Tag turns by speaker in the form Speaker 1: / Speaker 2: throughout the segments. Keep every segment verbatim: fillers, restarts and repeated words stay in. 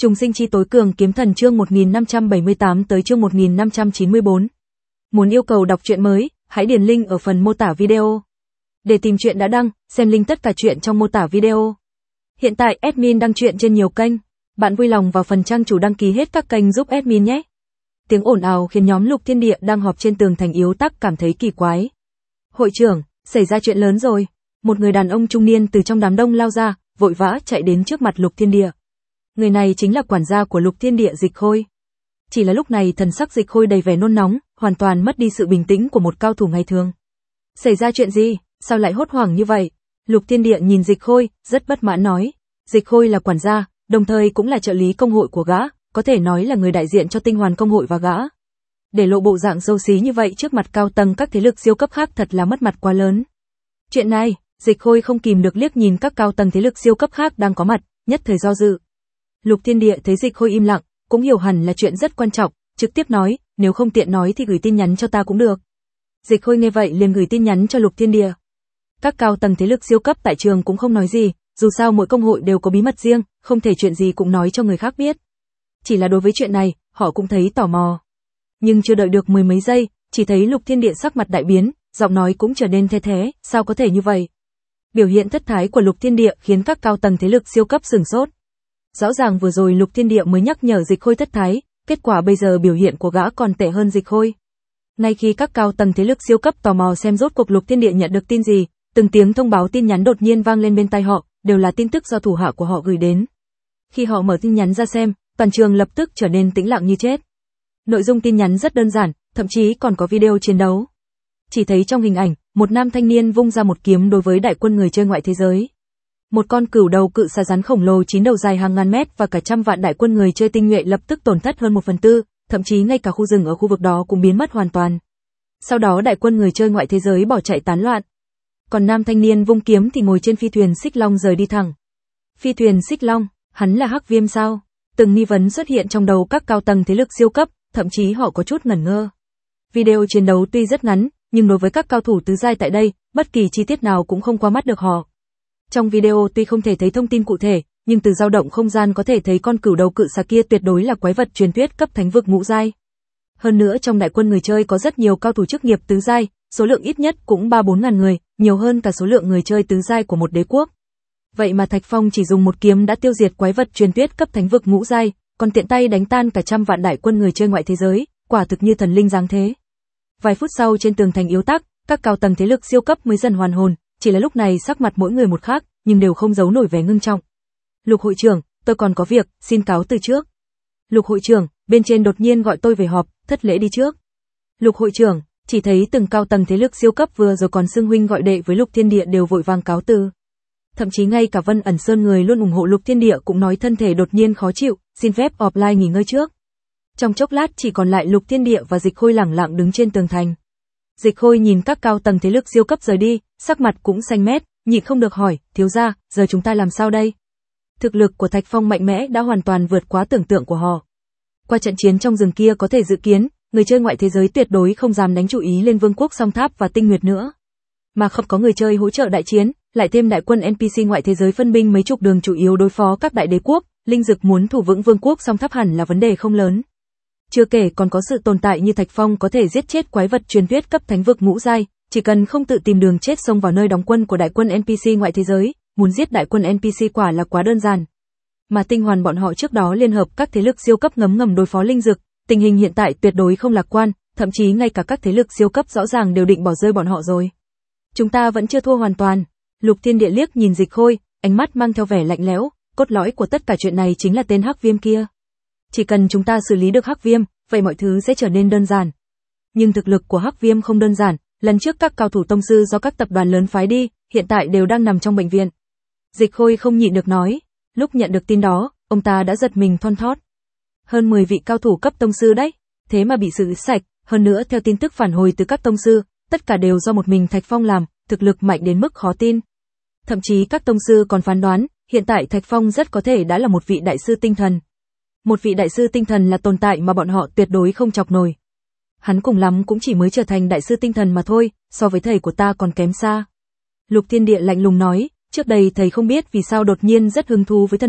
Speaker 1: Trùng sinh chi tối cường kiếm thần chương một nghìn năm trăm bảy mươi tám tới chương một nghìn năm trăm chín mươi bốn. Muốn yêu cầu đọc truyện mới, hãy điền link ở phần mô tả video. Để tìm truyện đã đăng, xem link tất cả truyện trong mô tả video. Hiện tại admin đăng truyện trên nhiều kênh, bạn vui lòng vào phần trang chủ đăng ký hết các kênh giúp admin nhé. Tiếng ồn ào khiến nhóm Lục Thiên Địa đang họp trên tường thành yếu tắc cảm thấy kỳ quái. Hội trưởng, xảy ra chuyện lớn rồi. Một người đàn ông trung niên từ trong đám đông lao ra, vội vã chạy đến trước mặt Lục Thiên Địa. Người này chính là quản gia của Lục Thiên Địa Dịch Khôi. Chỉ là lúc này thần sắc Dịch Khôi đầy vẻ nôn nóng, hoàn toàn mất đi sự bình tĩnh của một cao thủ ngày thường. Xảy ra chuyện gì, sao lại hốt hoảng như vậy? Lục Thiên Địa nhìn Dịch Khôi, rất bất mãn nói. Dịch Khôi là quản gia, đồng thời cũng là trợ lý công hội của gã, có thể nói là người đại diện cho tinh hoàn công hội và gã. Để lộ bộ dạng xấu xí như vậy trước mặt cao tầng các thế lực siêu cấp khác thật là mất mặt quá lớn. Chuyện này, Dịch Khôi không kìm được liếc nhìn các cao tầng thế lực siêu cấp khác đang có mặt, nhất thời do dự. Lục Thiên Địa thấy Dịch Khôi im lặng, cũng hiểu hẳn là chuyện rất quan trọng, trực tiếp nói, nếu không tiện nói thì gửi tin nhắn cho ta cũng được. Dịch Khôi nghe vậy liền gửi tin nhắn cho Lục Thiên Địa. Các cao tầng thế lực siêu cấp tại trường cũng không nói gì, dù sao mỗi công hội đều có bí mật riêng, không thể chuyện gì cũng nói cho người khác biết. Chỉ là đối với chuyện này, họ cũng thấy tò mò. Nhưng chưa đợi được mười mấy giây, chỉ thấy Lục Thiên Địa sắc mặt đại biến, giọng nói cũng trở nên the thế, sao có thể như vậy? Biểu hiện thất thái của Lục Thiên Địa khiến các cao tầng thế lực siêu cấp sửng sốt. Rõ ràng vừa rồi Lục Thiên Địa mới nhắc nhở Dịch Khôi thất thái, kết quả bây giờ biểu hiện của gã còn tệ hơn Dịch Khôi. Ngay khi các cao tầng thế lực siêu cấp tò mò xem rốt cuộc Lục Thiên Địa nhận được tin gì, từng tiếng thông báo tin nhắn đột nhiên vang lên bên tai họ, đều là tin tức do thủ hạ của họ gửi đến. Khi họ mở tin nhắn ra xem, toàn trường lập tức trở nên tĩnh lặng như chết. Nội dung tin nhắn rất đơn giản, thậm chí còn có video chiến đấu. Chỉ thấy trong hình ảnh, một nam thanh niên vung ra một kiếm đối với đại quân người chơi ngoại thế giới. Một con cửu đầu cự xà rắn khổng lồ chín đầu dài hàng ngàn mét và cả trăm vạn đại quân người chơi tinh nhuệ lập tức tổn thất hơn một phần tư, thậm chí ngay cả khu rừng ở khu vực đó cũng biến mất hoàn toàn. Sau đó đại quân người chơi ngoại thế giới bỏ chạy tán loạn. Còn nam thanh niên vung kiếm thì ngồi trên phi thuyền xích long rời đi thẳng. Phi thuyền xích long, hắn là Hắc Viêm sao? Từng nghi vấn xuất hiện trong đầu các cao tầng thế lực siêu cấp, thậm chí họ có chút ngẩn ngơ. Video chiến đấu tuy rất ngắn, nhưng đối với các cao thủ tứ giai tại đây, bất kỳ chi tiết nào cũng không qua mắt được họ. Trong video tuy không thể thấy thông tin cụ thể, nhưng từ dao động không gian có thể thấy con cửu đầu cự xà kia tuyệt đối là quái vật truyền thuyết cấp thánh vực ngũ giai. Hơn nữa trong đại quân người chơi có rất nhiều cao thủ chức nghiệp tứ giai, số lượng ít nhất cũng ba bốn ngàn người, nhiều hơn cả số lượng người chơi tứ giai của một đế quốc. Vậy mà Thạch Phong chỉ dùng một kiếm đã tiêu diệt quái vật truyền thuyết cấp thánh vực ngũ giai, còn tiện tay đánh tan cả trăm vạn đại quân người chơi ngoại thế giới, quả thực như thần linh giáng thế. Vài phút sau trên tường thành yếu tắc, các cao tầng thế lực siêu cấp mới dần hoàn hồn, chỉ là lúc này sắc mặt mỗi người một khác, nhưng đều không giấu nổi vẻ ngưng trọng. Lục hội trưởng, tôi còn có việc, xin cáo từ trước. Lục hội trưởng, bên trên đột nhiên gọi tôi về họp, thất lễ đi trước. Lục hội trưởng, chỉ thấy từng cao tầng thế lực siêu cấp vừa rồi còn xưng huynh gọi đệ với Lục Thiên Địa đều vội vàng cáo từ. Thậm chí ngay cả Vân Ẩn Sơn người luôn ủng hộ Lục Thiên Địa cũng nói thân thể đột nhiên khó chịu, xin phép offline nghỉ ngơi trước. Trong chốc lát chỉ còn lại Lục Thiên Địa và Dịch Khôi lẳng lặng đứng trên tường thành. Dịch Khôi nhìn các cao tầng thế lực siêu cấp rời đi, sắc mặt cũng xanh mét, nhịn không được hỏi, thiếu gia, giờ chúng ta làm sao đây? Thực lực của Thạch Phong mạnh mẽ đã hoàn toàn vượt quá tưởng tượng của họ. Qua trận chiến trong rừng kia có thể dự kiến, người chơi ngoại thế giới tuyệt đối không dám đánh chú ý lên Vương quốc Song Tháp và Tinh Nguyệt nữa. Mà không có người chơi hỗ trợ đại chiến, lại thêm đại quân en pê xê ngoại thế giới phân binh mấy chục đường chủ yếu đối phó các đại đế quốc, linh dực muốn thủ vững Vương quốc Song Tháp hẳn là vấn đề không lớn. Chưa kể còn có sự tồn tại như Thạch Phong có thể giết chết quái vật truyền thuyết cấp thánh vực ngũ giai, chỉ cần không tự tìm đường chết xông vào nơi đóng quân của đại quân en pê xê ngoại thế giới, muốn giết đại quân en pê xê quả là quá đơn giản. Mà tinh hoàn bọn họ trước đó liên hợp các thế lực siêu cấp ngấm ngầm đối phó linh dực, tình hình hiện tại tuyệt đối không lạc quan, thậm chí ngay cả các thế lực siêu cấp rõ ràng đều định bỏ rơi bọn họ rồi. Chúng ta vẫn chưa thua hoàn toàn. Lục Thiên Địa liếc nhìn Dịch Khôi, ánh mắt mang theo vẻ lạnh lẽo, cốt lõi của tất cả chuyện này chính là tên Hắc Viêm kia. Chỉ cần chúng ta xử lý được Hắc Viêm, vậy mọi thứ sẽ trở nên đơn giản. Nhưng thực lực của Hắc Viêm không đơn giản, lần trước các cao thủ tông sư do các tập đoàn lớn phái đi, hiện tại đều đang nằm trong bệnh viện. Dịch Khôi không nhịn được nói, lúc nhận được tin đó, ông ta đã giật mình thon thót. Hơn mười vị cao thủ cấp tông sư đấy, thế mà bị xử sạch, hơn nữa theo tin tức phản hồi từ các tông sư, tất cả đều do một mình Thạch Phong làm, thực lực mạnh đến mức khó tin. Thậm chí các tông sư còn phán đoán, hiện tại Thạch Phong rất có thể đã là một vị đại sư tinh thần. Một vị đại sư tinh thần là tồn tại mà bọn họ tuyệt đối không chọc nổi. Hắn cùng lắm cũng chỉ mới trở thành đại sư tinh thần mà thôi, so với thầy của ta còn kém xa. Lục Thiên Địa lạnh lùng nói, trước đây thầy không biết vì sao đột nhiên rất hứng thú với thần vực,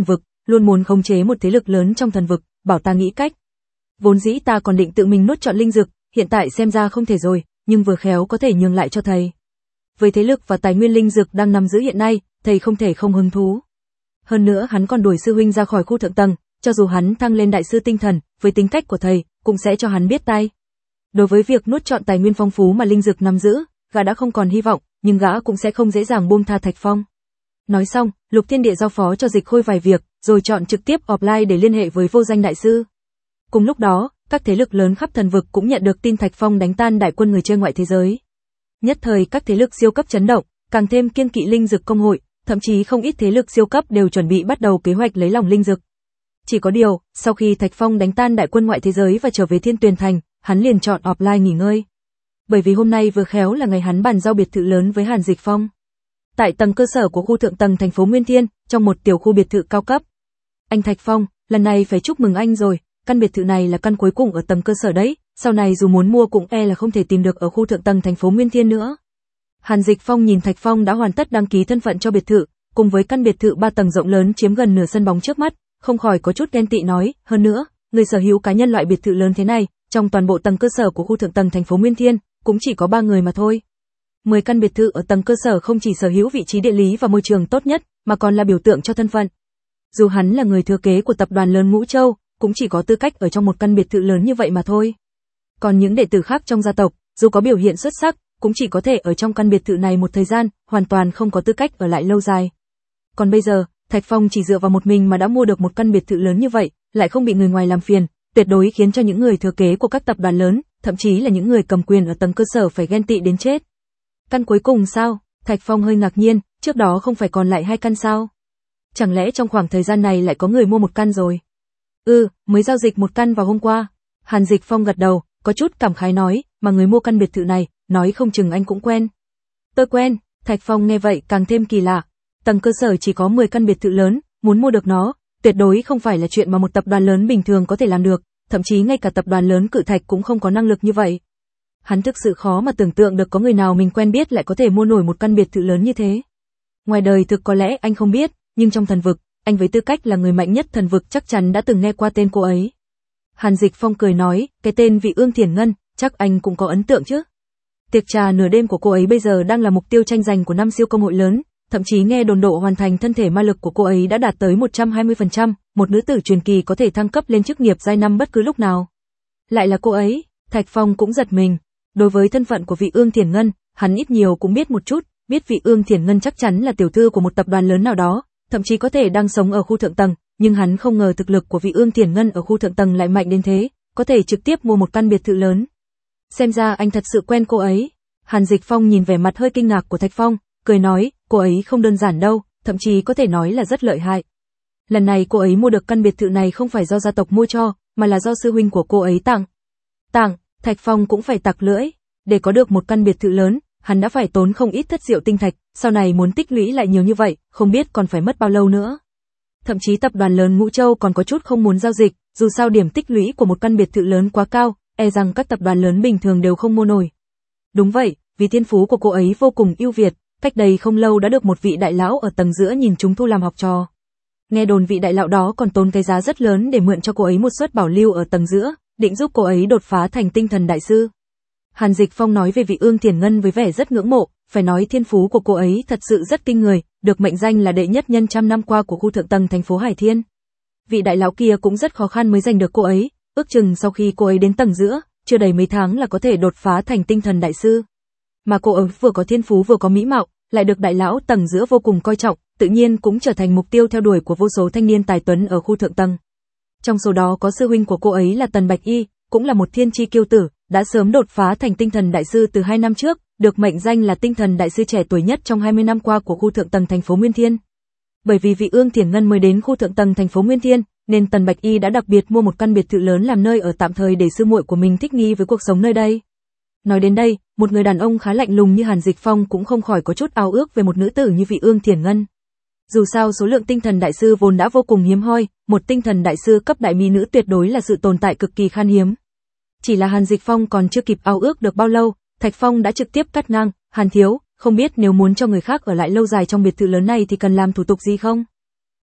Speaker 1: luôn muốn khống chế một thế lực lớn trong thần vực, bảo ta nghĩ cách. Vốn dĩ ta còn định tự mình nuốt trọn linh dược, hiện tại xem ra không thể rồi, nhưng vừa khéo có thể nhường lại cho thầy. Với thế lực và tài nguyên linh dược đang nắm giữ hiện nay, thầy không thể không hứng thú. Hơn nữa hắn còn đuổi sư huynh ra khỏi khu thượng tầng, cho dù hắn thăng lên đại sư tinh thần, với tính cách của thầy, cũng sẽ cho hắn biết tay. Đối với việc nuốt trọn tài nguyên phong phú mà linh dược nắm giữ, gã đã không còn hy vọng, nhưng gã cũng sẽ không dễ dàng buông tha Thạch Phong. Nói xong, Lục Thiên Địa giao phó cho Dịch Khôi vài việc, rồi chọn trực tiếp offline để liên hệ với Vô Danh đại sư. Cùng lúc đó, các thế lực lớn khắp thần vực cũng nhận được tin Thạch Phong đánh tan đại quân người chơi ngoại thế giới. Nhất thời các thế lực siêu cấp chấn động, càng thêm kiêng kỵ linh dược công hội, thậm chí không ít thế lực siêu cấp đều chuẩn bị bắt đầu kế hoạch lấy lòng linh dược. Chỉ có điều, sau khi Thạch Phong đánh tan đại quân ngoại thế giới và trở về Thiên Tuyền Thành, hắn liền chọn offline nghỉ ngơi. Bởi vì hôm nay vừa khéo là ngày hắn bàn giao biệt thự lớn với Hàn Dịch Phong. Tại tầng cơ sở của khu thượng tầng thành phố Nguyên Thiên, trong một tiểu khu biệt thự cao cấp. Anh Thạch Phong, lần này phải chúc mừng anh rồi, căn biệt thự này là căn cuối cùng ở tầng cơ sở đấy, sau này dù muốn mua cũng e là không thể tìm được ở khu thượng tầng thành phố Nguyên Thiên nữa. Hàn Dịch Phong nhìn Thạch Phong đã hoàn tất đăng ký thân phận cho biệt thự, cùng với căn biệt thự ba tầng rộng lớn chiếm gần nửa sân bóng trước mắt, không khỏi có chút ghen tị nói, hơn nữa, người sở hữu cá nhân loại biệt thự lớn thế này, trong toàn bộ tầng cơ sở của khu thượng tầng thành phố Nguyên Thiên, cũng chỉ có ba người mà thôi. mười căn biệt thự ở tầng cơ sở không chỉ sở hữu vị trí địa lý và môi trường tốt nhất, mà còn là biểu tượng cho thân phận. Dù hắn là người thừa kế của tập đoàn lớn Ngũ Châu, cũng chỉ có tư cách ở trong một căn biệt thự lớn như vậy mà thôi. Còn những đệ tử khác trong gia tộc, dù có biểu hiện xuất sắc, cũng chỉ có thể ở trong căn biệt thự này một thời gian, hoàn toàn không có tư cách ở lại lâu dài. Còn bây giờ, Thạch Phong chỉ dựa vào một mình mà đã mua được một căn biệt thự lớn như vậy, lại không bị người ngoài làm phiền, tuyệt đối khiến cho những người thừa kế của các tập đoàn lớn, thậm chí là những người cầm quyền ở tầng cơ sở phải ghen tị đến chết. Căn cuối cùng sao? Thạch Phong hơi ngạc nhiên, trước đó không phải còn lại hai căn sao? Chẳng lẽ trong khoảng thời gian này lại có người mua một căn rồi? Ừ, mới giao dịch một căn vào hôm qua. Hàn Dịch Phong gật đầu, có chút cảm khái nói, mà người mua căn biệt thự này, nói không chừng anh cũng quen. Tôi quen. Thạch Phong nghe vậy càng thêm kỳ lạ. Tầng cơ sở chỉ có mười căn biệt thự lớn, muốn mua được nó, tuyệt đối không phải là chuyện mà một tập đoàn lớn bình thường có thể làm được, thậm chí ngay cả tập đoàn lớn Cự Thạch cũng không có năng lực như vậy. Hắn thực sự khó mà tưởng tượng được có người nào mình quen biết lại có thể mua nổi một căn biệt thự lớn như thế. Ngoài đời thực có lẽ anh không biết, nhưng trong thần vực, anh với tư cách là người mạnh nhất thần vực chắc chắn đã từng nghe qua tên cô ấy. Hàn Dịch Phong cười nói, cái tên Vị Ương Thiển Ngân, chắc anh cũng có ấn tượng chứ. Tiệc trà nửa đêm của cô ấy bây giờ đang là mục tiêu tranh giành của năm siêu công hội lớn, thậm chí nghe đồn độ hoàn thành thân thể ma lực của cô ấy đã đạt tới một trăm hai mươi phần trăm, một nữ tử truyền kỳ có thể thăng cấp lên chức nghiệp giai năm bất cứ lúc nào. Lại là cô ấy, Thạch Phong cũng giật mình. Đối với thân phận của Vị Ương Thiển Ngân, hắn ít nhiều cũng biết một chút, biết Vị Ương Thiển Ngân chắc chắn là tiểu thư của một tập đoàn lớn nào đó, thậm chí có thể đang sống ở khu thượng tầng, nhưng hắn không ngờ thực lực của Vị Ương Thiển Ngân ở khu thượng tầng lại mạnh đến thế, có thể trực tiếp mua một căn biệt thự lớn. Xem ra anh thật sự quen cô ấy. Hàn Dịch Phong nhìn vẻ mặt hơi kinh ngạc của Thạch Phong, cười nói, cô ấy không đơn giản đâu, thậm chí có thể nói là rất lợi hại. Lần này cô ấy mua được căn biệt thự này không phải do gia tộc mua cho, mà là do sư huynh của cô ấy tặng. Tặng, Thạch Phong cũng phải tặc lưỡi, để có được một căn biệt thự lớn, hắn đã phải tốn không ít thất diệu tinh thạch, sau này muốn tích lũy lại nhiều như vậy, không biết còn phải mất bao lâu nữa. Thậm chí tập đoàn lớn Ngũ Châu còn có chút không muốn giao dịch, dù sao điểm tích lũy của một căn biệt thự lớn quá cao, e rằng các tập đoàn lớn bình thường đều không mua nổi. Đúng vậy, vì thiên phú của cô ấy vô cùng ưu việt, cách đây không lâu đã được một vị đại lão ở tầng giữa nhìn chúng thu làm học trò. Nghe đồn vị đại lão đó còn tốn cái giá rất lớn để mượn cho cô ấy một suất bảo lưu ở tầng giữa, định giúp cô ấy đột phá thành tinh thần đại sư. Hàn Dịch Phong nói về Vị Ương Thiển Ngân với vẻ rất ngưỡng mộ, phải nói thiên phú của cô ấy thật sự rất kinh người, được mệnh danh là đệ nhất nhân trăm năm qua của khu thượng tầng thành phố Hải Thiên. Vị đại lão kia cũng rất khó khăn mới giành được cô ấy, ước chừng sau khi cô ấy đến tầng giữa, chưa đầy mấy tháng là có thể đột phá thành tinh thần đại sư. Mà cô ấy vừa có thiên phú vừa có mỹ mạo, lại được đại lão tầng giữa vô cùng coi trọng, tự nhiên cũng trở thành mục tiêu theo đuổi của vô số thanh niên tài tuấn ở khu thượng tầng. Trong số đó có sư huynh của cô ấy là Tần Bạch Y, cũng là một thiên chi kiêu tử, đã sớm đột phá thành tinh thần đại sư từ hai năm trước, được mệnh danh là tinh thần đại sư trẻ tuổi nhất trong hai mươi năm qua của khu thượng tầng thành phố Nguyên Thiên. Bởi vì Vị Ương Thiển Ngân mới đến khu thượng tầng thành phố Nguyên Thiên, nên Tần Bạch Y đã đặc biệt mua một căn biệt thự lớn làm nơi ở tạm thời để sư muội của mình thích nghi với cuộc sống nơi đây. Nói đến đây, một người đàn ông khá lạnh lùng như Hàn Dịch Phong cũng không khỏi có chút ao ước về một nữ tử như Vị Ương Thiển Ngân. Dù sao số lượng tinh thần đại sư vốn đã vô cùng hiếm hoi, một tinh thần đại sư cấp đại mỹ nữ tuyệt đối là sự tồn tại cực kỳ khan hiếm. Chỉ là Hàn Dịch Phong còn chưa kịp ao ước được bao lâu, Thạch Phong đã trực tiếp cắt ngang, Hàn thiếu, không biết nếu muốn cho người khác ở lại lâu dài trong biệt thự lớn này thì cần làm thủ tục gì không?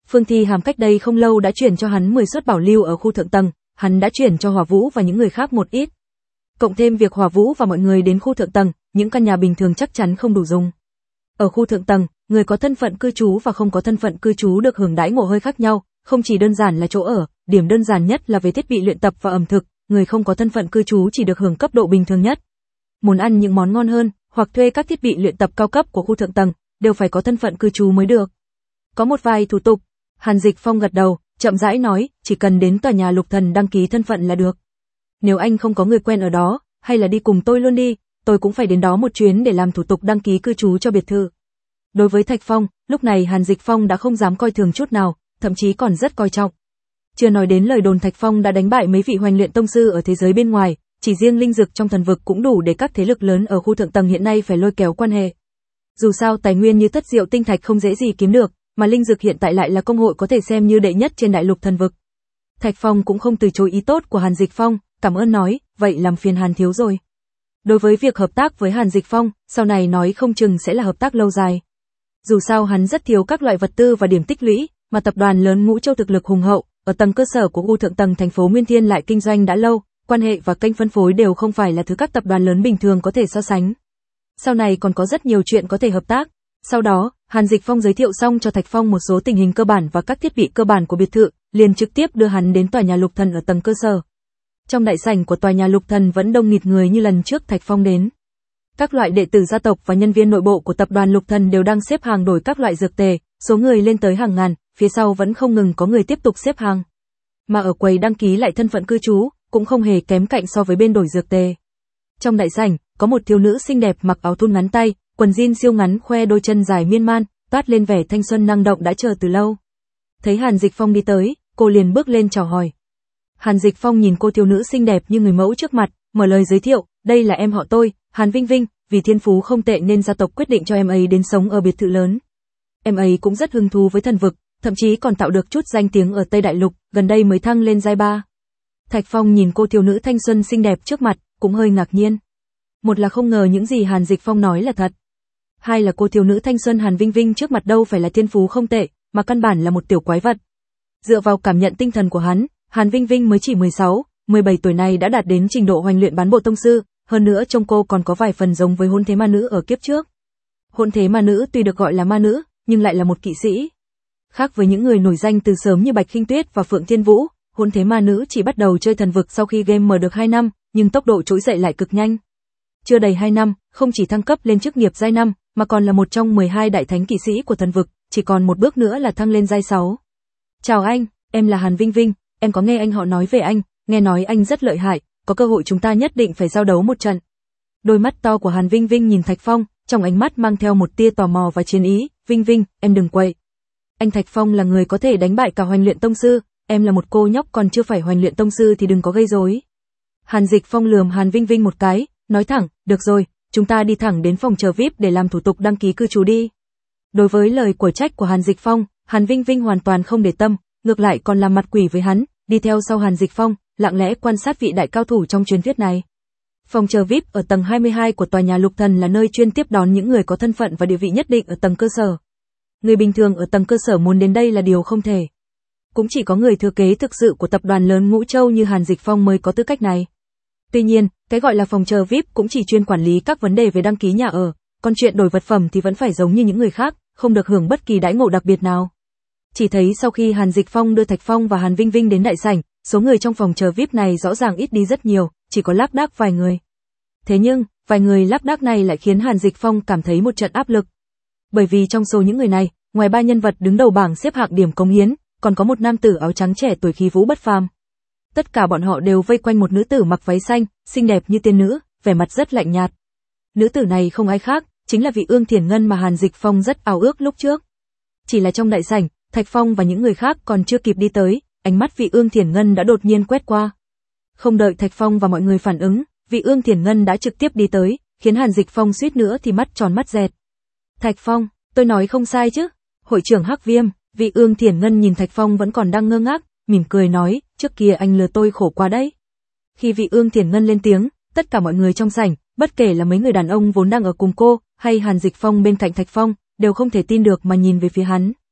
Speaker 1: Phương Thi Hàm cách đây không lâu đã chuyển cho hắn mười suất bảo lưu ở khu thượng tầng, hắn đã chuyển cho Hỏa Vũ và những người khác một ít. Cộng thêm việc Hỏa Vũ và mọi người đến khu thượng tầng, những căn nhà bình thường chắc chắn không đủ dùng. Ở khu thượng tầng, người có thân phận cư trú và không có thân phận cư trú được hưởng đãi ngộ hơi khác nhau, không chỉ đơn giản là chỗ ở, điểm đơn giản nhất là về thiết bị luyện tập và ẩm thực, người không có thân phận cư trú chỉ được hưởng cấp độ bình thường nhất. Muốn ăn những món ngon hơn, hoặc thuê các thiết bị luyện tập cao cấp của khu thượng tầng, đều phải có thân phận cư trú mới được. Có một vài thủ tục. Hàn Dịch Phong gật đầu, chậm rãi nói, chỉ cần đến tòa nhà Lục Thần đăng ký thân phận là được. Nếu anh không có người quen ở đó, hay là đi cùng tôi luôn đi, tôi cũng phải đến đó một chuyến để làm thủ tục đăng ký cư trú cho biệt thự. Đối với Thạch Phong, lúc này Hàn Dịch Phong đã không dám coi thường chút nào, thậm chí còn rất coi trọng. Chưa nói đến lời đồn Thạch Phong đã đánh bại mấy vị hoành luyện tông sư ở thế giới bên ngoài, chỉ riêng linh dược trong thần vực cũng đủ để các thế lực lớn ở khu thượng tầng hiện nay phải lôi kéo quan hệ. Dù sao tài nguyên như thất diệu tinh thạch không dễ gì kiếm được, mà linh dược hiện tại lại là công hội có thể xem như đệ nhất trên đại lục thần vực. Thạch Phong cũng không từ chối ý tốt của Hàn Dịch Phong, cảm ơn nói, vậy làm phiền Hàn thiếu rồi. Đối với việc hợp tác với Hàn Dịch Phong, sau này nói không chừng sẽ là hợp tác lâu dài. Dù sao hắn rất thiếu các loại vật tư và điểm tích lũy, mà tập đoàn lớn Ngũ Châu thực lực hùng hậu, ở tầng cơ sở của khu thượng tầng thành phố Nguyên Thiên lại kinh doanh đã lâu, quan hệ và kênh phân phối đều không phải là thứ các tập đoàn lớn bình thường có thể so sánh. Sau này còn có rất nhiều chuyện có thể hợp tác. Sau đó, Hàn Dịch Phong giới thiệu xong cho Thạch Phong một số tình hình cơ bản và các thiết bị cơ bản của biệt thự, liền trực tiếp đưa hắn đến tòa nhà Lục Thần ở tầng cơ sở. Trong đại sảnh của tòa nhà Lục Thần vẫn đông nghịt người như lần trước Thạch Phong đến. Các loại đệ tử gia tộc và nhân viên nội bộ của tập đoàn Lục Thần đều đang xếp hàng đổi các loại dược tề, số người lên tới hàng ngàn, phía sau vẫn không ngừng có người tiếp tục xếp hàng. Mà ở quầy đăng ký lại thân phận cư trú, cũng không hề kém cạnh so với bên đổi dược tề. Trong đại sảnh, có một thiếu nữ xinh đẹp mặc áo thun ngắn tay, quần jean siêu ngắn khoe đôi chân dài miên man, toát lên vẻ thanh xuân năng động đã chờ từ lâu. Thấy Hàn Dịch Phong đi tới, cô liền bước lên chào hỏi. Hàn Dịch Phong nhìn cô thiếu nữ xinh đẹp như người mẫu trước mặt, mở lời giới thiệu, đây là em họ tôi, Hàn Vinh Vinh, vì thiên phú không tệ nên gia tộc quyết định cho em ấy đến sống ở biệt thự lớn. Em ấy cũng rất hứng thú với thần vực, thậm chí còn tạo được chút danh tiếng ở Tây Đại Lục, gần đây mới thăng lên giai ba. Thạch Phong nhìn cô thiếu nữ thanh xuân xinh đẹp trước mặt, cũng hơi ngạc nhiên. Một là không ngờ những gì Hàn Dịch Phong nói là thật. Hai là cô thiếu nữ thanh xuân Hàn Vinh Vinh trước mặt đâu phải là thiên phú không tệ, mà căn bản là một tiểu quái vật. Dựa vào cảm nhận tinh thần của hắn, Hàn Vinh Vinh mới chỉ mười sáu, mười bảy tuổi này đã đạt đến trình độ hoành luyện bán bộ tông sư, hơn nữa trông cô còn có vài phần giống với hôn thế ma nữ ở kiếp trước. Hôn thế ma nữ tuy được gọi là ma nữ, nhưng lại là một kỵ sĩ. Khác với những người nổi danh từ sớm như Bạch Khinh Tuyết và Phượng Thiên Vũ, hôn thế ma nữ chỉ bắt đầu chơi thần vực sau khi game mở được hai năm, nhưng tốc độ trỗi dậy lại cực nhanh. Chưa đầy hai năm, không chỉ thăng cấp lên chức nghiệp giai năm, mà còn là một trong mười hai đại thánh kỵ sĩ của thần vực, chỉ còn một bước nữa là thăng lên giai sáu. Chào anh, em là Hàn Vinh Vinh, em có nghe anh họ nói về anh, nghe nói anh rất lợi hại, có cơ hội chúng ta nhất định phải giao đấu một trận. Đôi mắt to của Hàn Vinh Vinh nhìn Thạch Phong, trong ánh mắt mang theo một tia tò mò và chiến ý, Vinh Vinh, em đừng quậy. Anh Thạch Phong là người có thể đánh bại cả hoành luyện tông sư, em là một cô nhóc còn chưa phải hoành luyện tông sư thì đừng có gây rối. Hàn Dịch Phong lườm Hàn Vinh Vinh một cái, nói thẳng, được rồi, chúng ta đi thẳng đến phòng chờ vi ai pi để làm thủ tục đăng ký cư trú đi. Đối với lời của trách của Hàn Dịch Phong, Hàn Vinh Vinh hoàn toàn không để tâm, ngược lại còn làm mặt quỷ với hắn, đi theo sau Hàn Dịch Phong, lặng lẽ quan sát vị đại cao thủ trong truyền thuyết này. Phòng chờ vi ai pi ở tầng hai mươi hai của tòa nhà Lục Thần là nơi chuyên tiếp đón những người có thân phận và địa vị nhất định ở tầng cơ sở. Người bình thường ở tầng cơ sở muốn đến đây là điều không thể. Cũng chỉ có người thừa kế thực sự của tập đoàn lớn Ngũ Châu như Hàn Dịch Phong mới có tư cách này. Tuy nhiên, cái gọi là phòng chờ vi ai pi cũng chỉ chuyên quản lý các vấn đề về đăng ký nhà ở, còn chuyện đổi vật phẩm thì vẫn phải giống như những người khác, không được hưởng bất kỳ đãi ngộ đặc biệt nào. Chỉ thấy sau khi Hàn Dịch Phong đưa Thạch Phong và Hàn Vinh Vinh đến đại sảnh, số người trong phòng chờ vi ai pi này rõ ràng ít đi rất nhiều, chỉ có lác đác vài người. Thế nhưng, vài người lác đác này lại khiến Hàn Dịch Phong cảm thấy một trận áp lực. Bởi vì trong số những người này, ngoài ba nhân vật đứng đầu bảng xếp hạng điểm cống hiến, còn có một nam tử áo trắng trẻ tuổi khí vũ bất phàm. Tất cả bọn họ đều vây quanh một nữ tử mặc váy xanh, xinh đẹp như tiên nữ, vẻ mặt rất lạnh nhạt. Nữ tử này không ai khác, chính là vị Ương Thiển Ngân mà Hàn Dịch Phong rất ao ước lúc trước. Chỉ là trong đại sảnh, Thạch Phong và những người khác còn chưa kịp đi tới, ánh mắt vị Ương Thiển Ngân đã đột nhiên quét qua. Không đợi Thạch Phong và mọi người phản ứng, vị Ương Thiển Ngân đã trực tiếp đi tới, khiến Hàn Dịch Phong suýt nữa thì mắt tròn mắt dẹt. Thạch Phong, tôi nói không sai chứ? Hội trưởng Hắc Viêm, vị Ương Thiển Ngân nhìn Thạch Phong vẫn còn đang ngơ ngác, mỉm cười nói, trước kia anh lừa tôi khổ quá đấy. Khi vị Ương Thiển Ngân lên tiếng, tất cả mọi người trong sảnh, bất kể là mấy người đàn ông vốn đang ở cùng cô, hay Hàn Dịch Phong bên cạnh Thạch Phong, đều không thể tin được mà nhìn về phía hắn.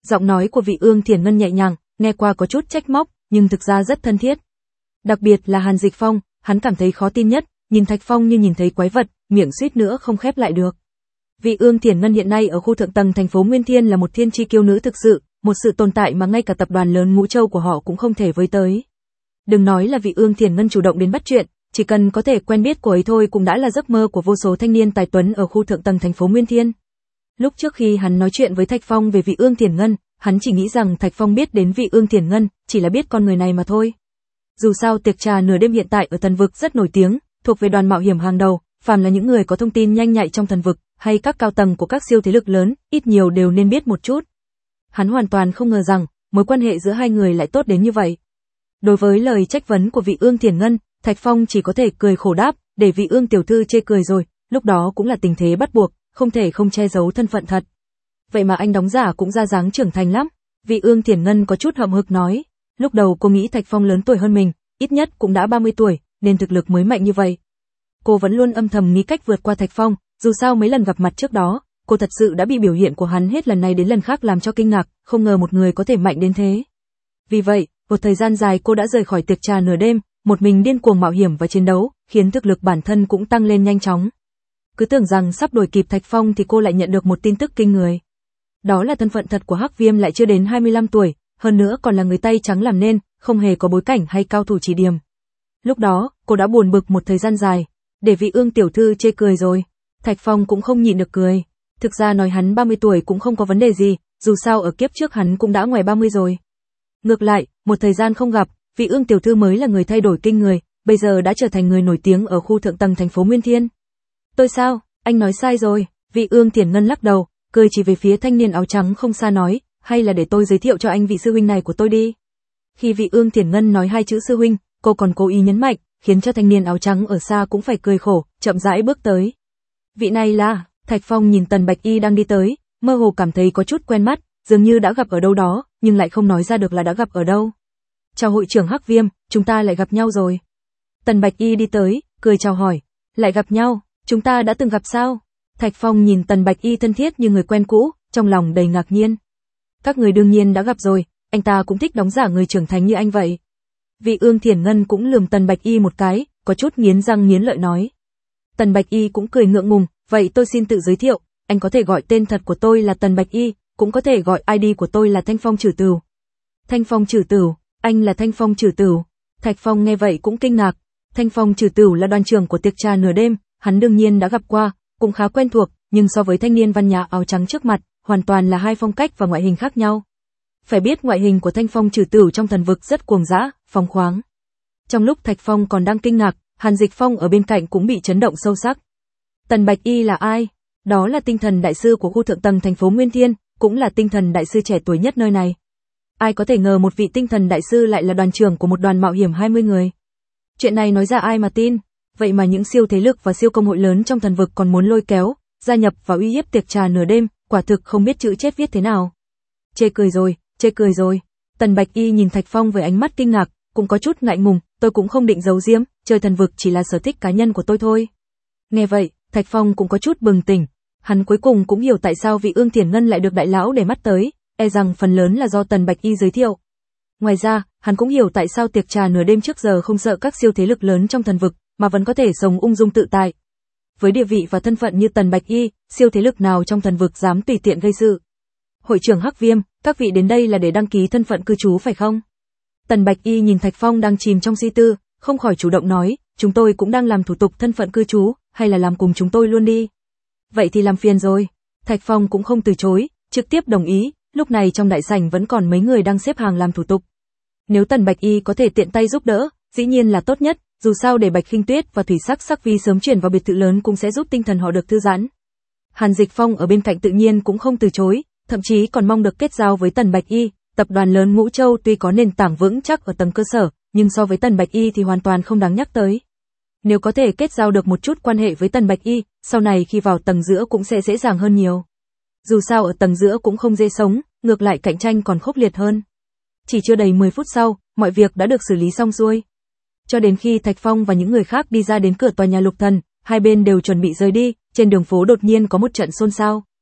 Speaker 1: Giọng nói của Vị Ương Thiển Ngân nhẹ nhàng, nghe qua có chút trách móc, nhưng thực ra rất thân thiết. Đặc biệt là Hàn Dịch Phong, hắn cảm thấy khó tin nhất, nhìn Thạch Phong như nhìn thấy quái vật, miệng suýt nữa không khép lại được. Vị Ương Thiển Ngân hiện nay ở khu thượng tầng thành phố Nguyên Thiên là một thiên chi kiêu nữ thực sự, một sự tồn tại mà ngay cả tập đoàn lớn Ngũ Châu của họ cũng không thể với tới. Đừng nói là Vị Ương Thiển Ngân chủ động đến bắt chuyện, chỉ cần có thể quen biết cô ấy thôi cũng đã là giấc mơ của vô số thanh niên tài tuấn ở khu thượng tầng thành phố Nguyên Thiên. Lúc trước khi hắn nói chuyện với Thạch Phong về Vị Ương Thiển Ngân, hắn chỉ nghĩ rằng Thạch Phong biết đến Vị Ương Thiển Ngân, chỉ là biết con người này mà thôi. Dù sao tiệc trà nửa đêm hiện tại ở thần vực rất nổi tiếng, thuộc về đoàn mạo hiểm hàng đầu, phàm là những người có thông tin nhanh nhạy trong thần vực, hay các cao tầng của các siêu thế lực lớn, ít nhiều đều nên biết một chút. Hắn hoàn toàn không ngờ rằng, mối quan hệ giữa hai người lại tốt đến như vậy. Đối với lời trách vấn của Vị Ương Thiển Ngân, Thạch Phong chỉ có thể cười khổ đáp, để Vị Ương tiểu thư chê cười rồi, lúc đó cũng là tình thế bắt buộc, không thể không che giấu thân phận thật. Vậy mà anh đóng giả cũng ra dáng trưởng thành lắm. Vị Ương Thiển Ngân có chút hậm hực nói, lúc đầu cô nghĩ Thạch Phong lớn tuổi hơn mình, ít nhất cũng đã ba mươi tuổi, nên thực lực mới mạnh như vậy. Cô vẫn luôn âm thầm nghĩ cách vượt qua Thạch Phong, dù sao mấy lần gặp mặt trước đó, cô thật sự đã bị biểu hiện của hắn hết lần này đến lần khác làm cho kinh ngạc, không ngờ một người có thể mạnh đến thế. Vì vậy, một thời gian dài cô đã rời khỏi tiệc trà nửa đêm, một mình điên cuồng mạo hiểm và chiến đấu, khiến thực lực bản thân cũng tăng lên nhanh chóng. Cứ tưởng rằng sắp đuổi kịp Thạch Phong thì cô lại nhận được một tin tức kinh người. Đó là thân phận thật của Hắc Viêm lại chưa đến hai mươi lăm tuổi, hơn nữa còn là người tay trắng làm nên, không hề có bối cảnh hay cao thủ chỉ điểm. Lúc đó, cô đã buồn bực một thời gian dài, để Vị Ương tiểu thư chê cười rồi. Thạch Phong cũng không nhịn được cười. Thực ra nói hắn ba mươi tuổi cũng không có vấn đề gì, dù sao ở kiếp trước hắn cũng đã ngoài ba mươi rồi. Ngược lại, một thời gian không gặp, Vị Ương tiểu thư mới là người thay đổi kinh người, bây giờ đã trở thành người nổi tiếng ở khu thượng tầng thành phố Nguyên Thiên. Tôi sao, anh nói sai rồi. Vị Ương Thiển Ngân lắc đầu, cười chỉ về phía thanh niên áo trắng không xa nói, hay là để tôi giới thiệu cho anh vị sư huynh này của tôi đi. Khi Vị Ương Thiển Ngân nói hai chữ sư huynh, cô còn cố ý nhấn mạnh, khiến cho thanh niên áo trắng ở xa cũng phải cười khổ, chậm rãi bước tới. Vị này là, Thạch Phong nhìn Tần Bạch Y đang đi tới, mơ hồ cảm thấy có chút quen mắt, dường như đã gặp ở đâu đó, nhưng lại không nói ra được là đã gặp ở đâu. Chào hội trưởng Hắc Viêm, chúng ta lại gặp nhau rồi. Tần Bạch Y đi tới, cười chào hỏi, lại gặp nhau, chúng ta đã từng gặp sao? Thạch Phong nhìn Tần Bạch Y thân thiết như người quen cũ, trong lòng đầy ngạc nhiên. Các người đương nhiên đã gặp rồi, anh ta cũng thích đóng giả người trưởng thành như anh vậy. Vị Ương Thiển Ngân cũng lườm Tần Bạch Y một cái, có chút nghiến răng nghiến lợi nói. Tần Bạch Y cũng cười ngượng ngùng, vậy tôi xin tự giới thiệu, anh có thể gọi tên thật của tôi là Tần Bạch Y, cũng có thể gọi i đê của tôi là Thanh Phong Trử Tửu. Thanh Phong Trử Tửu, anh là Thanh Phong Trử Tửu. Thạch Phong nghe vậy cũng kinh ngạc. Thanh Phong Trử Tửu là đoàn trưởng của tiệc trà nửa đêm, hắn đương nhiên đã gặp qua, cũng khá quen thuộc, nhưng so với thanh niên văn nhã áo trắng trước mặt, hoàn toàn là hai phong cách và ngoại hình khác nhau. Phải biết ngoại hình của Thanh Phong Trử Tửu trong thần vực rất cuồng dã, phóng khoáng. Trong lúc Thạch Phong còn đang kinh ngạc, Hàn Dịch Phong ở bên cạnh cũng bị chấn động sâu sắc. Tần Bạch Y là ai? Đó là tinh thần đại sư của khu thượng tầng thành phố Nguyên Thiên, cũng là tinh thần đại sư trẻ tuổi nhất nơi này. Ai có thể ngờ một vị tinh thần đại sư lại là đoàn trưởng của một đoàn mạo hiểm hai mươi người. Chuyện này nói ra ai mà tin, vậy mà những siêu thế lực và siêu công hội lớn trong thần vực còn muốn lôi kéo, gia nhập và uy hiếp tiệc trà nửa đêm, quả thực không biết chữ chết viết thế nào. Chê cười rồi, chê cười rồi. Tần Bạch Y nhìn Thạch Phong với ánh mắt kinh ngạc, cũng có chút ngại ngùng, tôi cũng không định giấu giếm, chơi thần vực chỉ là sở thích cá nhân của tôi thôi. Nghe vậy, Thạch Phong cũng có chút bừng tỉnh, hắn cuối cùng cũng hiểu tại sao Vị Ương Thiển Ngân lại được đại lão để mắt tới, e rằng phần lớn là do Tần Bạch Y giới thiệu. Ngoài ra, hắn cũng hiểu tại sao tiệc trà nửa đêm trước giờ không sợ các siêu thế lực lớn trong thần vực, mà vẫn có thể sống ung dung tự tại. Với địa vị và thân phận như Tần Bạch Y, siêu thế lực nào trong thần vực dám tùy tiện gây sự. Hội trưởng Hắc Viêm, các vị đến đây là để đăng ký thân phận cư trú phải không? Tần Bạch Y nhìn Thạch Phong đang chìm trong suy tư, không khỏi chủ động nói, chúng tôi cũng đang làm thủ tục thân phận cư trú, hay là làm cùng chúng tôi luôn đi. Vậy thì làm phiền rồi. Thạch Phong cũng không từ chối, trực tiếp đồng ý, lúc này trong đại sảnh vẫn còn mấy người đang xếp hàng làm thủ tục. Nếu Tần Bạch Y có thể tiện tay giúp đỡ, dĩ nhiên là tốt nhất, dù sao để Bạch Khinh Tuyết và Thủy Sắc Sắc Vi sớm chuyển vào biệt thự lớn cũng sẽ giúp tinh thần họ được thư giãn. Hàn Dịch Phong ở bên cạnh tự nhiên cũng không từ chối, thậm chí còn mong được kết giao với Tần Bạch Y. Tập đoàn lớn Ngũ Châu tuy có nền tảng vững chắc ở tầng cơ sở, nhưng so với Tần Bạch Y thì hoàn toàn không đáng nhắc tới. Nếu có thể kết giao được một chút quan hệ với Tần Bạch Y, sau này khi vào tầng giữa cũng sẽ dễ dàng hơn nhiều. Dù sao ở tầng giữa cũng không dễ sống, ngược lại cạnh tranh còn khốc liệt hơn. Chỉ chưa đầy mười phút sau, mọi việc đã được xử lý xong xuôi. Cho đến khi Thạch Phong và những người khác đi ra đến cửa tòa nhà Lục Thần, hai bên đều chuẩn bị rời đi, trên đường phố đột nhiên có một trận xôn xao.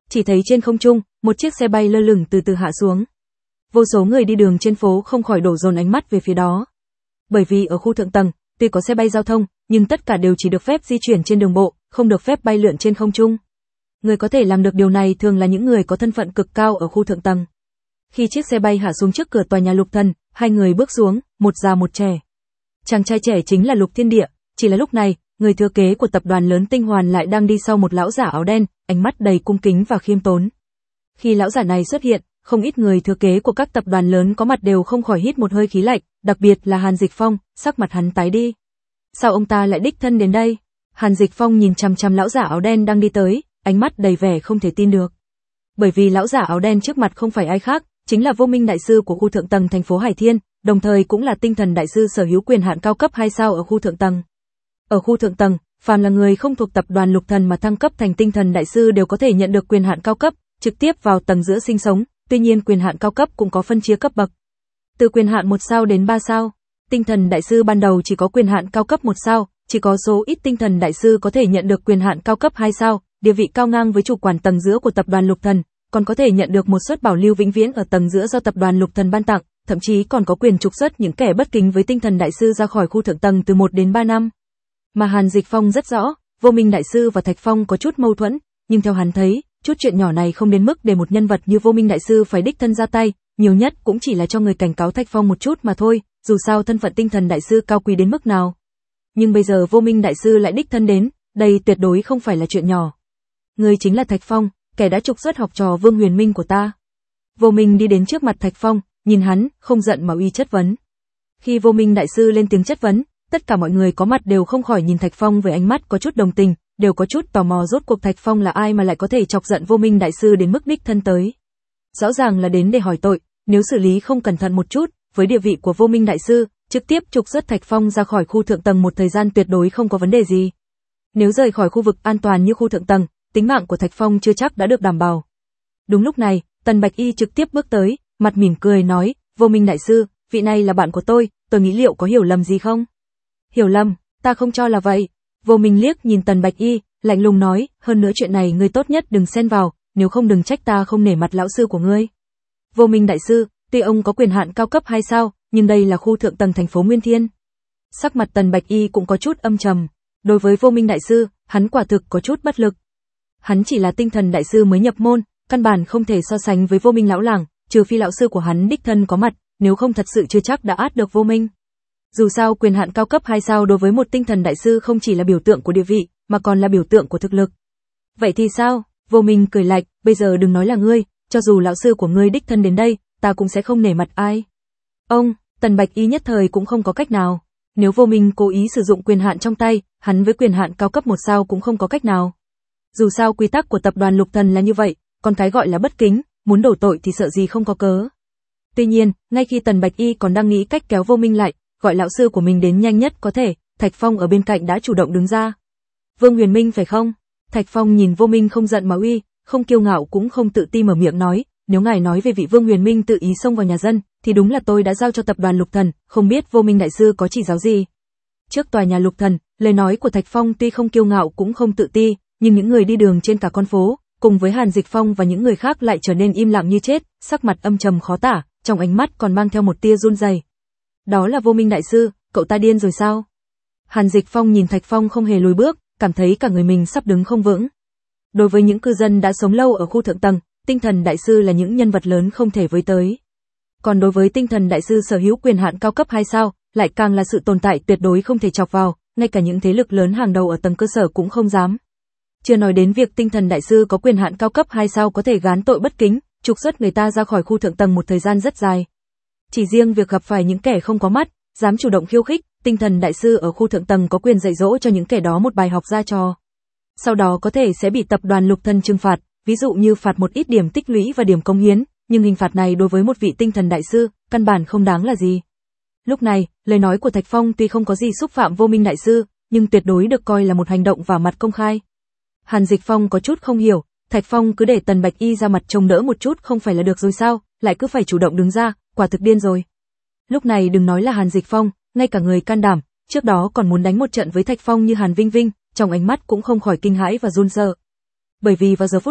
Speaker 1: chỉ thấy trên không trung, một chiếc xe bay lơ lửng từ từ hạ xuống. Vô số người đi đường trên phố không khỏi đổ dồn ánh mắt về phía đó. Bởi vì ở khu thượng tầng, tuy có xe bay giao thông, nhưng tất cả đều chỉ được phép di chuyển trên đường bộ, không được phép bay lượn trên không trung. Người có thể làm được điều này thường là những người có thân phận cực cao ở khu thượng tầng. Khi chiếc xe bay hạ xuống trước cửa tòa nhà Lục Thần, hai người bước xuống, một già một trẻ. Chàng trai trẻ chính là Lục Thiên Địa, chỉ là lúc này, người thừa kế của tập đoàn lớn Tinh Hoàn lại đang đi sau một lão giả áo đen, ánh mắt đầy cung kính và khiêm tốn. Khi lão giả này xuất hiện, không ít người thừa kế của các tập đoàn lớn có mặt đều không khỏi hít một hơi khí lạnh, đặc biệt là Hàn Dịch Phong, sắc mặt hắn tái đi. Sao ông ta lại đích thân đến đây? Hàn Dịch Phong nhìn chằm chằm lão giả áo đen đang đi tới, ánh mắt đầy vẻ không thể tin được. Bởi vì lão giả áo đen trước mặt không phải ai khác, chính là Vô Minh đại sư của khu thượng tầng thành phố Hải Thiên, đồng thời cũng là Tinh Thần đại sư sở hữu quyền hạn cao cấp hai sao ở khu thượng tầng. Ở khu thượng tầng, phàm là người không thuộc tập đoàn Lục Thần mà thăng cấp thành Tinh Thần đại sư đều có thể nhận được quyền hạn cao cấp, trực tiếp vào tầng giữa sinh sống, tuy nhiên quyền hạn cao cấp cũng có phân chia cấp bậc. Từ quyền hạn một sao đến ba sao, Tinh Thần đại sư ban đầu chỉ có quyền hạn cao cấp một sao, chỉ có số ít Tinh Thần đại sư có thể nhận được quyền hạn cao cấp hai sao, địa vị cao ngang với chủ quản tầng giữa của tập đoàn Lục Thần, còn có thể nhận được một suất bảo lưu vĩnh viễn ở tầng giữa do tập đoàn Lục Thần ban tặng, thậm chí còn có quyền trục xuất những kẻ bất kính với Tinh Thần đại sư ra khỏi khu thượng tầng từ một đến ba năm. Mà Hàn Dịch Phong rất rõ, Vô Minh đại sư và Thạch Phong có chút mâu thuẫn, nhưng theo hắn thấy, chút chuyện nhỏ này không đến mức để một nhân vật như Vô Minh đại sư phải đích thân ra tay, nhiều nhất cũng chỉ là cho người cảnh cáo Thạch Phong một chút mà thôi, dù sao thân phận Tinh Thần đại sư cao quý đến mức nào. Nhưng bây giờ Vô Minh đại sư lại đích thân đến, đây tuyệt đối không phải là chuyện nhỏ. Người chính là Thạch Phong, kẻ đã trục xuất học trò Vương Huyền Minh của ta. Vô Minh đi đến trước mặt Thạch Phong, nhìn hắn, không giận mà uy chất vấn. Khi Vô Minh đại sư lên tiếng chất vấn, tất cả mọi người có mặt đều không khỏi nhìn Thạch Phong với ánh mắt có chút đồng tình, đều có chút tò mò rốt cuộc Thạch Phong là ai mà lại có thể chọc giận Vô Minh đại sư đến mức đích thân tới. Rõ ràng là đến để hỏi tội, nếu xử lý không cẩn thận một chút, với địa vị của Vô Minh đại sư, trực tiếp trục xuất Thạch Phong ra khỏi khu thượng tầng một thời gian tuyệt đối không có vấn đề gì. Nếu rời khỏi khu vực an toàn như khu thượng tầng, tính mạng của Thạch Phong chưa chắc đã được đảm bảo. Đúng lúc này, Tần Bạch Y trực tiếp bước tới, mặt mỉm cười nói, Vô Minh đại sư, vị này là bạn của tôi, tôi nghĩ liệu có hiểu lầm gì không? Hiểu lầm, ta không cho là vậy. Vô Minh liếc nhìn Tần Bạch Y, lạnh lùng nói, hơn nữa chuyện này ngươi tốt nhất đừng xen vào, nếu không đừng trách ta không nể mặt lão sư của ngươi. Vô Minh đại sư, tuy ông có quyền hạn cao cấp hai sao, nhưng đây là khu thượng tầng thành phố Nguyên Thiên. Sắc mặt Tần Bạch Y cũng có chút âm trầm. Đối với Vô Minh đại sư, hắn quả thực có chút bất lực. Hắn chỉ là Tinh Thần đại sư mới nhập môn, căn bản không thể so sánh với Vô Minh lão làng, trừ phi lão sư của hắn đích thân có mặt, nếu không thật sự chưa chắc đã át được Vô Minh. Dù sao quyền hạn cao cấp hai sao đối với một Tinh Thần đại sư không chỉ là biểu tượng của địa vị, mà còn là biểu tượng của thực lực. Vậy thì sao? Vô Minh cười lạnh, bây giờ đừng nói là ngươi, cho dù lão sư của ngươi đích thân đến đây, ta cũng sẽ không nể mặt ai. Ông, Tần Bạch Y nhất thời cũng không có cách nào. Nếu Vô Minh cố ý sử dụng quyền hạn trong tay, hắn với quyền hạn cao cấp một sao cũng không có cách nào. Dù sao quy tắc của tập đoàn Lục Thần là như vậy, còn cái gọi là bất kính, muốn đổ tội thì sợ gì không có cớ. Tuy nhiên, ngay khi Tần Bạch Y còn đang nghĩ cách kéo Vô Minh lại, gọi lão sư của mình đến nhanh nhất có thể, Thạch Phong ở bên cạnh đã chủ động đứng ra. Vương Huyền Minh phải không? Thạch Phong nhìn Vô Minh không giận mà uy, không kiêu ngạo cũng không tự ti mở miệng nói, nếu ngài nói về vị Vương Huyền Minh tự ý xông vào nhà dân, thì đúng là tôi đã giao cho tập đoàn Lục Thần, không biết Vô Minh đại sư có chỉ giáo gì. Trước tòa nhà Lục Thần, lời nói của Thạch Phong tuy không kiêu ngạo cũng không tự ti, nhưng những người đi đường trên cả con phố, cùng với Hàn Dịch Phong và những người khác lại trở nên im lặng như chết, sắc mặt âm trầm khó tả, trong ánh mắt còn mang theo một tia run rẩy. Đó là Vô Minh đại sư, cậu ta điên rồi sao? Hàn Dịch Phong nhìn Thạch Phong không hề lùi bước, cảm thấy cả người mình sắp đứng không vững. Đối với những cư dân đã sống lâu ở khu thượng tầng, Tinh Thần đại sư là những nhân vật lớn không thể với tới. Còn đối với Tinh Thần đại sư sở hữu quyền hạn cao cấp hai sao, lại càng là sự tồn tại tuyệt đối không thể chọc vào, ngay cả những thế lực lớn hàng đầu ở tầng cơ sở cũng không dám. Chưa nói đến việc Tinh Thần đại sư có quyền hạn cao cấp hai sao có thể gán tội bất kính, trục xuất người ta ra khỏi khu thượng tầng một thời gian rất dài. Chỉ riêng việc gặp phải những kẻ không có mắt, dám chủ động khiêu khích, Tinh Thần đại sư ở khu thượng tầng có quyền dạy dỗ cho những kẻ đó một bài học ra trò. Sau đó có thể sẽ bị tập đoàn Lục Thần trừng phạt, ví dụ như phạt một ít điểm tích lũy và điểm công hiến, nhưng hình phạt này đối với một vị Tinh Thần đại sư, căn bản không đáng là gì. Lúc này, lời nói của Thạch Phong tuy không có gì xúc phạm Vô Minh đại sư, nhưng tuyệt đối được coi là một hành động vả mặt công khai. Hàn Dịch Phong có chút không hiểu, Thạch Phong cứ để Tần Bạch Y ra mặt trông đỡ một chút không phải là được rồi sao, lại cứ phải chủ động đứng ra, quả thực điên rồi. Lúc này đừng nói là Hàn Dịch Phong, ngay cả người can đảm, trước đó còn muốn đánh một trận với Thạch Phong như Hàn Vinh Vinh, trong ánh mắt cũng không khỏi kinh hãi và run sợ. Bởi vì vào giờ phút này,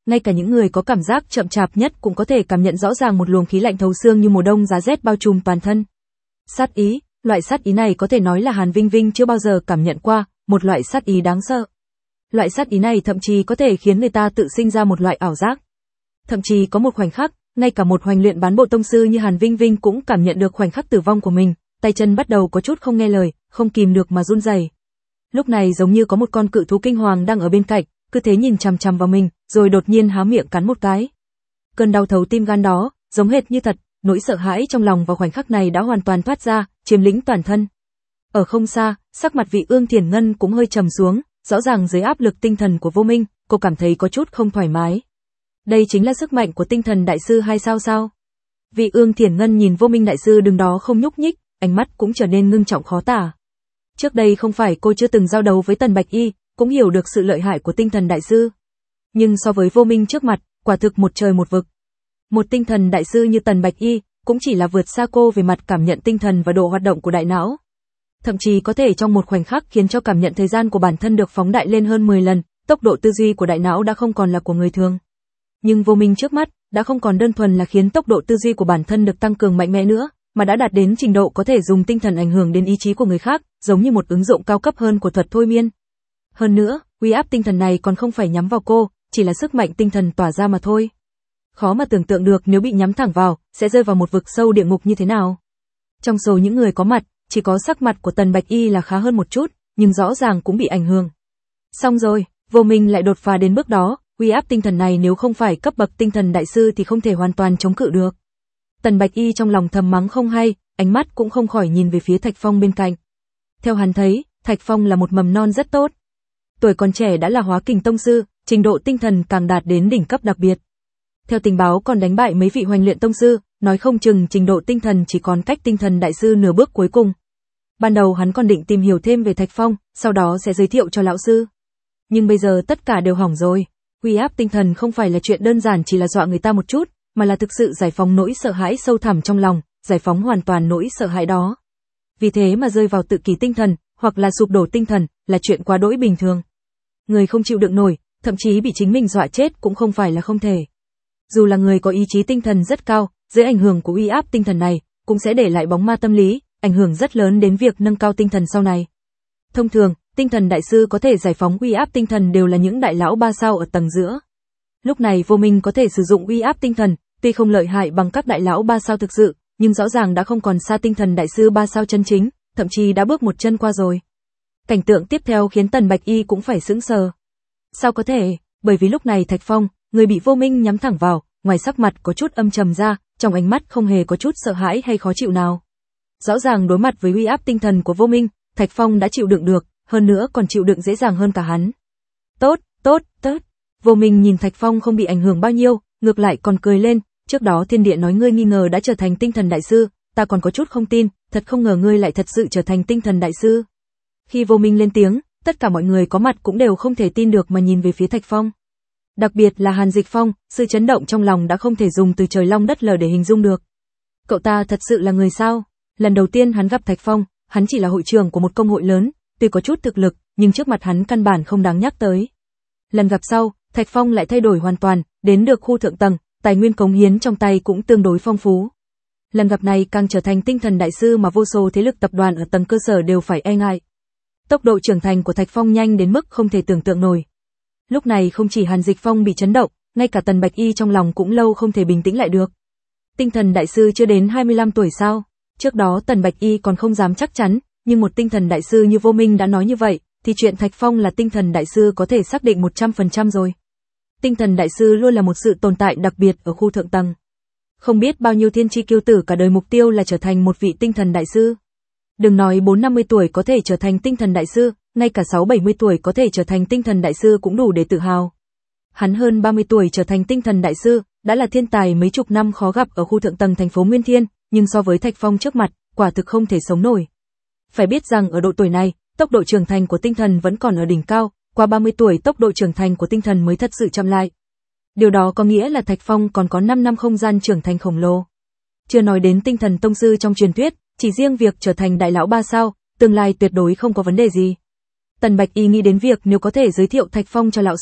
Speaker 1: ngay cả những người có cảm giác chậm chạp nhất cũng có thể cảm nhận rõ ràng một luồng khí lạnh thấu xương như mùa đông giá rét bao trùm toàn thân. Sát ý, loại sát ý này có thể nói là Hàn Vinh Vinh chưa bao giờ cảm nhận qua, một loại sát ý đáng sợ. Loại sát ý này thậm chí có thể khiến người ta tự sinh ra một loại ảo giác. Thậm chí có một khoảnh khắc, ngay cả một hoành luyện bán bộ tông sư như Hàn Vinh Vinh cũng cảm nhận được khoảnh khắc tử vong của mình, tay chân bắt đầu có chút không nghe lời, không kìm được mà run rẩy. Lúc này giống như có một con cự thú kinh hoàng đang ở bên cạnh, cứ thế nhìn chằm chằm vào mình, rồi đột nhiên há miệng cắn một cái. Cơn đau thấu tim gan đó, giống hệt như thật, nỗi sợ hãi trong lòng vào khoảnh khắc này đã hoàn toàn thoát ra, chiếm lĩnh toàn thân. Ở không xa, sắc mặt Vị Ương Thiển Ngân cũng hơi trầm xuống, rõ ràng dưới áp lực tinh thần của Vô Minh, cô cảm thấy có chút không thoải mái. Đây chính là sức mạnh của tinh thần đại sư hay sao sao? Vị Ương Thiển Ngân nhìn Vô Minh đại sư đứng đó không nhúc nhích, ánh mắt cũng trở nên ngưng trọng khó tả. Trước đây không phải cô chưa từng giao đấu với Tần Bạch Y, cũng hiểu được sự lợi hại của tinh thần đại sư. Nhưng so với Vô Minh trước mặt, quả thực một trời một vực. Một tinh thần đại sư như Tần Bạch Y, cũng chỉ là vượt xa cô về mặt cảm nhận tinh thần và độ hoạt động của đại não. Thậm chí có thể trong một khoảnh khắc khiến cho cảm nhận thời gian của bản thân được phóng đại lên hơn mười lần, tốc độ tư duy của đại não đã không còn là của người thường. Nhưng Vô Minh trước mắt, đã không còn đơn thuần là khiến tốc độ tư duy của bản thân được tăng cường mạnh mẽ nữa, mà đã đạt đến trình độ có thể dùng tinh thần ảnh hưởng đến ý chí của người khác, giống như một ứng dụng cao cấp hơn của thuật thôi miên. Hơn nữa, uy áp tinh thần này còn không phải nhắm vào cô, chỉ là sức mạnh tinh thần tỏa ra mà thôi. Khó mà tưởng tượng được nếu bị nhắm thẳng vào, sẽ rơi vào một vực sâu địa ngục như thế nào. Trong số những người có mặt, chỉ có sắc mặt của Tần Bạch Y là khá hơn một chút, nhưng rõ ràng cũng bị ảnh hưởng. Xong rồi, Vô Minh lại đột phá đến bước đó, uy áp tinh thần này nếu không phải cấp bậc tinh thần đại sư thì không thể hoàn toàn chống cự được. Tần Bạch Y trong lòng thầm mắng không hay, ánh mắt cũng không khỏi nhìn về phía Thạch Phong bên cạnh. Theo hắn thấy, Thạch Phong là một mầm non rất tốt. Tuổi còn trẻ đã là hóa kình tông sư, trình độ tinh thần càng đạt đến đỉnh cấp đặc biệt. Theo tình báo còn đánh bại mấy vị hoành luyện tông sư, nói không chừng trình độ tinh thần chỉ còn cách tinh thần đại sư nửa bước cuối cùng. Ban đầu hắn còn định tìm hiểu thêm về Thạch Phong, sau đó sẽ giới thiệu cho lão sư. Nhưng bây giờ tất cả đều hỏng rồi. Uy áp tinh thần không phải là chuyện đơn giản chỉ là dọa người ta một chút, mà là thực sự giải phóng nỗi sợ hãi sâu thẳm trong lòng, giải phóng hoàn toàn nỗi sợ hãi đó. Vì thế mà rơi vào tự kỷ tinh thần, hoặc là sụp đổ tinh thần, là chuyện quá đỗi bình thường. Người không chịu đựng nổi, thậm chí bị chính mình dọa chết cũng không phải là không thể. Dù là người có ý chí tinh thần rất cao, dưới ảnh hưởng của uy áp tinh thần này, cũng sẽ để lại bóng ma tâm lý, ảnh hưởng rất lớn đến việc nâng cao tinh thần sau này. Thông thường, tinh thần đại sư có thể giải phóng uy áp tinh thần đều là những đại lão ba sao ở tầng giữa. Lúc này Vô Minh có thể sử dụng uy áp tinh thần, tuy không lợi hại bằng các đại lão ba sao thực sự, nhưng rõ ràng đã không còn xa tinh thần đại sư ba sao chân chính, thậm chí đã bước một chân qua rồi. Cảnh tượng tiếp theo khiến Tần Bạch Y cũng phải sững sờ. Sao có thể? Bởi vì lúc này Thạch Phong, người bị Vô Minh nhắm thẳng vào, ngoài sắc mặt có chút âm trầm ra, trong ánh mắt không hề có chút sợ hãi hay khó chịu nào. Rõ ràng đối mặt với uy áp tinh thần của Vô Minh, Thạch Phong đã chịu đựng được, hơn nữa còn chịu đựng dễ dàng hơn cả hắn. Tốt, tốt, tốt. Vô Minh nhìn Thạch Phong không bị ảnh hưởng bao nhiêu, ngược lại còn cười lên, trước đó thiên địa nói ngươi nghi ngờ đã trở thành tinh thần đại sư, ta còn có chút không tin, thật không ngờ ngươi lại thật sự trở thành tinh thần đại sư. Khi Vô Minh lên tiếng, tất cả mọi người có mặt cũng đều không thể tin được mà nhìn về phía Thạch Phong. Đặc biệt là Hàn Dịch Phong, sự chấn động trong lòng đã không thể dùng từ trời long đất lở để hình dung được. Cậu ta thật sự là người sao? Lần đầu tiên hắn gặp Thạch Phong, hắn chỉ là hội trưởng của một công hội lớn, tuy có chút thực lực, nhưng trước mặt hắn căn bản không đáng nhắc tới. Lần gặp sau, Thạch Phong lại thay đổi hoàn toàn, đến được khu thượng tầng, tài nguyên cống hiến trong tay cũng tương đối phong phú. Lần gặp này càng trở thành tinh thần đại sư mà vô số thế lực tập đoàn ở tầng cơ sở đều phải e ngại. Tốc độ trưởng thành của Thạch Phong nhanh đến mức không thể tưởng tượng nổi. Lúc này không chỉ Hàn Dịch Phong bị chấn động, ngay cả Tần Bạch Y trong lòng cũng lâu không thể bình tĩnh lại được. Tinh thần đại sư chưa đến hai mươi lăm tuổi sao? Trước đó Tần Bạch Y còn không dám chắc chắn, nhưng một tinh thần đại sư như Vô Minh đã nói như vậy, thì chuyện Thạch Phong là tinh thần đại sư có thể xác định một trăm phần trăm rồi. Tinh thần đại sư luôn là một sự tồn tại đặc biệt ở khu thượng tầng. Không biết bao nhiêu thiên chi kiêu tử cả đời mục tiêu là trở thành một vị tinh thần đại sư. Đừng nói bốn năm mươi tuổi có thể trở thành tinh thần đại sư, ngay cả sáu bảy mươi tuổi có thể trở thành tinh thần đại sư cũng đủ để tự hào. Hắn hơn ba mươi tuổi trở thành tinh thần đại sư, đã là thiên tài mấy chục năm khó gặp ở khu thượng tầng thành phố Nguyên Thiên, nhưng so với Thạch Phong trước mặt, quả thực không thể sống nổi. Phải biết rằng ở độ tuổi này, tốc độ trưởng thành của tinh thần vẫn còn ở đỉnh cao, qua ba mươi tuổi tốc độ trưởng thành của tinh thần mới thật sự chậm lại. Điều đó có nghĩa là Thạch Phong còn có năm năm không gian trưởng thành khổng lồ. Chưa nói đến tinh thần tông sư trong truyền thuyết, chỉ riêng việc trở thành đại lão ba sao, tương lai tuyệt đối không có vấn đề gì. Tần Bạch Y nghĩ đến việc nếu có thể giới thiệu Thạch Phong cho lão sư,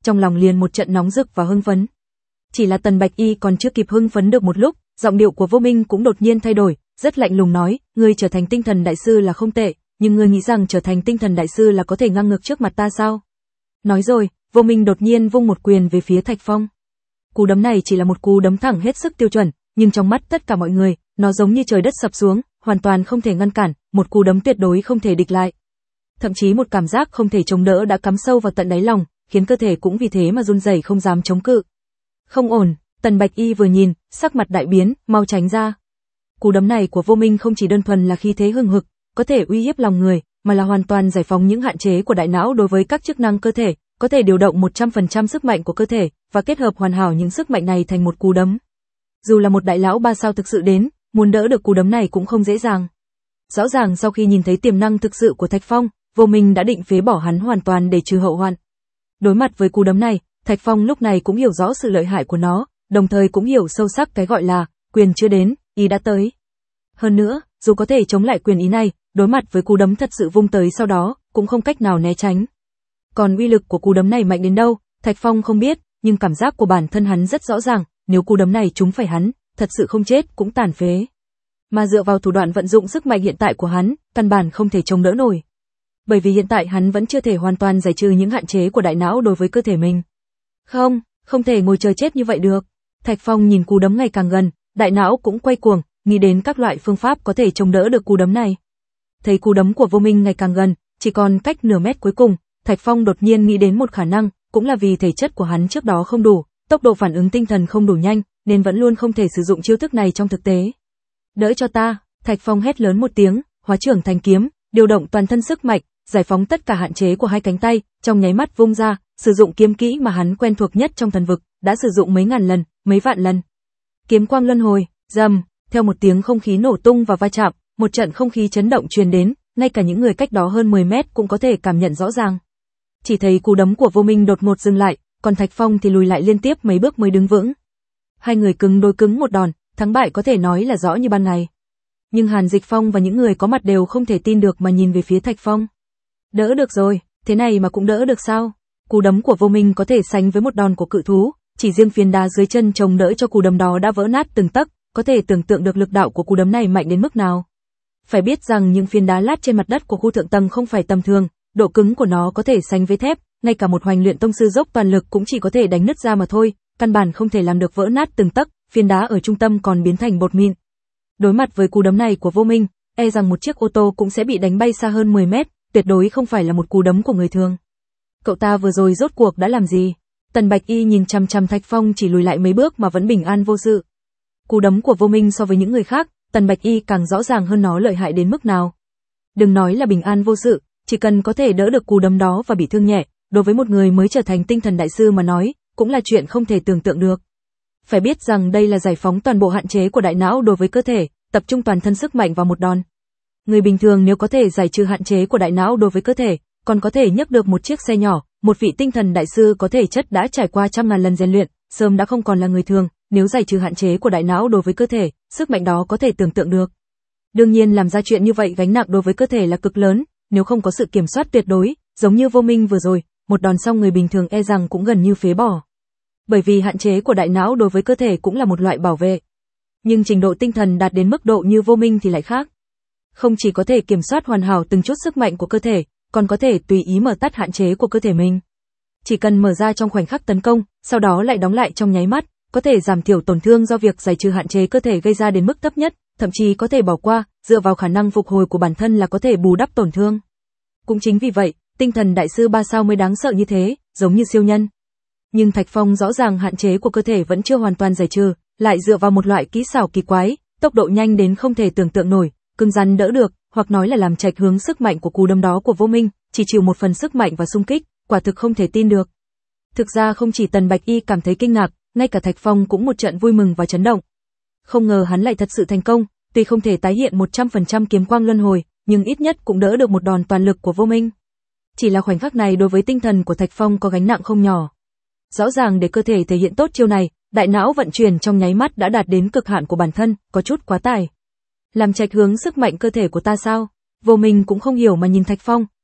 Speaker 1: trong lòng liền một trận nóng rực và hưng phấn. Chỉ là Tần Bạch Y còn chưa kịp hưng phấn được một lúc, giọng điệu của Vô Minh cũng đột nhiên thay đổi, rất lạnh lùng nói, ngươi trở thành tinh thần đại sư là không tệ, nhưng ngươi nghĩ rằng trở thành tinh thần đại sư là có thể ngang ngược trước mặt ta sao? Nói rồi, Vô Minh đột nhiên vung một quyền về phía Thạch Phong. Cú đấm này chỉ là một cú đấm thẳng hết sức tiêu chuẩn, nhưng trong mắt tất cả mọi người, nó giống như trời đất sập xuống, hoàn toàn không thể ngăn cản, một cú đấm tuyệt đối không thể địch lại. Thậm chí một cảm giác không thể chống đỡ đã cắm sâu vào tận đáy lòng, khiến cơ thể cũng vì thế mà run rẩy không dám chống cự. Không ổn, Tần Bạch Y vừa nhìn, sắc mặt đại biến, mau tránh ra. Cú đấm này của Vô Minh không chỉ đơn thuần là khí thế hừng hực, có thể uy hiếp lòng người, mà là hoàn toàn giải phóng những hạn chế của đại não đối với các chức năng cơ thể, có thể điều động một trăm phần trăm sức mạnh của cơ thể, và kết hợp hoàn hảo những sức mạnh này thành một cú đấm. Dù là một đại lão ba sao thực sự đến, muốn đỡ được cú đấm này cũng không dễ dàng. Rõ ràng sau khi nhìn thấy tiềm năng thực sự của Thạch Phong, Vô Minh đã định phế bỏ hắn hoàn toàn để trừ hậu hoạn. Đối mặt với cú đấm này, Thạch Phong lúc này cũng hiểu rõ sự lợi hại của nó, đồng thời cũng hiểu sâu sắc cái gọi là quyền chưa đến, ý đã tới. Hơn nữa, dù có thể chống lại quyền ý này, đối mặt với cú đấm thật sự vung tới sau đó, cũng không cách nào né tránh. Còn uy lực của cú đấm này mạnh đến đâu, Thạch Phong không biết, nhưng cảm giác của bản thân hắn rất rõ ràng, nếu cú đấm này trúng phải hắn, thật sự không chết cũng tàn phế. Mà dựa vào thủ đoạn vận dụng sức mạnh hiện tại của hắn, căn bản không thể chống đỡ nổi. Bởi vì hiện tại hắn vẫn chưa thể hoàn toàn giải trừ những hạn chế của đại não đối với cơ thể mình. Không, không thể ngồi chờ chết như vậy được. Thạch Phong nhìn cú đấm ngày càng gần, đại não cũng quay cuồng, nghĩ đến các loại phương pháp có thể chống đỡ được cú đấm này. Thấy cú đấm của Vô Minh ngày càng gần, chỉ còn cách nửa mét cuối cùng, Thạch Phong đột nhiên nghĩ đến một khả năng, cũng là vì thể chất của hắn trước đó không đủ, tốc độ phản ứng tinh thần không đủ nhanh, nên vẫn luôn không thể sử dụng chiêu thức này trong thực tế. Đỡ cho ta, Thạch Phong hét lớn một tiếng, hóa trưởng thành kiếm, điều động toàn thân sức mạnh, giải phóng tất cả hạn chế của hai cánh tay, trong nháy mắt vung ra, sử dụng kiếm kỹ mà hắn quen thuộc nhất trong thần vực, đã sử dụng mấy ngàn lần, mấy vạn lần. Kiếm quang luân hồi, rầm, theo một tiếng không khí nổ tung và va chạm, một trận không khí chấn động truyền đến, ngay cả những người cách đó hơn mười mét cũng có thể cảm nhận rõ ràng. Chỉ thấy cú đấm của Vô Minh đột ngột dừng lại, còn Thạch Phong thì lùi lại liên tiếp mấy bước mới đứng vững. Hai người cứng đối cứng một đòn, thắng bại có thể nói là rõ như ban ngày. Nhưng Hàn Dịch Phong và những người có mặt đều không thể tin được mà nhìn về phía Thạch Phong. Đỡ được rồi, thế này mà cũng đỡ được sao? Cú đấm của Vô Minh có thể sánh với một đòn của cự thú, chỉ riêng phiến đá dưới chân chống đỡ cho cú đấm đó đã vỡ nát từng tấc, có thể tưởng tượng được lực đạo của cú đấm này mạnh đến mức nào. Phải biết rằng những phiến đá lát trên mặt đất của khu thượng tầng không phải tầm thường, độ cứng của nó có thể sánh với thép, ngay cả một hoành luyện tông sư dốc toàn lực cũng chỉ có thể đánh nứt ra mà thôi, căn bản không thể làm được vỡ nát từng tấc, phiến đá ở trung tâm còn biến thành bột mịn. Đối mặt với cú đấm này của Vô Minh, e rằng một chiếc ô tô cũng sẽ bị đánh bay xa hơn mười mét, tuyệt đối không phải là một cú đấm của người thường. Cậu ta vừa rồi rốt cuộc đã làm gì? Tần Bạch Y nhìn chằm chằm Thạch Phong chỉ lùi lại mấy bước mà vẫn bình an vô sự. Cú đấm của Vô Minh so với những người khác, Tần Bạch Y càng rõ ràng hơn nó lợi hại đến mức nào. Đừng nói là bình an vô sự, chỉ cần có thể đỡ được cú đấm đó và bị thương nhẹ, đối với một người mới trở thành tinh thần đại sư mà nói, cũng là chuyện không thể tưởng tượng được. Phải biết rằng đây là giải phóng toàn bộ hạn chế của đại não đối với cơ thể, tập trung toàn thân sức mạnh vào một đòn. Người bình thường nếu có thể giải trừ hạn chế của đại não đối với cơ thể, còn có thể nhấc được một chiếc xe nhỏ, một vị tinh thần đại sư có thể chất đã trải qua trăm ngàn lần rèn luyện, sớm đã không còn là người thường, nếu giải trừ hạn chế của đại não đối với cơ thể, sức mạnh đó có thể tưởng tượng được. Đương nhiên làm ra chuyện như vậy gánh nặng đối với cơ thể là cực lớn, nếu không có sự kiểm soát tuyệt đối, giống như Vô Minh vừa rồi, một đòn xong người bình thường e rằng cũng gần như phế bỏ. Bởi vì hạn chế của đại não đối với cơ thể cũng là một loại bảo vệ. Nhưng trình độ tinh thần đạt đến mức độ như Vô Minh thì lại khác. Không chỉ có thể kiểm soát hoàn hảo từng chút sức mạnh của cơ thể, còn có thể tùy ý mở tắt hạn chế của cơ thể mình. Chỉ cần mở ra trong khoảnh khắc tấn công, sau đó lại đóng lại trong nháy mắt, có thể giảm thiểu tổn thương do việc giải trừ hạn chế cơ thể gây ra đến mức thấp nhất, thậm chí có thể bỏ qua, dựa vào khả năng phục hồi của bản thân là có thể bù đắp tổn thương. Cũng chính vì vậy, tinh thần đại sư ba sao mới đáng sợ như thế, giống như siêu nhân. Nhưng Thạch Phong rõ ràng hạn chế của cơ thể vẫn chưa hoàn toàn giải trừ, lại dựa vào một loại kỹ xảo kỳ quái, tốc độ nhanh đến không thể tưởng tượng nổi, cứng rắn đỡ được, hoặc nói là làm chệch hướng sức mạnh của cú đấm đó của Vô Minh, chỉ chịu một phần sức mạnh và xung kích, quả thực không thể tin được. Thực ra không chỉ Tần Bạch Y cảm thấy kinh ngạc, ngay cả Thạch Phong cũng một trận vui mừng và chấn động. Không ngờ hắn lại thật sự thành công, tuy không thể tái hiện một trăm phần trăm kiếm quang luân hồi, nhưng ít nhất cũng đỡ được một đòn toàn lực của Vô Minh. Chỉ là khoảnh khắc này đối với tinh thần của Thạch Phong có gánh nặng không nhỏ. Rõ ràng để cơ thể thể hiện tốt chiêu này, đại não vận chuyển trong nháy mắt đã đạt đến cực hạn của bản thân, có chút quá tải. Làm chệch hướng sức mạnh cơ thể của ta sao? Vô Minh cũng không hiểu mà nhìn Thạch Phong,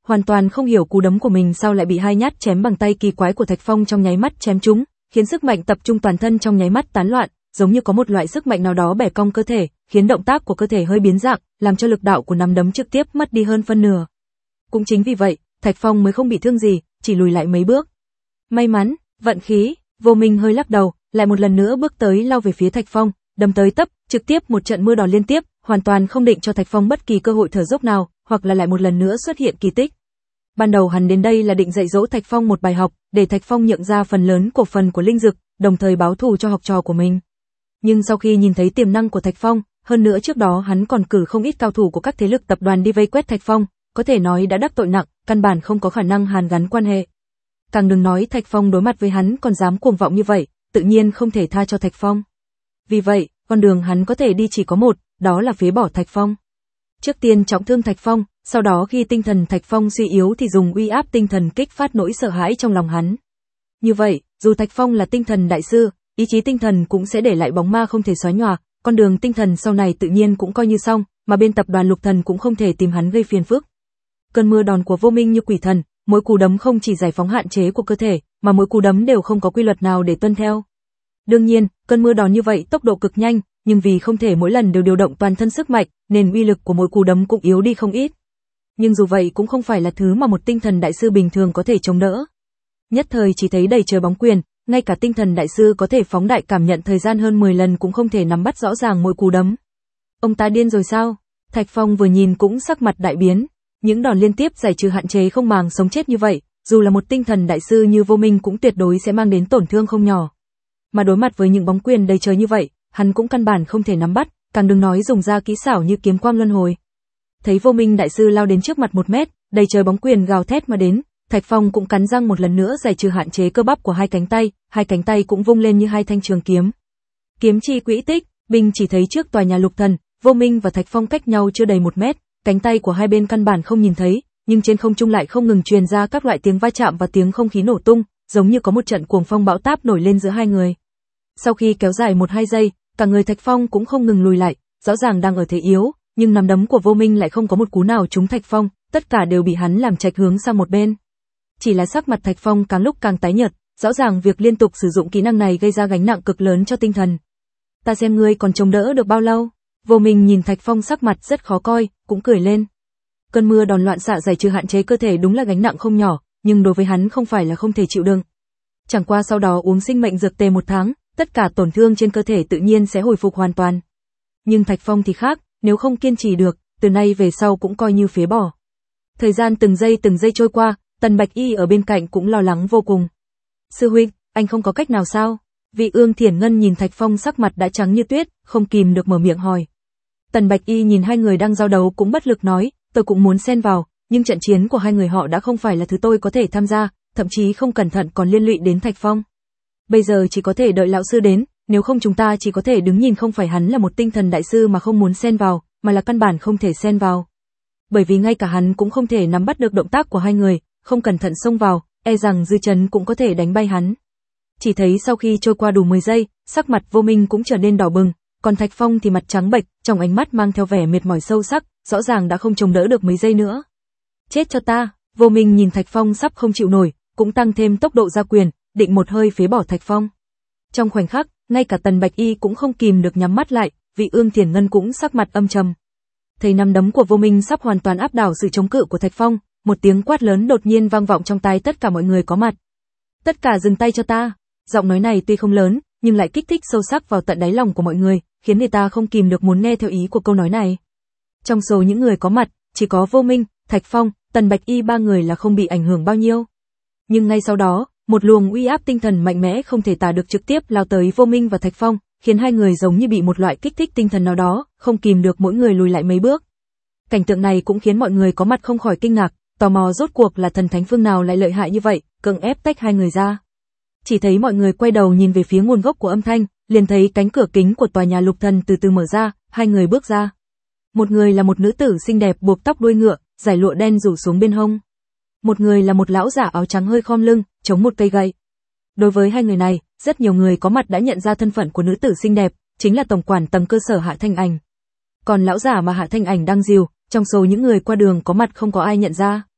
Speaker 1: hoàn toàn không hiểu cú đấm của mình sao lại bị hai nhát chém bằng tay kỳ quái của Thạch Phong trong nháy mắt chém trúng, khiến sức mạnh tập trung toàn thân trong nháy mắt tán loạn, giống như có một loại sức mạnh nào đó bẻ cong cơ thể, khiến động tác của cơ thể hơi biến dạng, làm cho lực đạo của nắm đấm trực tiếp mất đi hơn phân nửa. Cũng chính vì vậy, Thạch Phong mới không bị thương gì, chỉ lùi lại mấy bước. May mắn, vận khí, Vô Minh hơi lắc đầu, lại một lần nữa bước tới lao về phía Thạch Phong, đâm tới tấp, trực tiếp một trận mưa đòn liên tiếp, hoàn toàn không định cho Thạch Phong bất kỳ cơ hội thở dốc nào, hoặc là lại một lần nữa xuất hiện kỳ tích. Ban đầu hắn đến đây là định dạy dỗ Thạch Phong một bài học, để Thạch Phong nhượng ra phần lớn cổ phần của linh dược, đồng thời báo thù cho học trò của mình. Nhưng sau khi nhìn thấy tiềm năng của Thạch Phong, hơn nữa trước đó hắn còn cử không ít cao thủ của các thế lực tập đoàn đi vây quét Thạch Phong, có thể nói đã đắc tội nặng, căn bản không có khả năng hàn gắn quan hệ. Càng đừng nói Thạch Phong đối mặt với hắn còn dám cuồng vọng như vậy, tự nhiên không thể tha cho Thạch Phong. Vì vậy, con đường hắn có thể đi chỉ có một, đó là phế bỏ Thạch Phong. Trước tiên trọng thương Thạch Phong, sau đó khi tinh thần Thạch Phong suy yếu thì dùng uy áp tinh thần kích phát nỗi sợ hãi trong lòng hắn. Như vậy, dù Thạch Phong là tinh thần đại sư, ý chí tinh thần cũng sẽ để lại bóng ma không thể xóa nhòa, con đường tinh thần sau này tự nhiên cũng coi như xong, mà bên tập đoàn Lục Thần cũng không thể tìm hắn gây phiền phức. Cơn mưa đòn của Vô Minh như quỷ thần, mỗi cú đấm không chỉ giải phóng hạn chế của cơ thể, mà mỗi cú đấm đều không có quy luật nào để tuân theo. Đương nhiên, cơn mưa đòn như vậy tốc độ cực nhanh, nhưng vì không thể mỗi lần đều điều động toàn thân sức mạnh, nên uy lực của mỗi cú đấm cũng yếu đi không ít. Nhưng dù vậy cũng không phải là thứ mà một tinh thần đại sư bình thường có thể chống đỡ. Nhất thời chỉ thấy đầy trời bóng quyền, ngay cả tinh thần đại sư có thể phóng đại cảm nhận thời gian hơn mười lần cũng không thể nắm bắt rõ ràng mỗi cú đấm. Ông ta điên rồi sao? Thạch Phong vừa nhìn cũng sắc mặt đại biến. Những đòn liên tiếp giải trừ hạn chế không màng sống chết như vậy, dù là một tinh thần đại sư như Vô Minh cũng tuyệt đối sẽ mang đến tổn thương không nhỏ. Mà đối mặt với những bóng quyền đầy trời như vậy, hắn cũng căn bản không thể nắm bắt, càng đừng nói dùng ra kỹ xảo như kiếm quang luân hồi. Thấy Vô Minh đại sư lao đến trước mặt một mét, đầy trời bóng quyền gào thét mà đến, Thạch Phong cũng cắn răng một lần nữa giải trừ hạn chế cơ bắp của hai cánh tay, hai cánh tay cũng vung lên như hai thanh trường kiếm. Kiếm chi quỹ tích, binh chỉ thấy trước tòa nhà Lục Thần, Vô Minh và Thạch Phong cách nhau chưa đầy một mét, cánh tay của hai bên căn bản không nhìn thấy, nhưng trên không trung lại không ngừng truyền ra các loại tiếng va chạm và tiếng không khí nổ tung, giống như có một trận cuồng phong bão táp nổi lên giữa hai người. Sau khi kéo dài một hai giây, cả người Thạch Phong cũng không ngừng lùi lại, rõ ràng đang ở thế yếu, nhưng nắm đấm của Vô Minh lại không có một cú nào trúng Thạch Phong, tất cả đều bị hắn làm chệch hướng sang một bên. Chỉ là sắc mặt Thạch Phong càng lúc càng tái nhợt, rõ ràng việc liên tục sử dụng kỹ năng này gây ra gánh nặng cực lớn cho tinh thần. Ta xem ngươi còn chống đỡ được bao lâu? Vô Minh nhìn Thạch Phong sắc mặt rất khó coi, cũng cười lên. Cơn mưa đòn loạn xạ giải trừ hạn chế cơ thể đúng là gánh nặng không nhỏ, nhưng đối với hắn không phải là không thể chịu đựng. Chẳng qua sau đó uống sinh mệnh dược tề một tháng, tất cả tổn thương trên cơ thể tự nhiên sẽ hồi phục hoàn toàn. Nhưng Thạch Phong thì khác, nếu không kiên trì được, từ nay về sau cũng coi như phế bỏ. Thời gian từng giây từng giây trôi qua, Tần Bạch Y ở bên cạnh cũng lo lắng vô cùng. Sư huynh, anh không có cách nào sao? Vị Ương Thiển Ngân nhìn Thạch Phong sắc mặt đã trắng như tuyết, không kìm được mở miệng hỏi. Tần Bạch Y nhìn hai người đang giao đấu cũng bất lực nói, tôi cũng muốn xen vào, nhưng trận chiến của hai người họ đã không phải là thứ tôi có thể tham gia, thậm chí không cẩn thận còn liên lụy đến Thạch Phong. Bây giờ chỉ có thể đợi lão sư đến, nếu không chúng ta chỉ có thể đứng nhìn, không phải hắn là một tinh thần đại sư mà không muốn xen vào, mà là căn bản không thể xen vào. Bởi vì ngay cả hắn cũng không thể nắm bắt được động tác của hai người, không cẩn thận xông vào, e rằng dư chấn cũng có thể đánh bay hắn. Chỉ thấy sau khi trôi qua đủ mười giây, sắc mặt Vô Minh cũng trở nên đỏ bừng, còn Thạch Phong thì mặt trắng bệch, trong ánh mắt mang theo vẻ mệt mỏi sâu sắc, rõ ràng đã không chống đỡ được mấy giây nữa. Chết cho ta! Vô Minh nhìn Thạch Phong sắp không chịu nổi, cũng tăng thêm tốc độ ra quyền, định một hơi phế bỏ Thạch Phong. Trong khoảnh khắc, ngay cả Tần Bạch Y cũng không kìm được nhắm mắt lại, vị Ương Thiển Ngân cũng sắc mặt âm trầm. Thấy nắm đấm của Vô Minh sắp hoàn toàn áp đảo sự chống cự của Thạch Phong, một tiếng quát lớn đột nhiên vang vọng trong tai tất cả mọi người có mặt. Tất cả dừng tay cho ta! Giọng nói này tuy không lớn, nhưng lại kích thích sâu sắc vào tận đáy lòng của mọi người, khiến người ta không kìm được muốn nghe theo ý của câu nói này. Trong số những người có mặt, chỉ có Vô Minh, Thạch Phong, Tần Bạch Y ba người là không bị ảnh hưởng bao nhiêu. Nhưng ngay sau đó, một luồng uy áp tinh thần mạnh mẽ không thể tả được trực tiếp lao tới Vô Minh và Thạch Phong, khiến hai người giống như bị một loại kích thích tinh thần nào đó, không kìm được mỗi người lùi lại mấy bước. Cảnh tượng này cũng khiến mọi người có mặt không khỏi kinh ngạc, tò mò rốt cuộc là thần thánh phương nào lại lợi hại như vậy, cưỡng ép tách hai người ra. Chỉ thấy mọi người quay đầu nhìn về phía nguồn gốc của âm thanh, liền thấy cánh cửa kính của tòa nhà Lục Thần từ từ mở ra, hai người bước ra. Một người là một nữ tử xinh đẹp buộc tóc đuôi ngựa, dải lụa đen rủ xuống bên hông. Một người là một lão giả áo trắng hơi khom lưng, chống một cây gậy. Đối với hai người này, rất nhiều người có mặt đã nhận ra thân phận của nữ tử xinh đẹp, chính là tổng quản tầng cơ sở Hạ Thanh Ảnh. Còn lão giả mà Hạ Thanh Ảnh đang dìu, trong số những người qua đường có mặt không có ai nhận ra.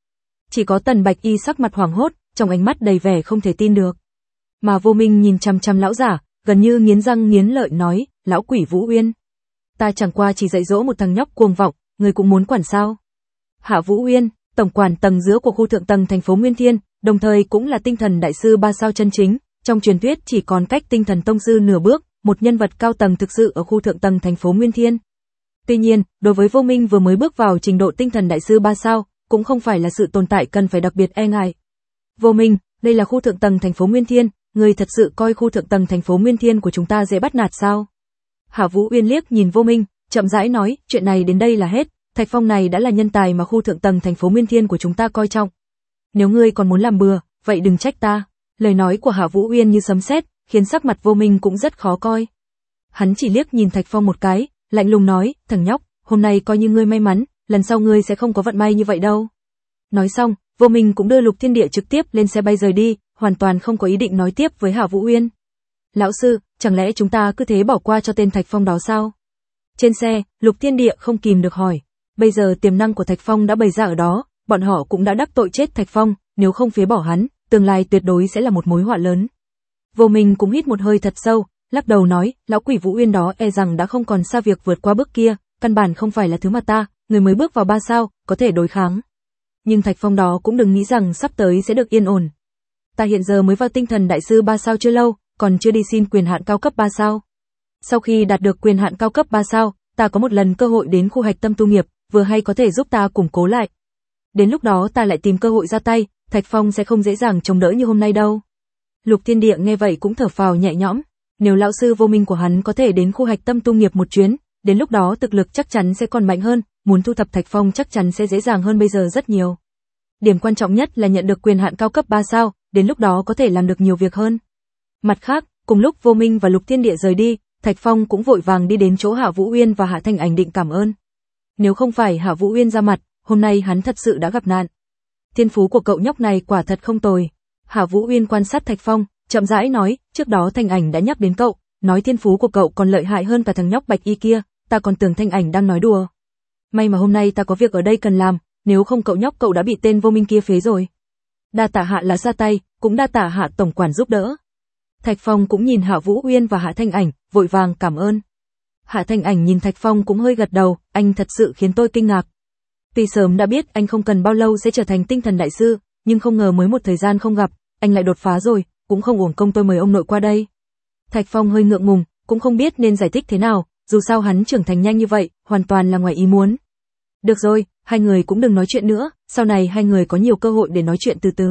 Speaker 1: Chỉ có Tần Bạch Y sắc mặt hoảng hốt, trong ánh mắt đầy vẻ không thể tin được. Mà Vô Minh nhìn chằm chằm lão giả, gần như nghiến răng nghiến lợi nói, lão quỷ Vũ Uyên. Ta chẳng qua chỉ dạy dỗ một thằng nhóc cuồng vọng, người cũng muốn quản sao? Hạ Vũ Uyên, tổng quản tầng giữa của khu thượng tầng thành phố Nguyên Thiên, đồng thời cũng là tinh thần đại sư ba sao chân chính, trong truyền thuyết chỉ còn cách tinh thần tông sư nửa bước, một nhân vật cao tầng thực sự ở khu thượng tầng thành phố Nguyên Thiên. Tuy nhiên, đối với Vô Minh vừa mới bước vào trình độ tinh thần đại sư ba sao, cũng không phải là sự tồn tại cần phải đặc biệt e ngại. Vô Minh, đây là khu thượng tầng thành phố Nguyên Thiên, người thật sự coi khu thượng tầng thành phố Nguyên Thiên của chúng ta dễ bắt nạt sao? Hạ Vũ Uyên liếc nhìn Vô Minh, chậm rãi nói, chuyện này đến đây là hết, Thạch Phong này đã là nhân tài mà khu thượng tầng thành phố Nguyên Thiên của chúng ta coi trọng. Nếu ngươi còn muốn làm bừa, vậy đừng trách ta. Lời nói của Hạ Vũ Uyên như sấm sét, khiến sắc mặt Vô Minh cũng rất khó coi. Hắn chỉ liếc nhìn Thạch Phong một cái, lạnh lùng nói, thằng nhóc, hôm nay coi như ngươi may mắn, lần sau ngươi sẽ không có vận may như vậy đâu. Nói xong, Vô Minh cũng đưa Lục Thiên Địa trực tiếp lên xe bay rời đi, hoàn toàn không có ý định nói tiếp với Hạ Vũ Uyên. Lão sư, chẳng lẽ chúng ta cứ thế bỏ qua cho tên Thạch Phong đó sao? Trên xe, Lục Thiên Địa không kìm được hỏi. Bây giờ tiềm năng của Thạch Phong đã bày ra ở đó, bọn họ cũng đã đắc tội chết Thạch Phong, nếu không phế bỏ hắn, tương lai tuyệt đối sẽ là một mối họa lớn. Vô Minh cũng hít một hơi thật sâu, lắc đầu nói, lão quỷ Vũ Uyên đó e rằng đã không còn xa việc vượt qua bước kia, căn bản không phải là thứ mà ta, người mới bước vào ba sao, có thể đối kháng. Nhưng Thạch Phong đó cũng đừng nghĩ rằng sắp tới sẽ được yên ổn. Ta hiện giờ mới vào tinh thần đại sư ba sao chưa lâu, còn chưa đi xin quyền hạn cao cấp ba sao. Sau khi đạt được quyền hạn cao cấp ba sao, ta có một lần cơ hội đến khu hạch tâm tu nghiệp, vừa hay có thể giúp ta củng cố lại. Đến lúc đó ta lại tìm cơ hội ra tay, Thạch Phong sẽ không dễ dàng chống đỡ như hôm nay đâu. Lục Thiên Địa nghe vậy cũng thở phào nhẹ nhõm, nếu lão sư Vô Minh của hắn có thể đến khu hạch tâm tu nghiệp một chuyến, đến lúc đó thực lực chắc chắn sẽ còn mạnh hơn, muốn thu thập Thạch Phong chắc chắn sẽ dễ dàng hơn bây giờ rất nhiều. Điểm quan trọng nhất là nhận được quyền hạn cao cấp ba sao, đến lúc đó có thể làm được nhiều việc hơn. Mặt khác, cùng lúc Vô Minh và Lục Thiên Địa rời đi, Thạch Phong cũng vội vàng đi đến chỗ Hạ Vũ Uyên và Hạ Thanh Ảnh định cảm ơn. Nếu không phải Hạ Vũ Uyên ra mặt, hôm nay hắn thật sự đã gặp nạn. Thiên phú của cậu nhóc này quả thật không tồi. Hạ Vũ Uyên quan sát Thạch Phong, chậm rãi nói, trước đó Thanh Ảnh đã nhắc đến cậu, nói thiên phú của cậu còn lợi hại hơn cả thằng nhóc Bạch Y kia, ta còn tưởng Thanh Ảnh đang nói đùa. May mà hôm nay ta có việc ở đây cần làm, nếu không cậu nhóc cậu đã bị tên Vô Minh kia phế rồi. Đa tạ Hạ là ra tay, cũng đa tạ Hạ tổng quản giúp đỡ. Thạch Phong cũng nhìn Hạ Vũ Uyên và Hạ Thanh Ảnh, vội vàng cảm ơn. Hạ Thanh Ảnh nhìn Thạch Phong cũng hơi gật đầu, anh thật sự khiến tôi kinh ngạc. Tuy sớm đã biết anh không cần bao lâu sẽ trở thành tinh thần đại sư, nhưng không ngờ mới một thời gian không gặp, anh lại đột phá rồi, cũng không uổng công tôi mời ông nội qua đây. Thạch Phong hơi ngượng ngùng, cũng không biết nên giải thích thế nào, dù sao hắn trưởng thành nhanh như vậy, hoàn toàn là ngoài ý muốn. Được rồi, hai người cũng đừng nói chuyện nữa, sau này hai người có nhiều cơ hội để nói chuyện từ từ.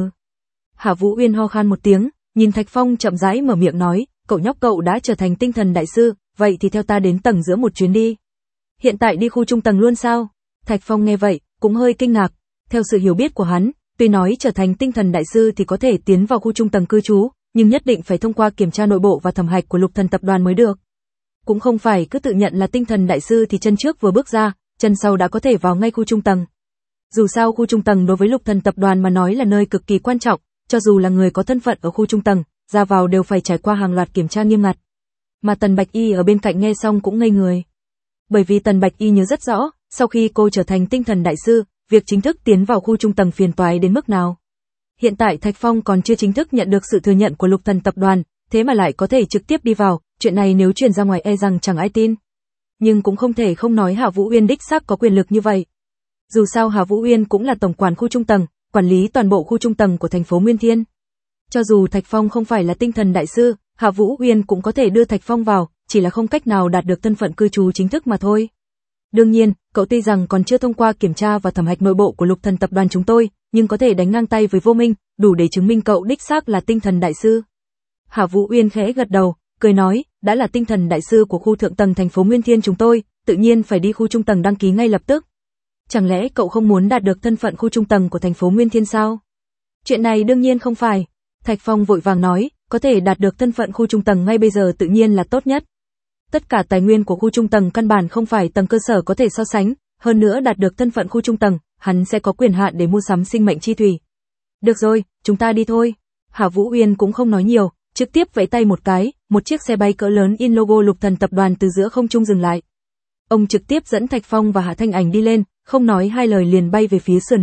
Speaker 1: Hạ Vũ Uyên ho khan một tiếng, nhìn Thạch Phong chậm rãi mở miệng nói, cậu nhóc cậu đã trở thành tinh thần đại sư, vậy thì theo ta đến tầng giữa một chuyến đi. Hiện tại đi khu trung tầng luôn sao? Thạch Phong nghe vậy, cũng hơi kinh ngạc. Theo sự hiểu biết của hắn, tuy nói trở thành tinh thần đại sư thì có thể tiến vào khu trung tầng cư trú, nhưng nhất định phải thông qua kiểm tra nội bộ và thẩm hạch của Lục Thần tập đoàn mới được. Cũng không phải cứ tự nhận là tinh thần đại sư thì chân trước vừa bước ra, chân sau đã có thể vào ngay khu trung tầng. Dù sao khu trung tầng đối với Lục Thần tập đoàn mà nói là nơi cực kỳ quan trọng, cho dù là người có thân phận ở khu trung tầng, ra vào đều phải trải qua hàng loạt kiểm tra nghiêm ngặt. Mà Tần Bạch Y ở bên cạnh nghe xong cũng ngây người. Bởi vì Tần Bạch Y nhớ rất rõ, sau khi cô trở thành tinh thần đại sư, việc chính thức tiến vào khu trung tầng phiền toái đến mức nào. Hiện tại Thạch Phong còn chưa chính thức nhận được sự thừa nhận của Lục Thần tập đoàn, thế mà lại có thể trực tiếp đi vào, chuyện này nếu truyền ra ngoài e rằng chẳng ai tin. Nhưng cũng không thể không nói Hạ Vũ Uyên đích xác có quyền lực như vậy. Dù sao Hạ Vũ Uyên cũng là tổng quản khu trung tầng, quản lý toàn bộ khu trung tầng của thành phố Nguyên Thiên. Cho dù Thạch Phong không phải là tinh thần đại sư, Hạ Vũ Uyên cũng có thể đưa Thạch Phong vào, chỉ là không cách nào đạt được thân phận cư trú chính thức mà thôi. Đương nhiên, cậu tuy rằng còn chưa thông qua kiểm tra và thẩm hạch nội bộ của Lục Thần tập đoàn chúng tôi, nhưng có thể đánh ngang tay với Vô Minh, đủ để chứng minh cậu đích xác là tinh thần đại sư. Hạ Vũ Uyên khẽ gật đầu, cười nói, đã là tinh thần đại sư của khu thượng tầng thành phố Nguyên Thiên chúng tôi, tự nhiên phải đi khu trung tầng đăng ký ngay lập tức. Chẳng lẽ cậu không muốn đạt được thân phận khu trung tầng của thành phố Nguyên Thiên sao? Chuyện này đương nhiên không phải. Thạch Phong vội vàng nói, có thể đạt được thân phận khu trung tầng ngay bây giờ tự nhiên là tốt nhất. Tất cả tài nguyên của khu trung tầng căn bản không phải tầng cơ sở có thể so sánh, hơn nữa đạt được thân phận khu trung tầng, hắn sẽ có quyền hạn để mua sắm sinh mệnh chi thủy. Được rồi, chúng ta đi thôi. Hạ Vũ Uyên cũng không nói nhiều, trực tiếp vẫy tay một cái, một chiếc xe bay cỡ lớn in logo Lục Thần tập đoàn từ giữa không trung dừng lại. Ông trực tiếp dẫn Thạch Phong và Hạ Thanh Ảnh đi lên, không nói hai lời liền bay về phía sườn núi,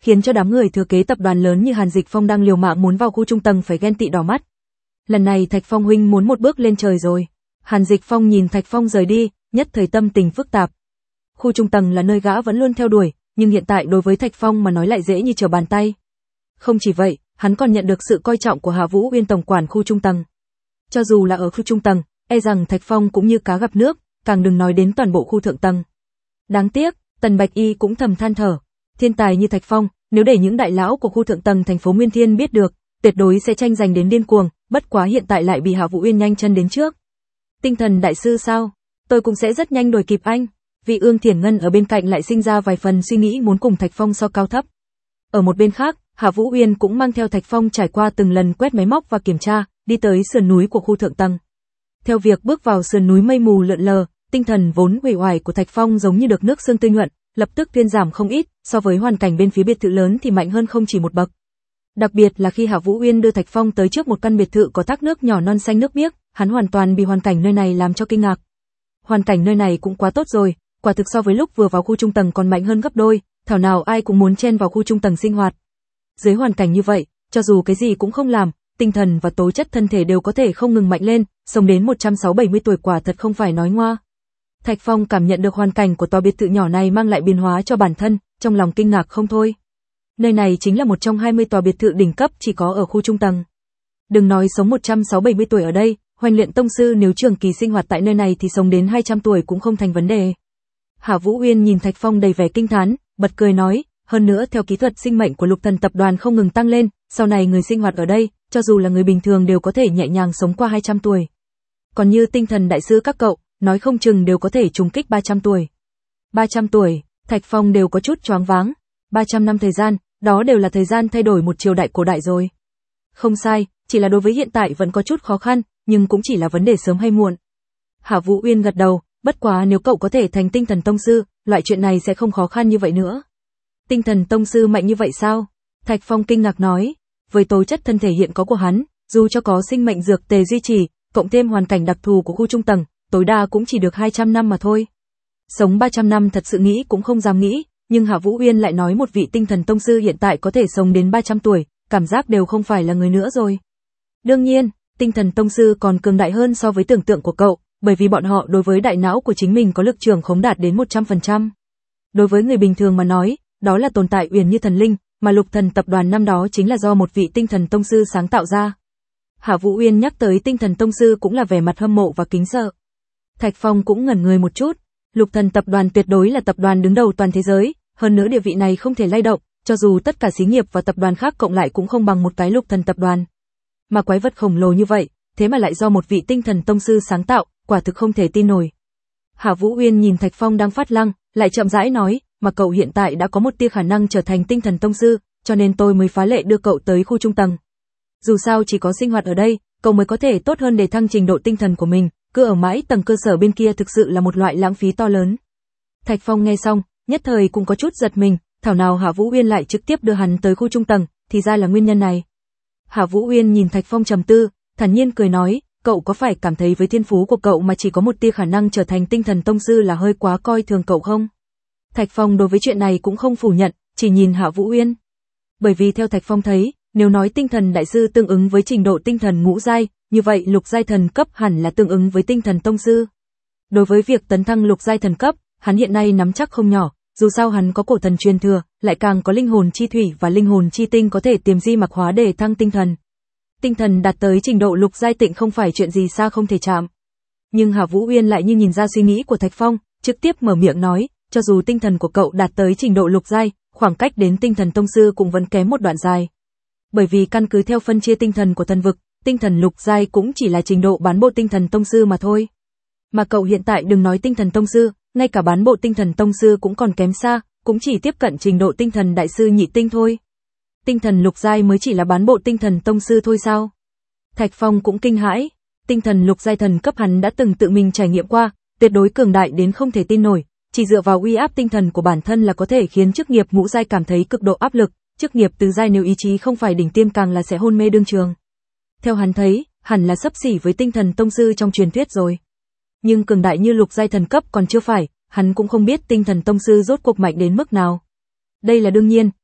Speaker 1: khiến cho đám người thừa kế tập đoàn lớn như Hàn Dịch Phong đang liều mạng muốn vào khu trung tầng phải ghen tị đỏ mắt. Lần này Thạch Phong huynh muốn một bước lên trời rồi. Hàn Dịch Phong nhìn Thạch Phong rời đi, nhất thời tâm tình phức tạp. Khu trung tầng là nơi gã vẫn luôn theo đuổi, nhưng hiện tại đối với Thạch Phong mà nói lại dễ như trở bàn tay. Không chỉ vậy, hắn còn nhận được sự coi trọng của Hạ Vũ Uyên tổng quản khu trung tầng. Cho dù là ở khu trung tầng, e rằng Thạch Phong cũng như cá gặp nước, càng đừng nói đến toàn bộ khu thượng tầng. Đáng tiếc, Tần Bạch Y cũng thầm than thở, thiên tài như Thạch Phong, nếu để những đại lão của khu thượng tầng thành phố Nguyên Thiên biết được, tuyệt đối sẽ tranh giành đến điên cuồng, bất quá hiện tại lại bị Hạ Vũ Uyên nhanh chân đến trước. Tinh thần đại sư sao? Tôi cũng sẽ rất nhanh đuổi kịp anh. Vị Ương Thiển Ngân ở bên cạnh lại sinh ra vài phần suy nghĩ muốn cùng Thạch Phong so cao thấp. Ở một bên khác, Hạ Vũ Uyên cũng mang theo Thạch Phong trải qua từng lần quét máy móc và kiểm tra, đi tới sườn núi của khu thượng tầng. Theo việc bước vào sườn núi mây mù lượn lờ, tinh thần vốn uể oải của Thạch Phong giống như được nước sương tươi nhuận, lập tức thuyên giảm không ít, so với hoàn cảnh bên phía biệt thự lớn thì mạnh hơn không chỉ một bậc. Đặc biệt là khi Hạ Vũ Uyên đưa Thạch Phong tới trước một căn biệt thự có thác nước nhỏ non xanh nước biếc, hắn hoàn toàn bị hoàn cảnh nơi này làm cho kinh ngạc. Hoàn cảnh nơi này cũng quá tốt rồi, quả thực so với lúc vừa vào khu trung tầng còn mạnh hơn gấp đôi, thảo nào ai cũng muốn chen vào khu trung tầng sinh hoạt. Dưới hoàn cảnh như vậy, cho dù cái gì cũng không làm, tinh thần và tố chất thân thể đều có thể không ngừng mạnh lên, sống đến một trăm sáu mươi bảy mươi tuổi quả thật không phải nói ngoa. Thạch Phong cảm nhận được hoàn cảnh của tòa biệt thự nhỏ này mang lại biến hóa cho bản thân, trong lòng kinh ngạc không thôi. Nơi này chính là một trong hai mươi tòa biệt thự đỉnh cấp chỉ có ở khu trung tầng. Đừng nói sống một trăm sáu mươi bảy mươi tuổi ở đây, Hoành Luyện tông sư nếu trường kỳ sinh hoạt tại nơi này thì sống đến hai trăm tuổi cũng không thành vấn đề. Hạ Vũ Uyên nhìn Thạch Phong đầy vẻ kinh thán, bật cười nói, hơn nữa theo kỹ thuật sinh mệnh của Lục Thần tập đoàn không ngừng tăng lên, sau này người sinh hoạt ở đây, cho dù là người bình thường đều có thể nhẹ nhàng sống qua hai trăm tuổi. Còn như tinh thần đại sư các cậu, nói không chừng đều có thể trùng kích ba trăm tuổi. ba trăm tuổi, Thạch Phong đều có chút choáng váng. ba trăm năm thời gian, đó đều là thời gian thay đổi một triều đại cổ đại rồi. Không sai, chỉ là đối với hiện tại vẫn có chút khó khăn, nhưng cũng chỉ là vấn đề sớm hay muộn. Hạ Vũ Uyên gật đầu, bất quá nếu cậu có thể thành tinh thần tông sư, loại chuyện này sẽ không khó khăn như vậy nữa. Tinh thần tông sư mạnh như vậy sao? Thạch Phong kinh ngạc nói, với tố chất thân thể hiện có của hắn, dù cho có sinh mệnh dược tề duy trì, cộng thêm hoàn cảnh đặc thù của khu trung tầng, tối đa cũng chỉ được hai trăm năm mà thôi. Sống ba trăm năm thật sự nghĩ cũng không dám nghĩ, nhưng Hạ Vũ Uyên lại nói một vị tinh thần tông sư hiện tại có thể sống đến ba trăm tuổi, cảm giác đều không phải là người nữa rồi. Đương nhiên, tinh thần tông sư còn cường đại hơn so với tưởng tượng của cậu, bởi vì bọn họ đối với đại não của chính mình có lực trường khống đạt đến một trăm phần trăm. Đối với người bình thường mà nói, đó là tồn tại uyển như thần linh, mà Lục Thần tập đoàn năm đó chính là do một vị tinh thần tông sư sáng tạo ra. Hạ Vũ Uyên nhắc tới tinh thần tông sư cũng là vẻ mặt hâm mộ và kính sợ. Thạch Phong cũng ngẩn người một chút, Lục Thần tập đoàn tuyệt đối là tập đoàn đứng đầu toàn thế giới, hơn nữa địa vị này không thể lay động, cho dù tất cả xí nghiệp và tập đoàn khác cộng lại cũng không bằng một cái Lục Thần tập đoàn. Mà quái vật khổng lồ như vậy, thế mà lại do một vị tinh thần tông sư sáng tạo, quả thực không thể tin nổi. Hạ Vũ Uyên nhìn Thạch Phong đang phát lăng, lại chậm rãi nói, mà cậu hiện tại đã có một tia khả năng trở thành tinh thần tông sư, cho nên tôi mới phá lệ đưa cậu tới khu trung tầng. Dù sao chỉ có sinh hoạt ở đây, cậu mới có thể tốt hơn để thăng trình độ tinh thần của mình, cứ ở mãi tầng cơ sở bên kia thực sự là một loại lãng phí to lớn. Thạch Phong nghe xong, nhất thời cũng có chút giật mình, thảo nào Hạ Vũ Uyên lại trực tiếp đưa hắn tới khu trung tầng, thì ra là nguyên nhân này. Hạ Vũ Uyên nhìn Thạch Phong trầm tư, thản nhiên cười nói, cậu có phải cảm thấy với thiên phú của cậu mà chỉ có một tia khả năng trở thành tinh thần tông sư là hơi quá coi thường cậu không? Thạch Phong đối với chuyện này cũng không phủ nhận, chỉ nhìn Hạ Vũ Uyên. Bởi vì theo Thạch Phong thấy, nếu nói tinh thần đại sư tương ứng với trình độ tinh thần ngũ giai, như vậy lục giai thần cấp hẳn là tương ứng với tinh thần tông sư. Đối với việc tấn thăng lục giai thần cấp, hắn hiện nay nắm chắc không nhỏ, dù sao hắn có cổ thần truyền thừa, lại càng có linh hồn chi thủy và linh hồn chi tinh có thể tiềm di mặc hóa để thăng tinh thần. Tinh thần đạt tới trình độ lục giai tịnh không phải chuyện gì xa không thể chạm. Nhưng Hạ Vũ Uyên lại như nhìn ra suy nghĩ của Thạch Phong, trực tiếp mở miệng nói, cho dù tinh thần của cậu đạt tới trình độ lục giai, khoảng cách đến tinh thần tông sư cũng vẫn kém một đoạn dài. Bởi vì căn cứ theo phân chia tinh thần của thần vực, tinh thần lục giai cũng chỉ là trình độ bán bộ tinh thần tông sư mà thôi. Mà cậu hiện tại đừng nói tinh thần tông sư, ngay cả bán bộ tinh thần tông sư cũng còn kém xa, cũng chỉ tiếp cận trình độ tinh thần đại sư nhị tinh thôi. Tinh thần lục giai mới chỉ là bán bộ tinh thần tông sư thôi sao? Thạch Phong cũng kinh hãi, tinh thần lục giai thần cấp hắn đã từng tự mình trải nghiệm qua, tuyệt đối cường đại đến không thể tin nổi, chỉ dựa vào uy áp tinh thần của bản thân là có thể khiến chức nghiệp ngũ giai cảm thấy cực độ áp lực, chức nghiệp tứ giai nếu ý chí không phải đỉnh tiêm càng là sẽ hôn mê đương trường. Theo hắn thấy, hẳn là sấp xỉ với tinh thần tông sư trong truyền thuyết rồi. Nhưng cường đại như lục giai thần cấp còn chưa phải, hắn cũng không biết tinh thần tông sư rốt cuộc mạnh đến mức nào. Đây là đương nhiên,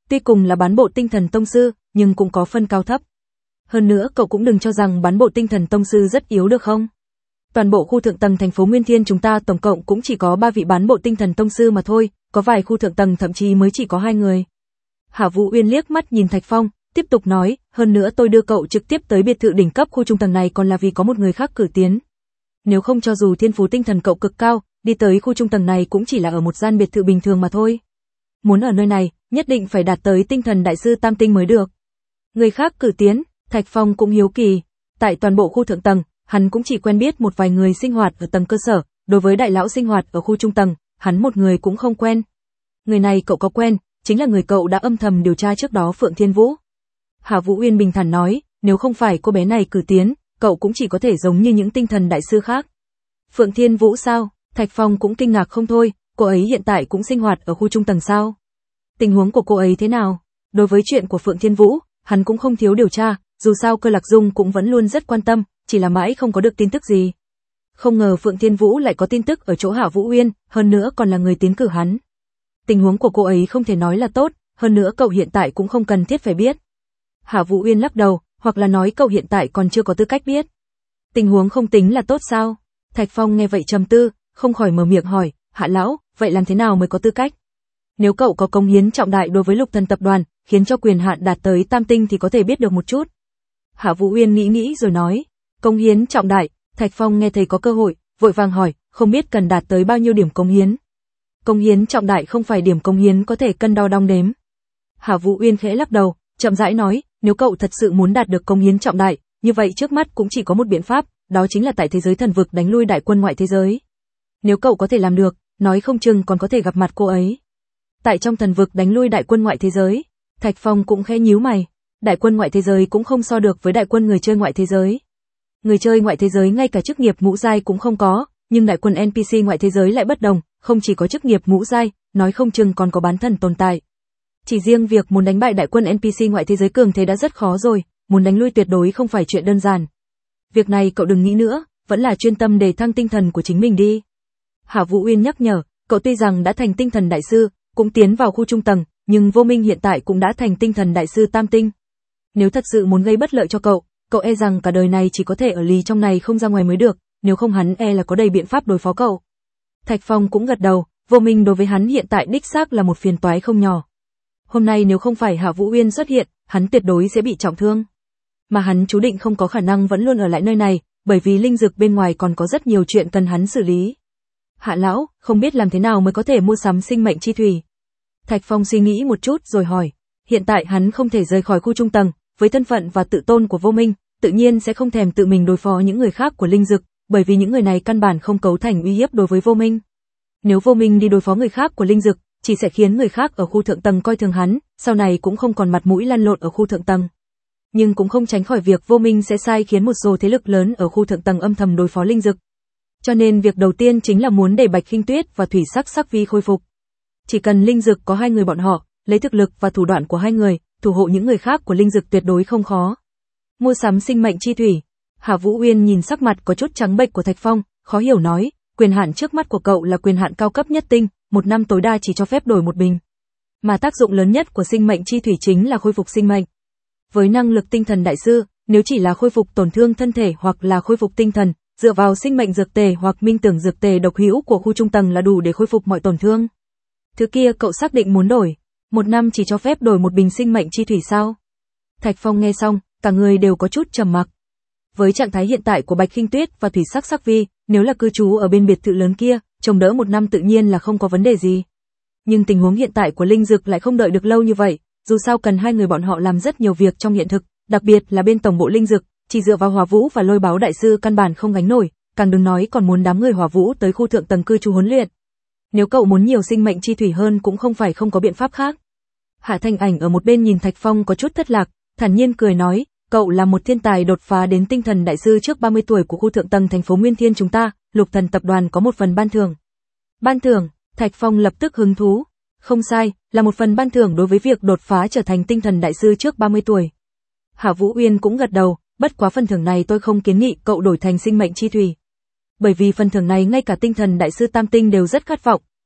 Speaker 1: Tuy cùng là bán bộ tinh thần tông sư, nhưng cũng có phân cao thấp. Hơn nữa cậu cũng đừng cho rằng bán bộ tinh thần tông sư rất yếu được không? Toàn bộ khu thượng tầng thành phố Nguyên Thiên chúng ta tổng cộng cũng chỉ có ba vị bán bộ tinh thần tông sư mà thôi, có vài khu thượng tầng thậm chí mới chỉ có hai người. Hạ Vũ Uyên liếc mắt nhìn Thạch Phong, tiếp tục nói, hơn nữa tôi đưa cậu trực tiếp tới biệt thự đỉnh cấp khu trung tầng này còn là vì có một người khác cử tiến. Nếu không cho dù thiên phú tinh thần cậu cực cao, đi tới khu trung tầng này cũng chỉ là ở một gian biệt thự bình thường mà thôi. Muốn ở nơi này, nhất định phải đạt tới tinh thần đại sư tam tinh mới được. Người khác cử tiến, Thạch Phong cũng hiếu kỳ. Tại toàn bộ khu thượng tầng, hắn cũng chỉ quen biết một vài người sinh hoạt ở tầng cơ sở, đối với đại lão sinh hoạt ở khu trung tầng, hắn một người cũng không quen. Người này cậu có quen, chính là người cậu đã âm thầm điều tra trước đó Phượng Thiên Vũ. Hạ Vũ Uyên bình thản nói, nếu không phải cô bé này cử tiến, cậu cũng chỉ có thể giống như những tinh thần đại sư khác. Phượng Thiên Vũ sao? Thạch Phong cũng kinh ngạc không thôi, cô ấy hiện tại cũng sinh hoạt ở khu trung tầng sao? Tình huống của cô ấy thế nào? Đối với chuyện của Phượng Thiên Vũ, hắn cũng không thiếu điều tra, dù sao Cơ Lạc Dung cũng vẫn luôn rất quan tâm, chỉ là mãi không có được tin tức gì. Không ngờ Phượng Thiên Vũ lại có tin tức ở chỗ Hạ Vũ Uyên, hơn nữa còn là người tiến cử hắn. Tình huống của cô ấy không thể nói là tốt, hơn nữa cậu hiện tại cũng không cần thiết phải biết. Hạ Vũ Uyên lắc đầu, hoặc là nói cậu hiện tại còn chưa có tư cách biết. Tình huống không tính là tốt sao? Thạch Phong nghe vậy trầm tư, không khỏi mở miệng hỏi, Hạ lão, vậy làm thế nào mới có tư cách? Nếu cậu có cống hiến trọng đại đối với Lục Thần tập đoàn, khiến cho quyền hạn đạt tới tam tinh thì có thể biết được một chút. Hạ Vũ Uyên nghĩ nghĩ rồi nói, cống hiến trọng đại. Thạch Phong nghe thấy có cơ hội, vội vàng hỏi, không biết cần đạt tới bao nhiêu điểm cống hiến? Cống hiến trọng đại không phải điểm cống hiến có thể cân đo đong đếm. Hạ Vũ Uyên khẽ lắc đầu, chậm rãi nói, nếu cậu thật sự muốn đạt được cống hiến trọng đại, như vậy trước mắt cũng chỉ có một biện pháp, đó chính là tại thế giới thần vực đánh lui đại quân ngoại thế giới. Nếu cậu có thể làm được, nói không chừng còn có thể gặp mặt cô ấy. Tại trong thần vực đánh lui đại quân ngoại thế giới, Thạch Phong cũng khẽ nhíu mày, đại quân ngoại thế giới cũng không so được với đại quân người chơi ngoại thế giới. Người chơi ngoại thế giới ngay cả chức nghiệp ngũ giai cũng không có, nhưng đại quân en pê xê ngoại thế giới lại bất đồng, không chỉ có chức nghiệp ngũ giai, nói không chừng còn có bán thần tồn tại. Chỉ riêng việc muốn đánh bại đại quân en pê xê ngoại thế giới cường thế đã rất khó rồi, muốn đánh lui tuyệt đối không phải chuyện đơn giản. Việc này cậu đừng nghĩ nữa, vẫn là chuyên tâm đề thăng tinh thần của chính mình đi. Hạ Vũ Uyên nhắc nhở, cậu tuy rằng đã thành tinh thần đại sư, cũng tiến vào khu trung tầng, nhưng Vô Minh hiện tại cũng đã thành tinh thần đại sư tam tinh. Nếu thật sự muốn gây bất lợi cho cậu, cậu e rằng cả đời này chỉ có thể ở lì trong này không ra ngoài mới được, nếu không hắn e là có đầy biện pháp đối phó cậu. Thạch Phong cũng gật đầu, Vô Minh đối với hắn hiện tại đích xác là một phiền toái không nhỏ. Hôm nay nếu không phải Hạ Vũ Uyên xuất hiện, hắn tuyệt đối sẽ bị trọng thương. Mà hắn chú định không có khả năng vẫn luôn ở lại nơi này, bởi vì linh dược bên ngoài còn có rất nhiều chuyện cần hắn xử lý. Hạ lão, không biết làm thế nào mới có thể mua sắm sinh mệnh chi thủy. Thạch Phong suy nghĩ một chút rồi hỏi, hiện tại hắn không thể rời khỏi khu trung tầng, với thân phận và tự tôn của Vô Minh, tự nhiên sẽ không thèm tự mình đối phó những người khác của linh dực, bởi vì những người này căn bản không cấu thành uy hiếp đối với Vô Minh. Nếu Vô Minh đi đối phó người khác của linh dực, chỉ sẽ khiến người khác ở khu thượng tầng coi thường hắn, sau này cũng không còn mặt mũi lăn lộn ở khu thượng tầng. Nhưng cũng không tránh khỏi việc Vô Minh sẽ sai khiến một số thế lực lớn ở khu thượng tầng âm thầm đối phó linh dực. Cho nên việc đầu tiên chính là muốn để Bạch Khinh Tuyết và Thủy Sắc Sắc Vi khôi phục. Chỉ cần linh dực có hai người bọn họ, lấy thực lực và thủ đoạn của hai người, thủ hộ những người khác của linh dực tuyệt đối không khó. Mua sắm sinh mệnh chi thủy. Hạ Vũ Uyên nhìn sắc mặt có chút trắng bệch của Thạch Phong, khó hiểu nói, quyền hạn trước mắt của cậu là quyền hạn cao cấp nhất tinh, một năm tối đa chỉ cho phép đổi một bình. Mà tác dụng lớn nhất của sinh mệnh chi thủy chính là khôi phục sinh mệnh. Với năng lực tinh thần đại sư, nếu chỉ là khôi phục tổn thương thân thể hoặc là khôi phục tinh thần, dựa vào sinh mệnh dược tề hoặc minh tưởng dược tề độc hữu của khu trung tầng là đủ để khôi phục mọi tổn thương. Thứ kia cậu xác định muốn đổi, một năm chỉ cho phép đổi một bình sinh mệnh chi thủy sao? Thạch Phong nghe xong, cả người đều có chút trầm mặc. Với trạng thái hiện tại của Bạch Khinh Tuyết và Thủy Sắc Sắc Vi, nếu là cư trú ở bên biệt thự lớn kia, trông đỡ một năm tự nhiên là không có vấn đề gì. Nhưng tình huống hiện tại của linh dực lại không đợi được lâu như vậy, dù sao cần hai người bọn họ làm rất nhiều việc trong hiện thực, đặc biệt là bên tổng bộ linh dực, chỉ dựa vào Hỏa Vũ và Lôi Báo đại sư căn bản không gánh nổi, càng đừng nói còn muốn đám người Hỏa Vũ tới khu thượng tầng cư trú huấn luyện. Nếu cậu muốn nhiều sinh mệnh chi thủy hơn cũng không phải không có biện pháp khác. Hạ Thanh Ảnh ở một bên nhìn Thạch Phong có chút thất lạc, thản nhiên cười nói, cậu là một thiên tài đột phá đến tinh thần đại sư trước ba mươi tuổi của khu thượng tầng thành phố Nguyên Thiên chúng ta, Lục Thần tập đoàn có một phần ban thưởng. Ban thưởng? Thạch Phong lập tức hứng thú. Không sai, là một phần ban thưởng đối với việc đột phá trở thành tinh thần đại sư trước ba mươi tuổi. Hạ Vũ Uyên cũng gật đầu, bất quá phần thưởng này tôi không kiến nghị cậu đổi thành sinh mệnh chi thủy. Bởi vì phần thưởng này ngay cả tinh thần đại sư tam tinh đều rất khát vọng,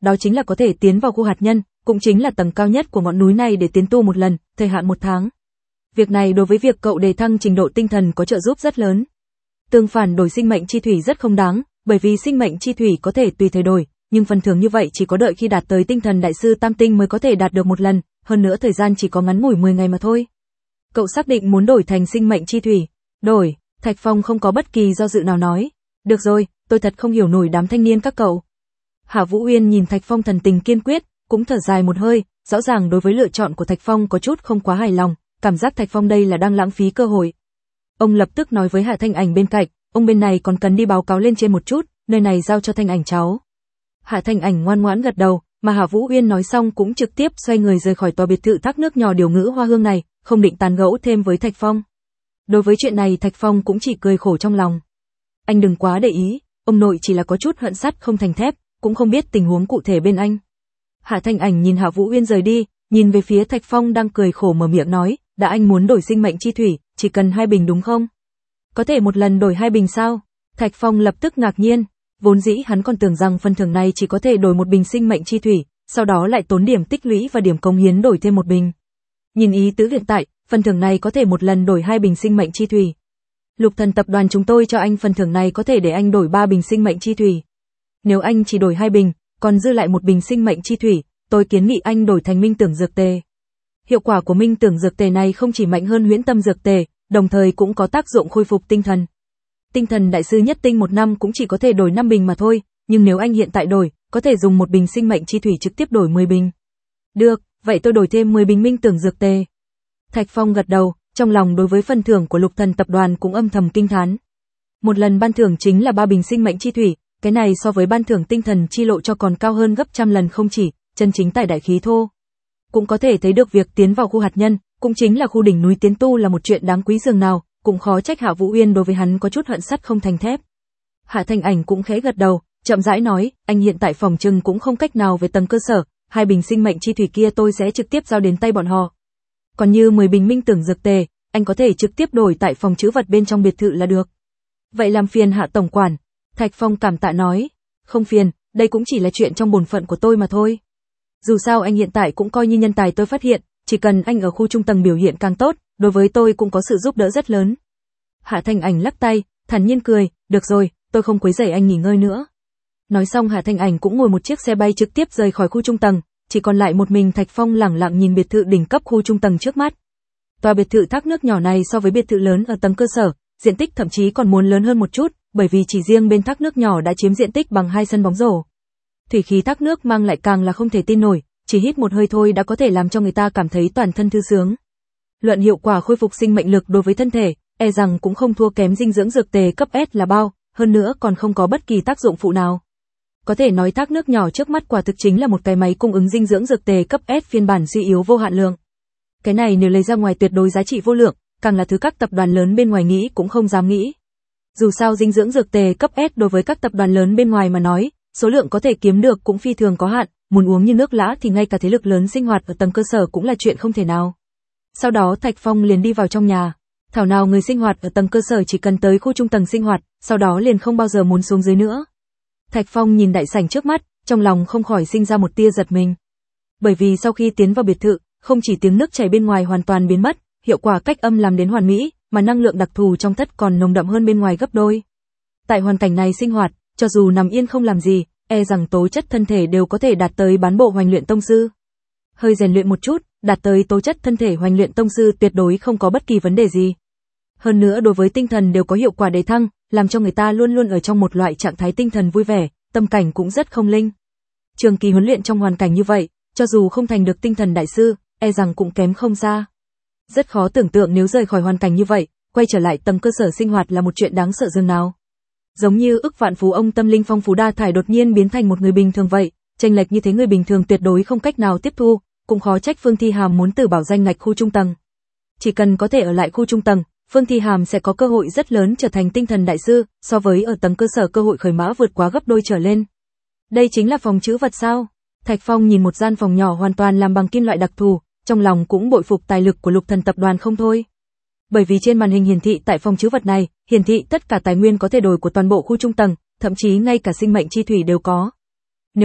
Speaker 1: đó chính là có thể tiến vào khu hạt nhân, cũng chính là tầng cao nhất của ngọn núi này để tiến tu một lần, thời hạn một tháng. Việc này đối với việc cậu đề thăng trình độ tinh thần có trợ giúp rất lớn. Tương phản đổi sinh mệnh chi thủy rất không đáng, bởi vì sinh mệnh chi thủy có thể tùy thời đổi, nhưng phần thưởng như vậy chỉ có đợi khi đạt tới tinh thần đại sư tam tinh mới có thể đạt được một lần, hơn nữa thời gian chỉ có ngắn ngủi mười ngày mà thôi. Cậu xác định muốn đổi thành sinh mệnh chi thủy. Đổi, Thạch Phong không có bất kỳ do dự nào nói. Được rồi, tôi thật không hiểu nổi đám thanh niên các cậu. Hạ Vũ Uyên nhìn Thạch Phong thần tình kiên quyết, cũng thở dài một hơi, rõ ràng đối với lựa chọn của Thạch Phong có chút không quá hài lòng, cảm giác Thạch Phong đây là đang lãng phí cơ hội. Ông lập tức nói với Hạ Thanh Ảnh bên cạnh, ông bên này còn cần đi báo cáo lên trên một chút, nơi này giao cho Thanh Ảnh cháu. Hạ Thanh Ảnh ngoan ngoãn gật đầu, mà Hạ Vũ Uyên nói xong cũng trực tiếp xoay người rời khỏi tòa biệt thự thác nước nhỏ điều ngữ hoa hương này, không định tán gẫu thêm với Thạch Phong. Đối với chuyện này Thạch Phong cũng chỉ cười khổ trong lòng. Anh đừng quá để ý, ông nội chỉ là có chút hận sắt không thành thép, cũng không biết tình huống cụ thể bên anh. Hạ Thanh Ảnh nhìn Hạ Vũ Uyên rời đi, nhìn về phía Thạch Phong đang cười khổ mở miệng nói, đã anh muốn đổi sinh mệnh chi thủy, chỉ cần hai bình đúng không? Có thể một lần đổi hai bình sao? Thạch Phong lập tức ngạc nhiên, vốn dĩ hắn còn tưởng rằng phần thưởng này chỉ có thể đổi một bình sinh mệnh chi thủy, sau đó lại tốn điểm tích lũy và điểm cống hiến đổi thêm một bình. Nhìn ý tứ hiện tại, phần thưởng này có thể một lần đổi hai bình sinh mệnh chi thủy. Lục Thần tập đoàn chúng tôi cho anh phần thưởng này có thể để anh đổi ba bình sinh mệnh chi thủy. Nếu anh chỉ đổi hai bình, còn dư lại một bình sinh mệnh chi thủy, tôi kiến nghị anh đổi thành minh tưởng dược tề. Hiệu quả của minh tưởng dược tề này không chỉ mạnh hơn huyễn tâm dược tề, đồng thời cũng có tác dụng khôi phục tinh thần. Tinh thần đại sư nhất tinh một năm cũng chỉ có thể đổi năm bình mà thôi, nhưng nếu anh hiện tại đổi, có thể dùng một bình sinh mệnh chi thủy trực tiếp đổi mười bình. Được, vậy tôi đổi thêm mười bình minh tưởng dược tề. Thạch Phong gật đầu, trong lòng đối với phần thưởng của Lục Thần tập đoàn cũng âm thầm kinh thán. Một lần ban thưởng chính là ba bình sinh mệnh chi thủy, cái này so với ban thưởng tinh thần chi lộ cho còn cao hơn gấp trăm lần không chỉ, chân chính tài đại khí thô. Cũng có thể thấy được việc tiến vào khu hạt nhân, cũng chính là khu đỉnh núi tiến tu là một chuyện đáng quý dường nào, cũng khó trách Hạ Vũ Uyên đối với hắn có chút hận sắt không thành thép. Hạ Thanh Ảnh cũng khẽ gật đầu, chậm rãi nói, anh hiện tại phòng trừng cũng không cách nào về tầng cơ sở, hai bình sinh mệnh chi thủy kia tôi sẽ trực tiếp giao đến tay bọn họ. Còn như mười bình minh tưởng dược tề, anh có thể trực tiếp đổi tại phòng trữ vật bên trong biệt thự là được. Vậy làm phiền Hạ tổng quản. Thạch Phong cảm tạ nói, không phiền, đây cũng chỉ là chuyện trong bổn phận của tôi mà thôi. Dù sao anh hiện tại cũng coi như nhân tài tôi phát hiện, chỉ cần anh ở khu trung tầng biểu hiện càng tốt, đối với tôi cũng có sự giúp đỡ rất lớn. Hạ Thanh Ảnh lắc tay, thản nhiên cười, được rồi, tôi không quấy rầy anh nghỉ ngơi nữa. Nói xong Hạ Thanh Ảnh cũng ngồi một chiếc xe bay trực tiếp rời khỏi khu trung tầng, chỉ còn lại một mình Thạch Phong lẳng lặng nhìn biệt thự đỉnh cấp khu trung tầng trước mắt. Tòa biệt thự thác nước nhỏ này so với biệt thự lớn ở tầng cơ sở, diện tích thậm chí còn muốn lớn hơn một chút, bởi vì chỉ riêng bên thác nước nhỏ đã chiếm diện tích bằng hai sân bóng rổ. Thủy khí thác nước mang lại càng là không thể tin nổi, chỉ hít một hơi thôi đã có thể làm cho người ta cảm thấy toàn thân thư sướng. Luận hiệu quả khôi phục sinh mệnh lực đối với thân thể, e rằng cũng không thua kém dinh dưỡng dược tề cấp S là bao, hơn nữa còn không có bất kỳ tác dụng phụ nào. Có thể nói thác nước nhỏ trước mắt quả thực chính là một cái máy cung ứng dinh dưỡng dược tề cấp S phiên bản suy yếu vô hạn lượng. Cái này nếu lấy ra ngoài tuyệt đối giá trị vô lượng, càng là thứ các tập đoàn lớn bên ngoài nghĩ cũng không dám nghĩ. Dù sao dinh dưỡng dược tề cấp S đối với các tập đoàn lớn bên ngoài mà nói, số lượng có thể kiếm được cũng phi thường có hạn, muốn uống như nước lã thì ngay cả thế lực lớn sinh hoạt ở tầng cơ sở cũng là chuyện không thể nào. Sau đó Thạch Phong liền đi vào trong nhà. Thảo nào người sinh hoạt ở tầng cơ sở chỉ cần tới khu trung tầng sinh hoạt, sau đó liền không bao giờ muốn xuống dưới nữa. Thạch Phong nhìn đại sảnh trước mắt, trong lòng không khỏi sinh ra một tia giật mình. Bởi vì sau khi tiến vào biệt thự, không chỉ tiếng nước chảy bên ngoài hoàn toàn biến mất, hiệu quả cách âm làm đến hoàn mỹ, mà năng lượng đặc thù trong thất còn nồng đậm hơn bên ngoài gấp đôi. Tại hoàn cảnh này sinh hoạt, cho dù nằm yên không làm gì, e rằng tố chất thân thể đều có thể đạt tới bán bộ hoành luyện tông sư. Hơi rèn luyện một chút, đạt tới tố chất thân thể hoành luyện tông sư tuyệt đối không có bất kỳ vấn đề gì. Hơn nữa đối với tinh thần đều có hiệu quả đề thăng, làm cho người ta luôn luôn ở trong một loại trạng thái tinh thần vui vẻ, tâm cảnh cũng rất không linh. Trường kỳ huấn luyện trong hoàn cảnh như vậy, cho dù không thành được tinh thần đại sư, e rằng cũng kém không xa. Rất khó tưởng tượng nếu rời khỏi hoàn cảnh như vậy, quay trở lại tầng cơ sở sinh hoạt là một chuyện đáng sợ dường nào. Giống như ức vạn phú ông tâm linh phong phú đa thải đột nhiên biến thành một người bình thường vậy, chênh lệch như thế người bình thường tuyệt đối không cách nào tiếp thu, cũng khó trách Phương Thi Hàm muốn từ bảo danh ngạch khu trung tầng. Chỉ cần có thể ở lại khu trung tầng, Phương Thi Hàm sẽ có cơ hội rất lớn trở thành tinh thần đại sư, so với ở tầng cơ sở cơ hội khởi mã vượt quá gấp đôi trở lên. Đây chính là phòng trữ vật sao? Thạch Phong nhìn một gian phòng nhỏ hoàn toàn làm bằng kim loại đặc thù, trong lòng cũng bội phục tài lực của Lục Thần tập đoàn không thôi. Bởi vì trên màn hình hiển thị tại phòng trữ vật này, hiển thị tất cả tài nguyên có thể đổi của toàn bộ khu trung tầng, thậm chí ngay cả sinh mệnh chi thủy đều có. Nếu muốn,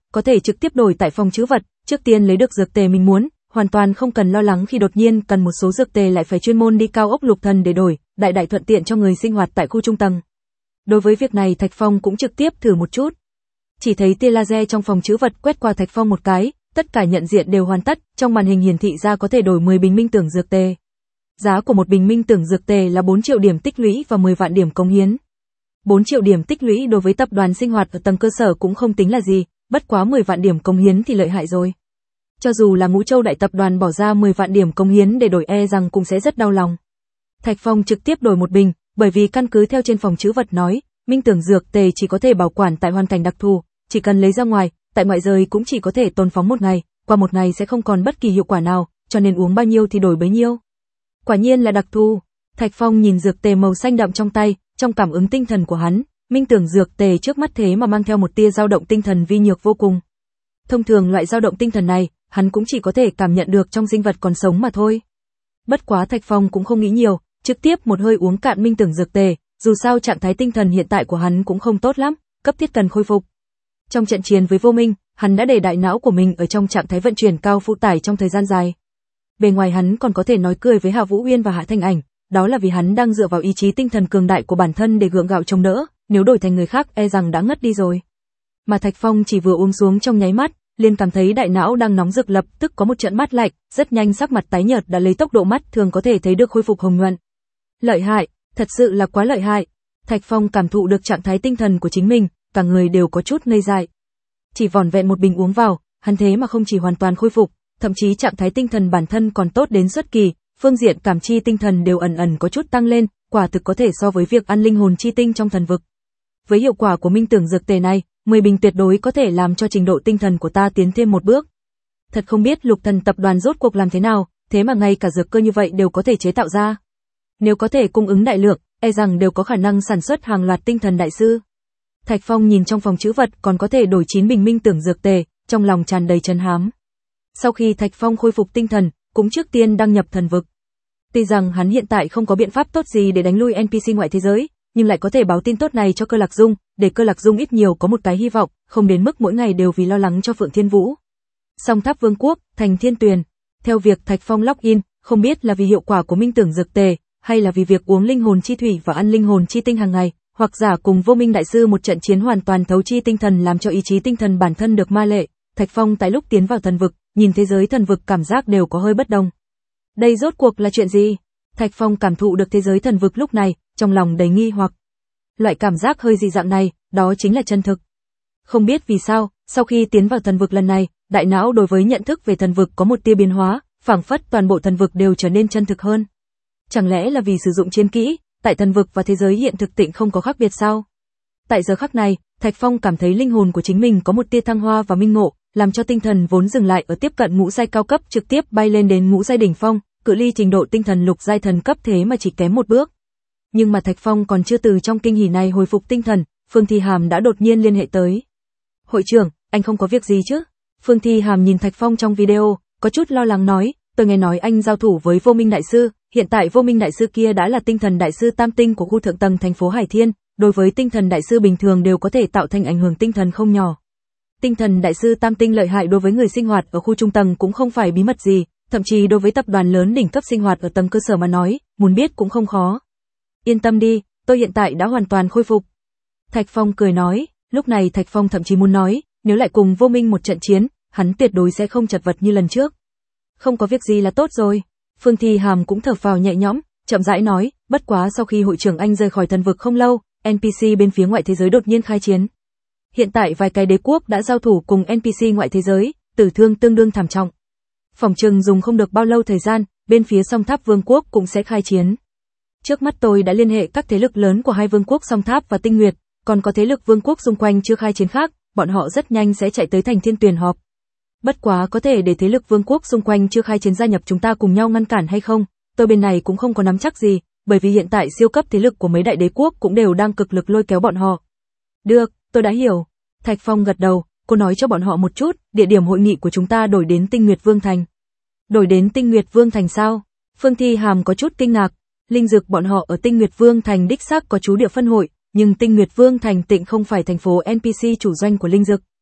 Speaker 1: có thể trực tiếp đổi tại phòng trữ vật, trước tiên lấy được dược tề mình muốn, hoàn toàn không cần lo lắng khi đột nhiên cần một số dược tề lại phải chuyên môn đi cao ốc Lục Thần để đổi, đại đại thuận tiện cho người sinh hoạt tại khu trung tầng. Đối với việc này Thạch Phong cũng trực tiếp thử một chút. Chỉ thấy tia laser trong phòng trữ vật quét qua Thạch Phong một cái, tất cả nhận diện đều hoàn tất, trong màn hình hiển thị ra có thể đổi mười bình minh tưởng dược tề. Giá của một bình minh tưởng dược tề là bốn triệu điểm tích lũy và mười vạn điểm cống hiến. bốn triệu điểm tích lũy đối với tập đoàn sinh hoạt ở tầng cơ sở cũng không tính là gì, bất quá mười vạn điểm cống hiến thì lợi hại rồi. Cho dù là Ngũ Châu đại tập đoàn bỏ ra mười vạn điểm cống hiến để đổi e rằng cũng sẽ rất đau lòng. Thạch Phong trực tiếp đổi một bình, bởi vì căn cứ theo trên phòng trữ vật nói, minh tưởng dược tề chỉ có thể bảo quản tại hoàn cảnh đặc thù, chỉ cần lấy ra ngoài, tại ngoại giới cũng chỉ có thể tồn phóng một ngày, qua một ngày sẽ không còn bất kỳ hiệu quả nào, cho nên uống bao nhiêu thì đổi bấy nhiêu. Quả nhiên là đặc thù. Thạch Phong nhìn dược tề màu xanh đậm trong tay, trong cảm ứng tinh thần của hắn, minh tưởng dược tề trước mắt thế mà mang theo một tia dao động tinh thần vi nhược vô cùng. Thông thường loại dao động tinh thần này, hắn cũng chỉ có thể cảm nhận được trong sinh vật còn sống mà thôi. Bất quá Thạch Phong cũng không nghĩ nhiều, trực tiếp một hơi uống cạn minh tưởng dược tề, dù sao trạng thái tinh thần hiện tại của hắn cũng không tốt lắm, cấp thiết cần khôi phục. Trong trận chiến với Vô Minh, hắn đã để đại não của mình ở trong trạng thái vận chuyển cao phụ tải trong thời gian dài. Bề ngoài hắn còn có thể nói cười với Hạ Vũ Uyên và Hạ Thanh Ảnh, đó là vì hắn đang dựa vào ý chí tinh thần cường đại của bản thân để gượng gạo chống đỡ, nếu đổi thành người khác e rằng đã ngất đi rồi. Mà Thạch Phong chỉ vừa uống xuống trong nháy mắt, liền cảm thấy đại não đang nóng rực, lập tức có một trận mát lạnh, rất nhanh sắc mặt tái nhợt đã lấy tốc độ mắt thường có thể thấy được khôi phục hồng nhuận. Lợi hại, thật sự là quá lợi hại. Thạch Phong cảm thụ được trạng thái tinh thần của chính mình, cả người đều có chút ngây dại. Chỉ vỏn vẹn một bình uống vào, hắn thế mà không chỉ hoàn toàn khôi phục, thậm chí trạng thái tinh thần bản thân còn tốt đến xuất kỳ, phương diện cảm chi tinh thần đều ẩn ẩn có chút tăng lên, quả thực có thể so với việc ăn linh hồn chi tinh trong thần vực. Với hiệu quả của minh tưởng dược tề này, mười bình tuyệt đối có thể làm cho trình độ tinh thần của ta tiến thêm một bước. Thật không biết Lục Thần tập đoàn rốt cuộc làm thế nào, thế mà ngay cả dược cơ như vậy đều có thể chế tạo ra. Nếu có thể cung ứng đại lượng, e rằng đều có khả năng sản xuất hàng loạt tinh thần đại sư. Thạch Phong nhìn trong phòng trữ vật còn có thể đổi chín bình minh tưởng dược tề, trong lòng tràn đầy trấn hám. Sau khi Thạch Phong khôi phục tinh thần, cũng trước tiên đăng nhập thần vực. Tuy rằng hắn hiện tại không có biện pháp tốt gì để đánh lui en pê xê ngoại thế giới, nhưng lại có thể báo tin tốt này cho Cơ Lạc Dung, để Cơ Lạc Dung ít nhiều có một cái hy vọng, không đến mức mỗi ngày đều vì lo lắng cho Phượng Thiên Vũ. Song Tháp Vương quốc, thành Thiên Tuyền. Theo việc Thạch Phong login, không biết là vì hiệu quả của minh tưởng dược tề, hay là vì việc uống linh hồn chi thủy và ăn linh hồn chi tinh hàng ngày, hoặc giả cùng Vô Minh đại sư một trận chiến hoàn toàn thấu chi tinh thần làm cho ý chí tinh thần bản thân được ma lệ, Thạch Phong tại lúc tiến vào thần vực, nhìn thế giới thần vực cảm giác đều có hơi bất đồng. Đây rốt cuộc là chuyện gì? Thạch Phong cảm thụ được thế giới thần vực lúc này, trong lòng đầy nghi hoặc. Loại cảm giác hơi dị dạng này, đó chính là chân thực. Không biết vì sao, sau khi tiến vào thần vực lần này, đại não đối với nhận thức về thần vực có một tia biến hóa, phảng phất toàn bộ thần vực đều trở nên chân thực hơn. Chẳng lẽ là vì sử dụng chiến kỹ, tại thần vực và thế giới hiện thực tịnh không có khác biệt sao? Tại giờ khắc này, Thạch Phong cảm thấy linh hồn của chính mình có một tia thăng hoa và minh ngộ, làm cho tinh thần vốn dừng lại ở tiếp cận ngũ giai cao cấp trực tiếp bay lên đến ngũ giai đỉnh phong, cự ly trình độ tinh thần lục giai thần cấp thế mà chỉ kém một bước. Nhưng mà Thạch Phong còn chưa từ trong kinh hỉ này hồi phục tinh thần, Phương Thi Hàm đã đột nhiên liên hệ tới. Hội trưởng, anh không có việc gì chứ? Phương Thi Hàm nhìn Thạch Phong trong video, có chút lo lắng nói, tôi nghe nói anh giao thủ với Vô Minh đại sư, hiện tại Vô Minh đại sư kia đã là tinh thần đại sư tam tinh của khu thượng tầng thành phố Hải Thiên, đối với tinh thần đại sư bình thường đều có thể tạo thành ảnh hưởng tinh thần không nhỏ. Tinh thần đại sư tam tinh lợi hại đối với người sinh hoạt ở khu trung tầng cũng không phải bí mật gì, thậm chí đối với tập đoàn lớn đỉnh cấp sinh hoạt ở tầng cơ sở mà nói, muốn biết cũng không khó. Yên tâm đi, tôi hiện tại đã hoàn toàn khôi phục. Thạch Phong cười nói, lúc này Thạch Phong thậm chí muốn nói, nếu lại cùng Vô Minh một trận chiến, hắn tuyệt đối sẽ không chật vật như lần trước. Không có việc gì là tốt rồi. Phương Thi Hàm cũng thở phào nhẹ nhõm, chậm rãi nói, bất quá sau khi hội trưởng anh rời khỏi thần vực không lâu, en pê xê bên phía ngoại thế giới đột nhiên khai chiến. Hiện tại vài cái đế quốc đã giao thủ cùng en pê xê ngoại thế giới, tử thương tương đương thảm trọng. Phỏng chừng dùng không được bao lâu thời gian, bên phía Song Tháp Vương quốc cũng sẽ khai chiến. Trước mắt tôi đã liên hệ các thế lực lớn của hai vương quốc Song Tháp và Tinh Nguyệt, còn có thế lực vương quốc xung quanh chưa khai chiến khác, bọn họ rất nhanh sẽ chạy tới thành Thiên Tuyền họp. Bất quá có thể để thế lực vương quốc xung quanh chưa khai chiến gia nhập chúng ta cùng nhau ngăn cản hay không, tôi bên này cũng không có nắm chắc gì, bởi vì hiện tại siêu cấp thế lực của mấy đại đế quốc cũng đều đang cực lực lôi kéo bọn họ. Được, tôi đã hiểu. Thạch Phong gật đầu, cô nói cho bọn họ một chút, địa điểm hội nghị của chúng ta đổi đến Tinh Nguyệt Vương Thành. Đổi đến Tinh Nguyệt Vương Thành sao? Phương Thi Hàm có chút kinh ngạc, linh dược bọn họ ở Tinh Nguyệt Vương Thành đích xác có trú địa phân hội, nhưng Tinh Nguyệt Vương Thành tịnh không phải thành phố en pê xê chủ doanh của linh dược.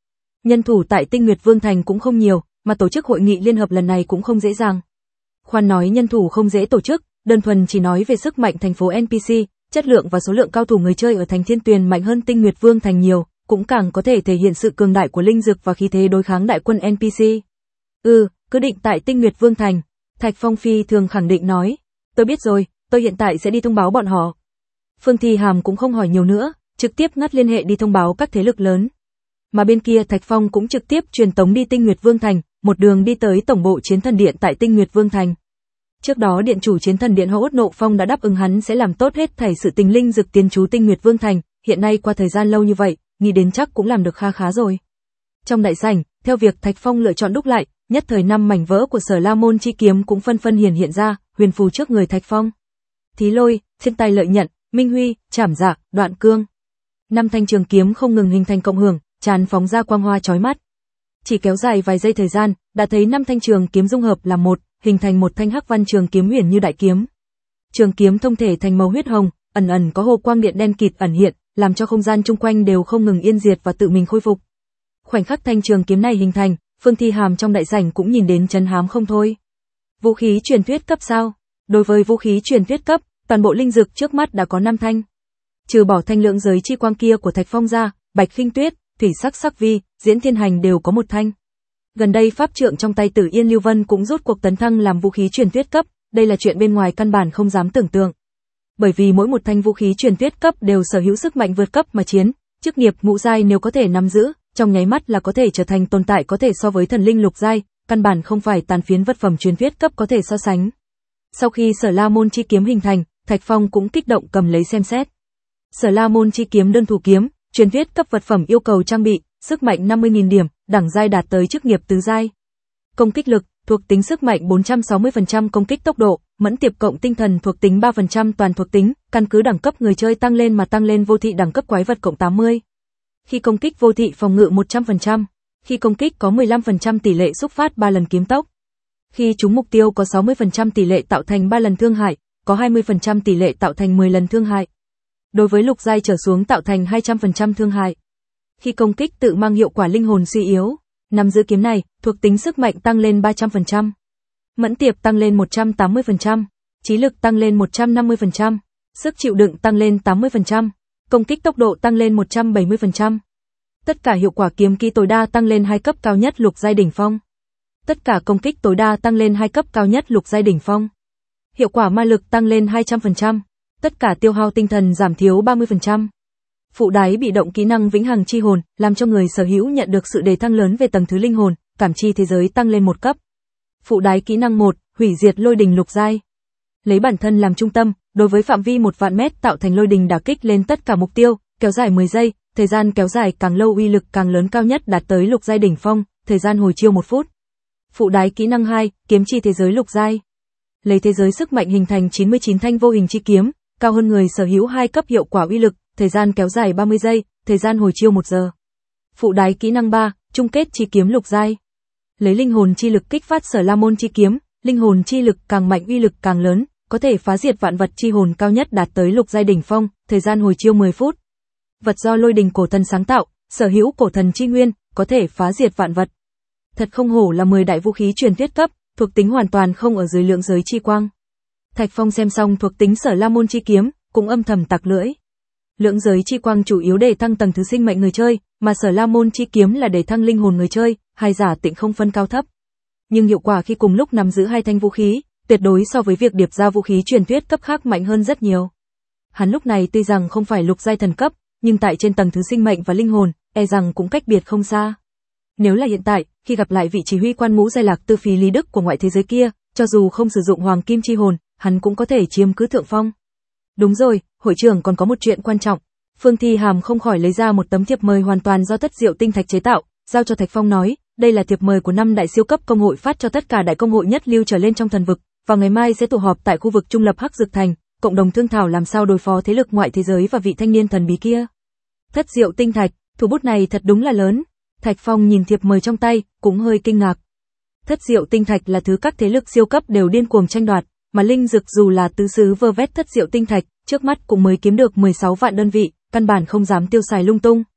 Speaker 1: Nhân thủ tại Tinh Nguyệt Vương Thành cũng không nhiều, mà tổ chức hội nghị liên hợp lần này cũng không dễ dàng. Khoan nói nhân thủ không dễ tổ chức, đơn thuần chỉ nói về sức mạnh thành phố en pê xê, chất lượng và số lượng cao thủ người chơi ở thành Thiên Tuyền mạnh hơn Tinh Nguyệt Vương Thành nhiều, cũng càng có thể thể hiện sự cường đại của linh dược và khí thế đối kháng đại quân en pê xê. Ừ, cứ định tại Tinh Nguyệt Vương Thành. Thạch Phong phi thường khẳng định nói. Tôi biết rồi, tôi hiện tại sẽ đi thông báo bọn họ. Phương Thi Hàm cũng không hỏi nhiều nữa, trực tiếp ngắt liên hệ đi thông báo các thế lực lớn. Mà bên kia Thạch Phong cũng trực tiếp truyền tống đi Tinh Nguyệt Vương Thành, một đường đi tới tổng bộ Chiến Thần Điện tại Tinh Nguyệt Vương Thành. Trước đó điện chủ Chiến Thần Điện Hỗn Nộ Phong đã đáp ứng hắn sẽ làm tốt hết thảy sự tình linh dược tiến trú Tinh Nguyệt Vương Thành, hiện nay qua thời gian lâu như vậy, nghĩ đến chắc cũng làm được kha khá rồi. Trong đại sảnh, theo việc Thạch Phong lựa chọn đúc lại, nhất thời năm mảnh vỡ của Sở La Môn chi kiếm cũng phân phân hiển hiện ra, huyền phù trước người Thạch Phong. Thí Lôi, Thiên Tài Lợi Nhận, Minh Huy, Trảm Dạ, Đoạn Cương. Năm thanh trường kiếm không ngừng hình thành cộng hưởng, tràn phóng ra quang hoa chói mắt. Chỉ kéo dài vài giây thời gian, đã thấy năm thanh trường kiếm dung hợp làm một, hình thành một thanh hắc văn trường kiếm huyền như đại kiếm. Trường kiếm thông thể thành màu huyết hồng, ẩn ẩn có hồ quang điện đen kịt ẩn hiện, làm cho không gian chung quanh đều không ngừng yên diệt và tự mình khôi phục. Khoảnh khắc thanh trường kiếm này hình thành, Phương Thi Hàm trong đại sảnh cũng nhìn đến chấn hám không thôi. Vũ khí truyền thuyết cấp sao? Đối với vũ khí truyền thuyết cấp, toàn bộ linh dược trước mắt đã có năm thanh. Trừ bỏ thanh lượng giới chi quang kia của Thạch Phong ra, Bạch Khinh Tuyết, Thủy Sắc Sắc Vi, Diễn Thiên Hành đều có một thanh. Gần đây pháp trượng trong tay Tử Yên Lưu Vân cũng rút cuộc tấn thăng làm vũ khí truyền thuyết cấp, đây là chuyện bên ngoài căn bản không dám tưởng tượng. Bởi vì mỗi một thanh vũ khí truyền thuyết cấp đều sở hữu sức mạnh vượt cấp mà chiến, chức nghiệp ngũ giai nếu có thể nắm giữ, trong nháy mắt là có thể trở thành tồn tại có thể so với thần linh lục giai, căn bản không phải tàn phiến vật phẩm truyền thuyết cấp có thể so sánh. Sau khi Sở La Môn chi kiếm hình thành, Thạch Phong cũng kích động cầm lấy xem xét. Sở La Môn chi kiếm đơn thủ kiếm, truyền thuyết cấp vật phẩm yêu cầu trang bị, sức mạnh năm mươi nghìn điểm, đẳng giai đạt tới chức nghiệp tứ giai. Công kích lực, thuộc tính sức mạnh bốn trăm sáu mươi phần trăm công kích tốc độ, mẫn tiệp cộng tinh thần thuộc tính ba phần trăm toàn thuộc tính, căn cứ đẳng cấp người chơi tăng lên mà tăng lên vô thị đẳng cấp quái vật cộng tám mươi. Khi công kích vô thị phòng ngự một trăm phần trăm, khi công kích có mười lăm phần trăm tỷ lệ xúc phát ba lần kiếm tốc. Khi trúng mục tiêu có sáu mươi phần trăm tỷ lệ tạo thành ba lần thương hại, có hai mươi phần trăm tỷ lệ tạo thành mười lần thương hại. Đối với lục giai trở xuống tạo thành hai trăm phần trăm thương hại. Khi công kích tự mang hiệu quả linh hồn suy yếu, nắm giữ kiếm này, thuộc tính sức mạnh tăng lên ba trăm phần trăm. Mẫn tiệp tăng lên một trăm tám mươi phần trăm, trí lực tăng lên một trăm năm mươi phần trăm, sức chịu đựng tăng lên tám mươi phần trăm, công kích tốc độ tăng lên một trăm bảy mươi phần trăm. Tất cả hiệu quả kiếm kỹ tối đa tăng lên hai cấp cao nhất lục giai đỉnh phong. Tất cả công kích tối đa tăng lên hai cấp cao nhất lục giai đỉnh phong. Hiệu quả ma lực tăng lên hai trăm phần trăm. Tất cả tiêu hao tinh thần giảm thiếu ba mươi phần trăm. Phụ đái bị động kỹ năng vĩnh hằng chi hồn, làm cho người sở hữu nhận được sự đề thăng lớn về tầng thứ linh hồn, cảm chi thế giới tăng lên một cấp. Phụ đái kỹ năng một, hủy diệt lôi đình lục giai. Lấy bản thân làm trung tâm, đối với phạm vi một vạn mét tạo thành lôi đình đả kích lên tất cả mục tiêu, kéo dài mười giây, thời gian kéo dài càng lâu uy lực càng lớn cao nhất đạt tới lục giai đỉnh phong, thời gian hồi chiêu một phút. Phụ đái kỹ năng hai, kiếm chi thế giới lục giai. Lấy thế giới sức mạnh hình thành chín mươi chín thanh vô hình chi kiếm, cao hơn người sở hữu hai cấp hiệu quả uy lực, thời gian kéo dài ba mươi giây, thời gian hồi chiêu một giờ. Phụ đái kỹ năng ba, chung kết chi kiếm lục giai. Lấy linh hồn chi lực kích phát Sở La Môn chi kiếm, linh hồn chi lực càng mạnh uy lực càng lớn, có thể phá diệt vạn vật chi hồn cao nhất đạt tới lục giai đỉnh phong, thời gian hồi chiêu mười phút. Vật do lôi đình cổ thần sáng tạo, sở hữu cổ thần chi nguyên, có thể phá diệt vạn vật. Thật không hổ là mười đại vũ khí truyền thuyết cấp, thuộc tính hoàn toàn không ở dưới lượng giới chi quang. Thạch Phong xem xong thuộc tính Sở La Môn chi kiếm, cũng âm thầm tặc lưỡi. Lượng giới chi quang chủ yếu để thăng tầng thứ sinh mệnh người chơi, mà Sở La Môn chi kiếm là để thăng linh hồn người chơi, hai giả tịnh không phân cao thấp. Nhưng hiệu quả khi cùng lúc nắm giữ hai thanh vũ khí, tuyệt đối so với việc điệp ra vũ khí truyền thuyết cấp khác mạnh hơn rất nhiều. Hắn lúc này tuy rằng không phải lục giai thần cấp, nhưng tại trên tầng thứ sinh mệnh và linh hồn, e rằng cũng cách biệt không xa. Nếu là hiện tại, khi gặp lại vị chỉ huy quan ngũ giai lạc tư phí lý đức của ngoại thế giới kia, cho dù không sử dụng hoàng kim chi hồn, hắn cũng có thể chiếm cứ thượng phong. Đúng rồi, hội trưởng còn có một chuyện quan trọng. Phương Thi Hàm không khỏi lấy ra một tấm thiệp mời hoàn toàn do Thất Diệu Tinh Thạch chế tạo, giao cho Thạch Phong nói, đây là thiệp mời của năm đại siêu cấp công hội phát cho tất cả đại công hội nhất lưu trở lên trong thần vực, và ngày mai sẽ tụ họp tại khu vực trung lập Hắc Dực Thành, cộng đồng thương thảo làm sao đối phó thế lực ngoại thế giới và vị thanh niên thần bí kia. Thất Diệu Tinh Thạch, thủ bút này thật đúng là lớn. Thạch Phong nhìn thiệp mời trong tay, cũng hơi kinh ngạc. Thất Diệu Tinh Thạch là thứ các thế lực siêu cấp đều điên cuồng tranh đoạt, mà linh dược dù là tứ xứ vơ vét Thất Diệu Tinh Thạch, trước mắt cũng mới kiếm được mười sáu vạn đơn vị, căn bản không dám tiêu xài lung tung.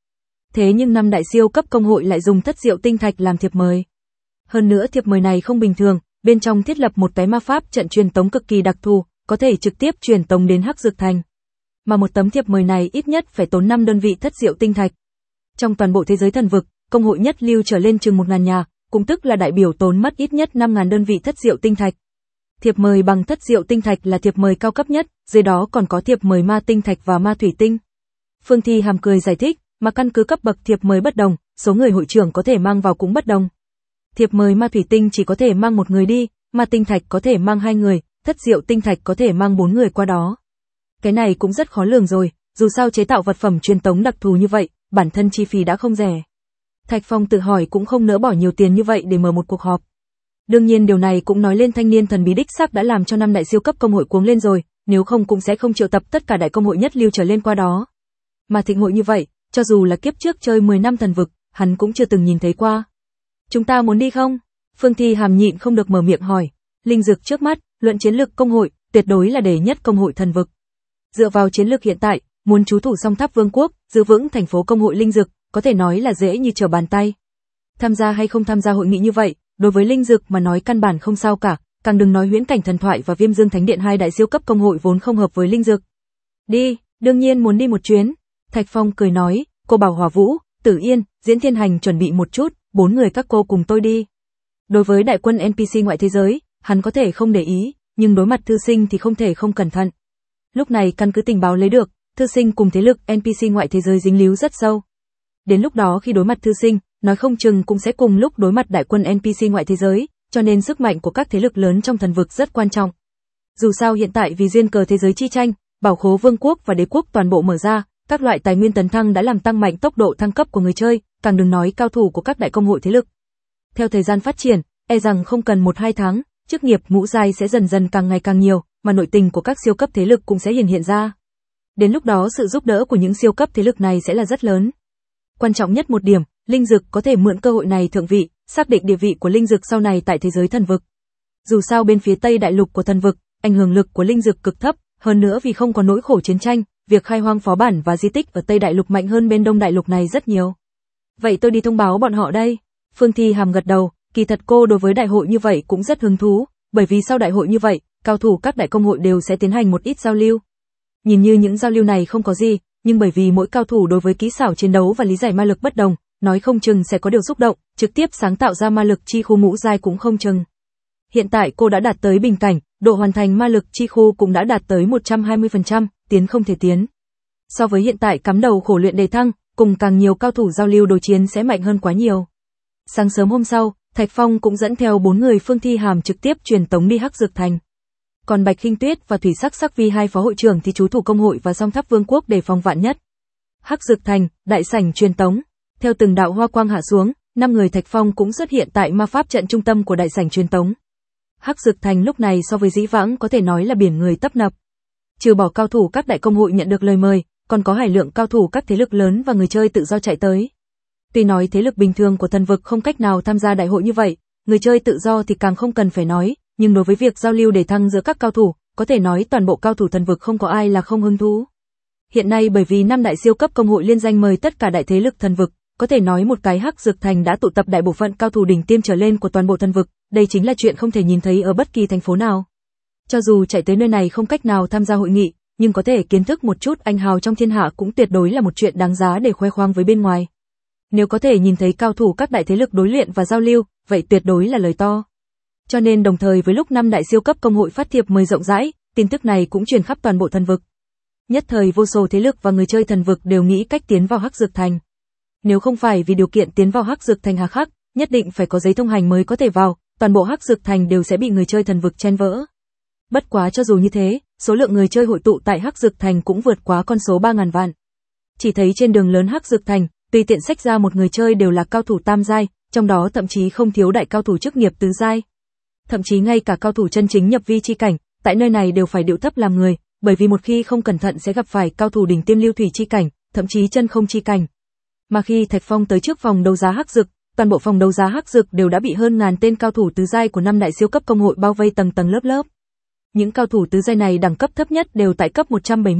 Speaker 1: Thế nhưng năm đại siêu cấp công hội lại dùng thất diệu tinh thạch làm thiệp mời. Hơn nữa thiệp mời này không bình thường, bên trong thiết lập một cái ma pháp trận truyền tống cực kỳ đặc thù, có thể trực tiếp truyền tống đến Hắc Dược Thành. Mà một tấm thiệp mời này ít nhất phải tốn năm đơn vị thất diệu tinh thạch. Trong toàn bộ thế giới thần vực, công hội nhất lưu trở lên chừng một ngàn nhà, cũng tức là đại biểu tốn mất ít nhất năm ngàn đơn vị thất diệu tinh thạch. Thiệp mời bằng thất diệu tinh thạch là thiệp mời cao cấp nhất, dưới đó còn có thiệp mời ma tinh thạch và ma thủy tinh. Phương Thi Hàm cười giải thích, mà căn cứ cấp bậc thiệp mời bất đồng, số người hội trưởng có thể mang vào cũng bất đồng. Thiệp mời ma thủy tinh chỉ có thể mang một người đi, ma tinh thạch có thể mang hai người, thất diệu tinh thạch có thể mang bốn người qua đó. Cái này cũng rất khó lường rồi, dù sao chế tạo vật phẩm truyền tống đặc thù như vậy, bản thân chi phí đã không rẻ. Thạch Phong tự hỏi cũng không nỡ bỏ nhiều tiền như vậy để mở một cuộc họp. Đương nhiên điều này cũng nói lên thanh niên thần bí đích xác đã làm cho năm đại siêu cấp công hội cuống lên rồi, nếu không cũng sẽ không triệu tập tất cả đại công hội nhất lưu trở lên qua đó. Mà thịnh hội như vậy, cho dù là kiếp trước chơi mười năm thần vực, hắn cũng chưa từng nhìn thấy qua. Chúng ta muốn đi không? Phương Thi Hàm nhịn không được mở miệng hỏi. Linh dược trước mắt, luận chiến lược công hội, tuyệt đối là đệ nhất công hội thần vực. Dựa vào chiến lược hiện tại, muốn trú thủ Song Tháp Vương quốc, giữ vững thành phố công hội linh dược, có thể nói là dễ như trở bàn tay. Tham gia hay không tham gia hội nghị như vậy, đối với linh dược mà nói căn bản không sao cả, càng đừng nói Huyễn Cảnh Thần Thoại và Viêm Dương Thánh Điện hai đại siêu cấp công hội vốn không hợp với linh dược. Đi, đương nhiên muốn đi một chuyến. Thạch Phong cười nói, cô bảo Hỏa Vũ, Tử Yên, Diễn Thiên Hành chuẩn bị một chút, bốn người các cô cùng tôi đi. Đối với đại quân en pê xê ngoại thế giới, hắn có thể không để ý, nhưng đối mặt thư sinh thì không thể không cẩn thận. Lúc này căn cứ tình báo lấy được, thư sinh cùng thế lực en pê xê ngoại thế giới dính líu rất sâu. Đến lúc đó khi đối mặt thư sinh, nói không chừng cũng sẽ cùng lúc đối mặt đại quân en pê xê ngoại thế giới, cho nên sức mạnh của các thế lực lớn trong thần vực rất quan trọng. Dù sao hiện tại vì duyên cờ thế giới chi tranh, bảo khố vương quốc và đế quốc toàn bộ mở ra, các loại tài nguyên tấn thăng đã làm tăng mạnh tốc độ thăng cấp của người chơi, càng đừng nói cao thủ của các đại công hội thế lực. Theo thời gian phát triển, e rằng không cần một hai tháng, chức nghiệp ngũ giai sẽ dần dần càng ngày càng nhiều, mà nội tình của các siêu cấp thế lực cũng sẽ hiện hiện ra. Đến lúc đó sự giúp đỡ của những siêu cấp thế lực này sẽ là rất lớn. Quan trọng nhất một điểm, linh dược có thể mượn cơ hội này thượng vị, xác định địa vị của linh dược sau này tại thế giới thần vực. Dù sao bên phía Tây đại lục của thần vực, ảnh hưởng lực của linh dược cực thấp, hơn nữa vì không có nỗi khổ chiến tranh, việc khai hoang phó bản và di tích ở Tây đại lục mạnh hơn bên Đông đại lục này rất nhiều. Vậy tôi đi thông báo bọn họ đây. Phương Thi Hàm gật đầu, kỳ thật cô đối với đại hội như vậy cũng rất hứng thú, bởi vì sau đại hội như vậy, cao thủ các đại công hội đều sẽ tiến hành một ít giao lưu. Nhìn như những giao lưu này không có gì, nhưng bởi vì mỗi cao thủ đối với kỹ xảo chiến đấu và lý giải ma lực bất đồng, nói không chừng sẽ có điều xúc động, trực tiếp sáng tạo ra ma lực chi khu ngũ giai cũng không chừng. Hiện tại cô đã đạt tới bình cảnh, độ hoàn thành ma lực chi khu cũng đã đạt tới một trăm hai mươi phần trăm, tiến không thể tiến. So với hiện tại cắm đầu khổ luyện đề thăng, cùng càng nhiều cao thủ giao lưu đối chiến sẽ mạnh hơn quá nhiều. Sáng sớm hôm sau, Thạch Phong cũng dẫn theo bốn người Phương Thi Hàm trực tiếp truyền tống đi Hắc Dược Thành. Còn Bạch Khinh Tuyết và Thủy Sắc Sắc Vi hai phó hội trưởng thì trú thủ công hội và Song Tháp Vương quốc để phòng vạn nhất. Hắc Dược Thành, đại sảnh truyền tống. Theo từng đạo hoa quang hạ xuống, năm người Thạch Phong cũng xuất hiện tại ma pháp trận trung tâm của đại sảnh truyền tống. Hắc Dược Thành lúc này so với dĩ vãng có thể nói là biển người tấp nập. Trừ bỏ cao thủ các đại công hội nhận được lời mời, còn có hải lượng cao thủ các thế lực lớn và người chơi tự do chạy tới. Tuy nói thế lực bình thường của thần vực không cách nào tham gia đại hội như vậy, người chơi tự do thì càng không cần phải nói, nhưng đối với việc giao lưu để thăng giữa các cao thủ, có thể nói toàn bộ cao thủ thần vực không có ai là không hứng thú. Hiện nay bởi vì năm đại siêu cấp công hội liên danh mời tất cả đại thế lực thần vực, có thể nói một cái Hắc Dược Thành đã tụ tập đại bộ phận cao thủ đỉnh tiêm trở lên của toàn bộ thần vực, đây chính là chuyện không thể nhìn thấy ở bất kỳ thành phố nào. Cho dù chạy tới nơi này không cách nào tham gia hội nghị, nhưng có thể kiến thức một chút anh hào trong thiên hạ cũng tuyệt đối là một chuyện đáng giá để khoe khoang với bên ngoài. Nếu có thể nhìn thấy cao thủ các đại thế lực đối luyện và giao lưu, vậy tuyệt đối là lời to. Cho nên đồng thời với lúc năm đại siêu cấp công hội phát thiệp mời rộng rãi, tin tức này cũng truyền khắp toàn bộ thần vực. Nhất thời vô số thế lực và người chơi thần vực đều nghĩ cách tiến vào Hắc Dược Thành. Nếu không phải vì điều kiện tiến vào Hắc Dược Thành hà khắc, nhất định phải có giấy thông hành mới có thể vào, toàn bộ Hắc Dược Thành đều sẽ bị người chơi thần vực chen vỡ. Bất quá cho dù như thế, số lượng người chơi hội tụ tại Hắc Dược Thành cũng vượt quá con số ba nghìn vạn. Chỉ thấy trên đường lớn Hắc Dược Thành, tùy tiện xách ra một người chơi đều là cao thủ tam giai, trong đó thậm chí không thiếu đại cao thủ chức nghiệp tứ giai. Thậm chí ngay cả cao thủ chân chính nhập vi chi cảnh, tại nơi này đều phải điệu thấp làm người, bởi vì một khi không cẩn thận sẽ gặp phải cao thủ đỉnh tiêm lưu thủy chi cảnh, thậm chí chân không chi cảnh. Mà khi Thạch Phong tới trước phòng đấu giá Hắc Dược, toàn bộ phòng đấu giá Hắc Dược đều đã bị hơn ngàn tên cao thủ tứ giai của năm đại siêu cấp công hội bao vây tầng tầng lớp lớp. Những cao thủ tứ giai này đẳng cấp thấp nhất đều tại cấp một trăm bảy mươi,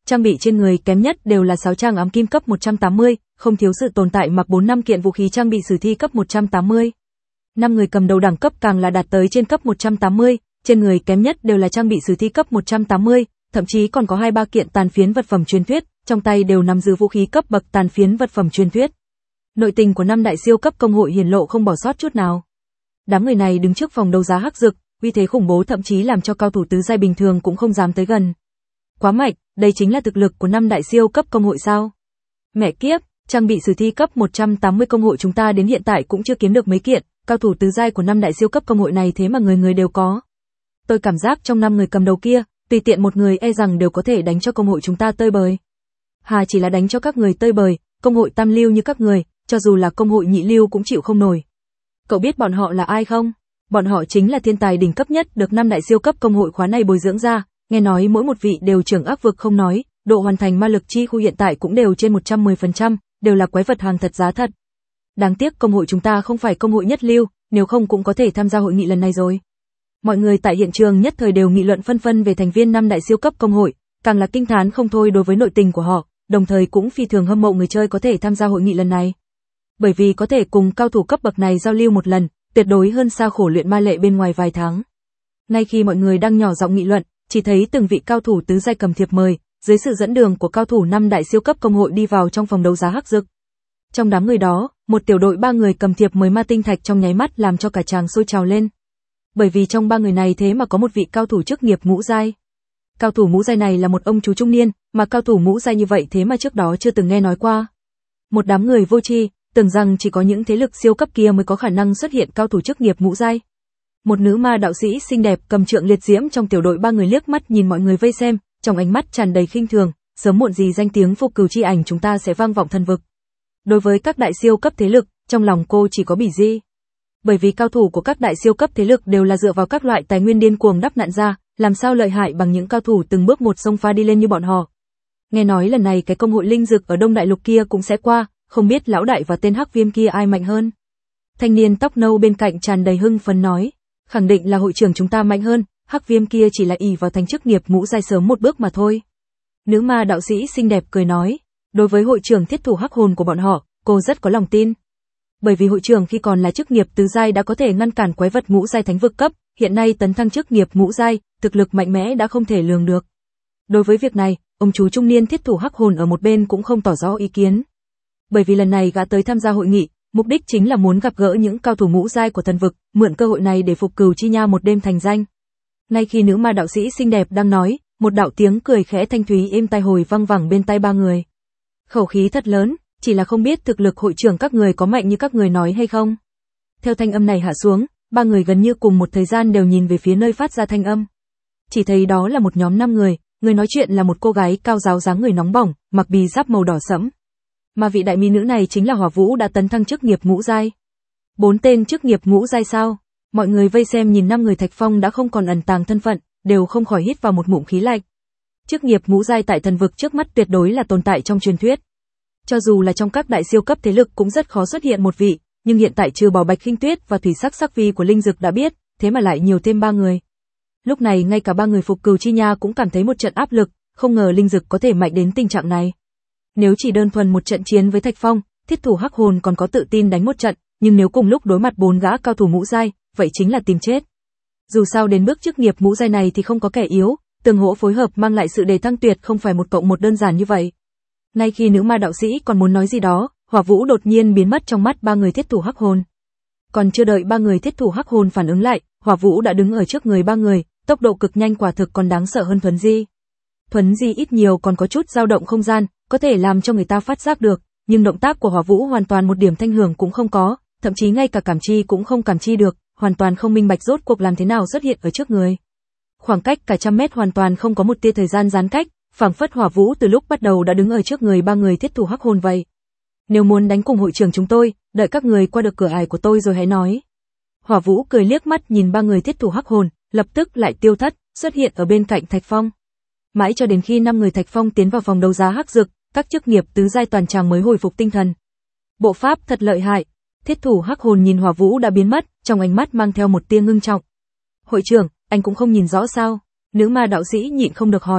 Speaker 1: trang bị trên người kém nhất đều là sáu trang ám kim cấp một trăm tám mươi, không thiếu sự tồn tại mặc bốn năm kiện vũ khí trang bị sử thi cấp một trăm tám mươi. năm người cầm đầu đẳng cấp càng là đạt tới trên cấp một trăm tám mươi, trên người kém nhất đều là trang bị sử thi cấp một trăm tám mươi, thậm chí còn có hai ba kiện tàn phiến vật phẩm truyền thuyết, trong tay đều nắm giữ vũ khí cấp bậc tàn phiến vật phẩm truyền thuyết. Nội tình của năm đại siêu cấp công hội hiển lộ không bỏ sót chút nào. Đám người này đứng trước phòng đấu giá hắc dực, uy thế khủng bố thậm chí làm cho cao thủ tứ giai bình thường cũng không dám tới gần. Quá mạnh, đây chính là thực lực của năm đại siêu cấp công hội sao? Mẹ kiếp, trang bị sử thi cấp một trăm tám mươi công hội chúng ta đến hiện tại cũng chưa kiếm được mấy kiện, cao thủ tứ giai của năm đại siêu cấp công hội này thế mà người người đều có. Tôi cảm giác trong năm người cầm đầu kia, tùy tiện một người e rằng đều có thể đánh cho công hội chúng ta tơi bời. Hà chỉ là đánh cho các người tơi bời, công hội tam lưu như các người, cho dù là công hội nhị lưu cũng chịu không nổi. Cậu biết bọn họ là ai không? Bọn họ chính là thiên tài đỉnh cấp nhất được năm đại siêu cấp công hội khóa này bồi dưỡng ra, nghe nói mỗi một vị đều trưởng ác vực không nói, độ hoàn thành ma lực chi khu hiện tại cũng đều trên một trăm mười phần trăm, đều là quái vật hàng thật giá thật. Đáng tiếc công hội chúng ta không phải công hội nhất lưu, nếu không cũng có thể tham gia hội nghị lần này rồi. Mọi người tại hiện trường nhất thời đều nghị luận phân phân về thành viên năm đại siêu cấp công hội, càng là kinh thán không thôi đối với nội tình của họ, đồng thời cũng phi thường hâm mộ người chơi có thể tham gia hội nghị lần này. Bởi vì có thể cùng cao thủ cấp bậc này giao lưu một lần, tuyệt đối hơn xa khổ luyện ma lệ bên ngoài vài tháng. Ngay khi mọi người đang nhỏ giọng nghị luận, chỉ thấy từng vị cao thủ tứ giai cầm thiệp mời, dưới sự dẫn đường của cao thủ năm đại siêu cấp công hội đi vào trong phòng đấu giá hắc dực. Trong đám người đó, một tiểu đội ba người cầm thiệp mời ma tinh thạch trong nháy mắt làm cho cả tràng sôi trào lên. Bởi vì trong ba người này thế mà có một vị cao thủ chức nghiệp ngũ giai. Cao thủ ngũ giai này là một ông chú trung niên, mà cao thủ ngũ giai như vậy thế mà trước đó chưa từng nghe nói qua. Một đám người vô tri, tưởng rằng chỉ có những thế lực siêu cấp kia mới có khả năng xuất hiện cao thủ chức nghiệp ngũ giai. Một nữ ma đạo sĩ xinh đẹp cầm trượng liệt diễm trong tiểu đội ba người liếc mắt nhìn mọi người vây xem, trong ánh mắt tràn đầy khinh thường, sớm muộn gì danh tiếng vô cừu chi ảnh chúng ta sẽ vang vọng thần vực. Đối với các đại siêu cấp thế lực, trong lòng cô chỉ có bỉ di. Bởi vì cao thủ của các đại siêu cấp thế lực đều là dựa vào các loại tài nguyên điên cuồng đắp nặn ra, làm sao lợi hại bằng những cao thủ từng bước một xông pha đi lên như bọn họ. Nghe nói lần này cái công hội linh dược ở Đông Đại Lục kia cũng sẽ qua, không biết lão đại và tên hắc viêm kia ai mạnh hơn. Thanh niên tóc nâu bên cạnh tràn đầy hưng phấn nói, khẳng định là hội trưởng chúng ta mạnh hơn, hắc viêm kia chỉ là ỷ vào thành chức nghiệp ngũ giai sớm một bước mà thôi. Nữ ma đạo sĩ xinh đẹp cười nói, đối với hội trưởng thiết thủ hắc hồn của bọn họ, cô rất có lòng tin. Bởi vì hội trưởng khi còn là chức nghiệp tứ giai đã có thể ngăn cản quái vật ngũ giai thánh vực cấp, hiện nay tấn thăng chức nghiệp ngũ giai, thực lực mạnh mẽ đã không thể lường được. Đối với việc này, ông chú trung niên thiết thủ hắc hồn ở một bên cũng không tỏ rõ ý kiến. Bởi vì lần này gã tới tham gia hội nghị, mục đích chính là muốn gặp gỡ những cao thủ ngũ giai của thần vực, mượn cơ hội này để phục cừu chi nha một đêm thành danh. Ngay khi nữ ma đạo sĩ xinh đẹp đang nói, một đạo tiếng cười khẽ thanh thúy êm tai hồi vang vẳng bên tai ba người. Khẩu khí thật lớn, chỉ là không biết thực lực hội trưởng các người có mạnh như các người nói hay không. Theo thanh âm này hạ xuống, ba người gần như cùng một thời gian đều nhìn về phía nơi phát ra thanh âm. Chỉ thấy đó là một nhóm năm người, người nói chuyện là một cô gái cao ráo dáng người nóng bỏng, mặc bì giáp màu đỏ sẫm. Mà vị đại mỹ nữ này chính là Hỏa Vũ đã tấn thăng chức nghiệp ngũ giai. Bốn tên chức nghiệp ngũ giai sao? Mọi người vây xem nhìn năm người Thạch Phong đã không còn ẩn tàng thân phận, đều không khỏi hít vào một ngụm khí lạnh. Chức nghiệp ngũ giai tại thần vực trước mắt tuyệt đối là tồn tại trong truyền thuyết. Cho dù là trong các đại siêu cấp thế lực cũng rất khó xuất hiện một vị, nhưng hiện tại trừ bỏ Bạch Khinh Tuyết và Thủy Sắc Sắc Vi của Linh Dực đã biết, thế mà lại nhiều thêm ba người. Lúc này ngay cả ba người phục cừu chi nha cũng cảm thấy một trận áp lực, không ngờ Linh Dực có thể mạnh đến tình trạng này. Nếu chỉ đơn thuần một trận chiến với Thạch Phong, thiết thủ hắc hồn còn có tự tin đánh một trận, nhưng nếu cùng lúc đối mặt bốn gã cao thủ ngũ giai, vậy chính là tìm chết. Dù sao đến bước chức nghiệp ngũ giai này thì không có kẻ yếu, tương hỗ phối hợp mang lại sự đề thăng tuyệt không phải một cộng một đơn giản như vậy. Nay khi nữ ma đạo sĩ còn muốn nói gì đó, Hỏa Vũ đột nhiên biến mất trong mắt ba người thiết thủ hắc hồn. Còn chưa đợi ba người thiết thủ hắc hồn phản ứng lại, Hỏa Vũ đã đứng ở trước người ba người, tốc độ cực nhanh quả thực còn đáng sợ hơn Thuấn Di. Thuấn Di ít nhiều còn có chút dao động không gian, có thể làm cho người ta phát giác được, nhưng động tác của Hỏa Vũ hoàn toàn một điểm thanh hưởng cũng không có, thậm chí ngay cả cảm chi cũng không cảm chi được, hoàn toàn không minh bạch rốt cuộc làm thế nào xuất hiện ở trước người. Khoảng cách cả trăm mét hoàn toàn không có một tia thời gian gián cách, phảng phất Hỏa Vũ từ lúc bắt đầu đã đứng ở trước người ba người thiết thủ hắc hồn vậy. Nếu muốn đánh cùng hội trưởng chúng tôi, đợi các người qua được cửa ải của tôi rồi hãy nói. Hỏa Vũ cười liếc mắt nhìn ba người thiết thủ hắc hồn, lập tức lại tiêu thất, xuất hiện ở bên cạnh Thạch Phong. Mãi cho đến khi năm người Thạch Phong tiến vào phòng đấu giá hắc dực, các chức nghiệp tứ giai toàn tràng mới hồi phục tinh thần. Bộ pháp thật lợi hại. Thiết thủ hắc hồn nhìn Hỏa Vũ đã biến mất, trong ánh mắt mang theo một tia ngưng trọng. Hội trưởng, anh cũng không nhìn rõ sao? Nữ ma đạo sĩ nhịn không được hỏi.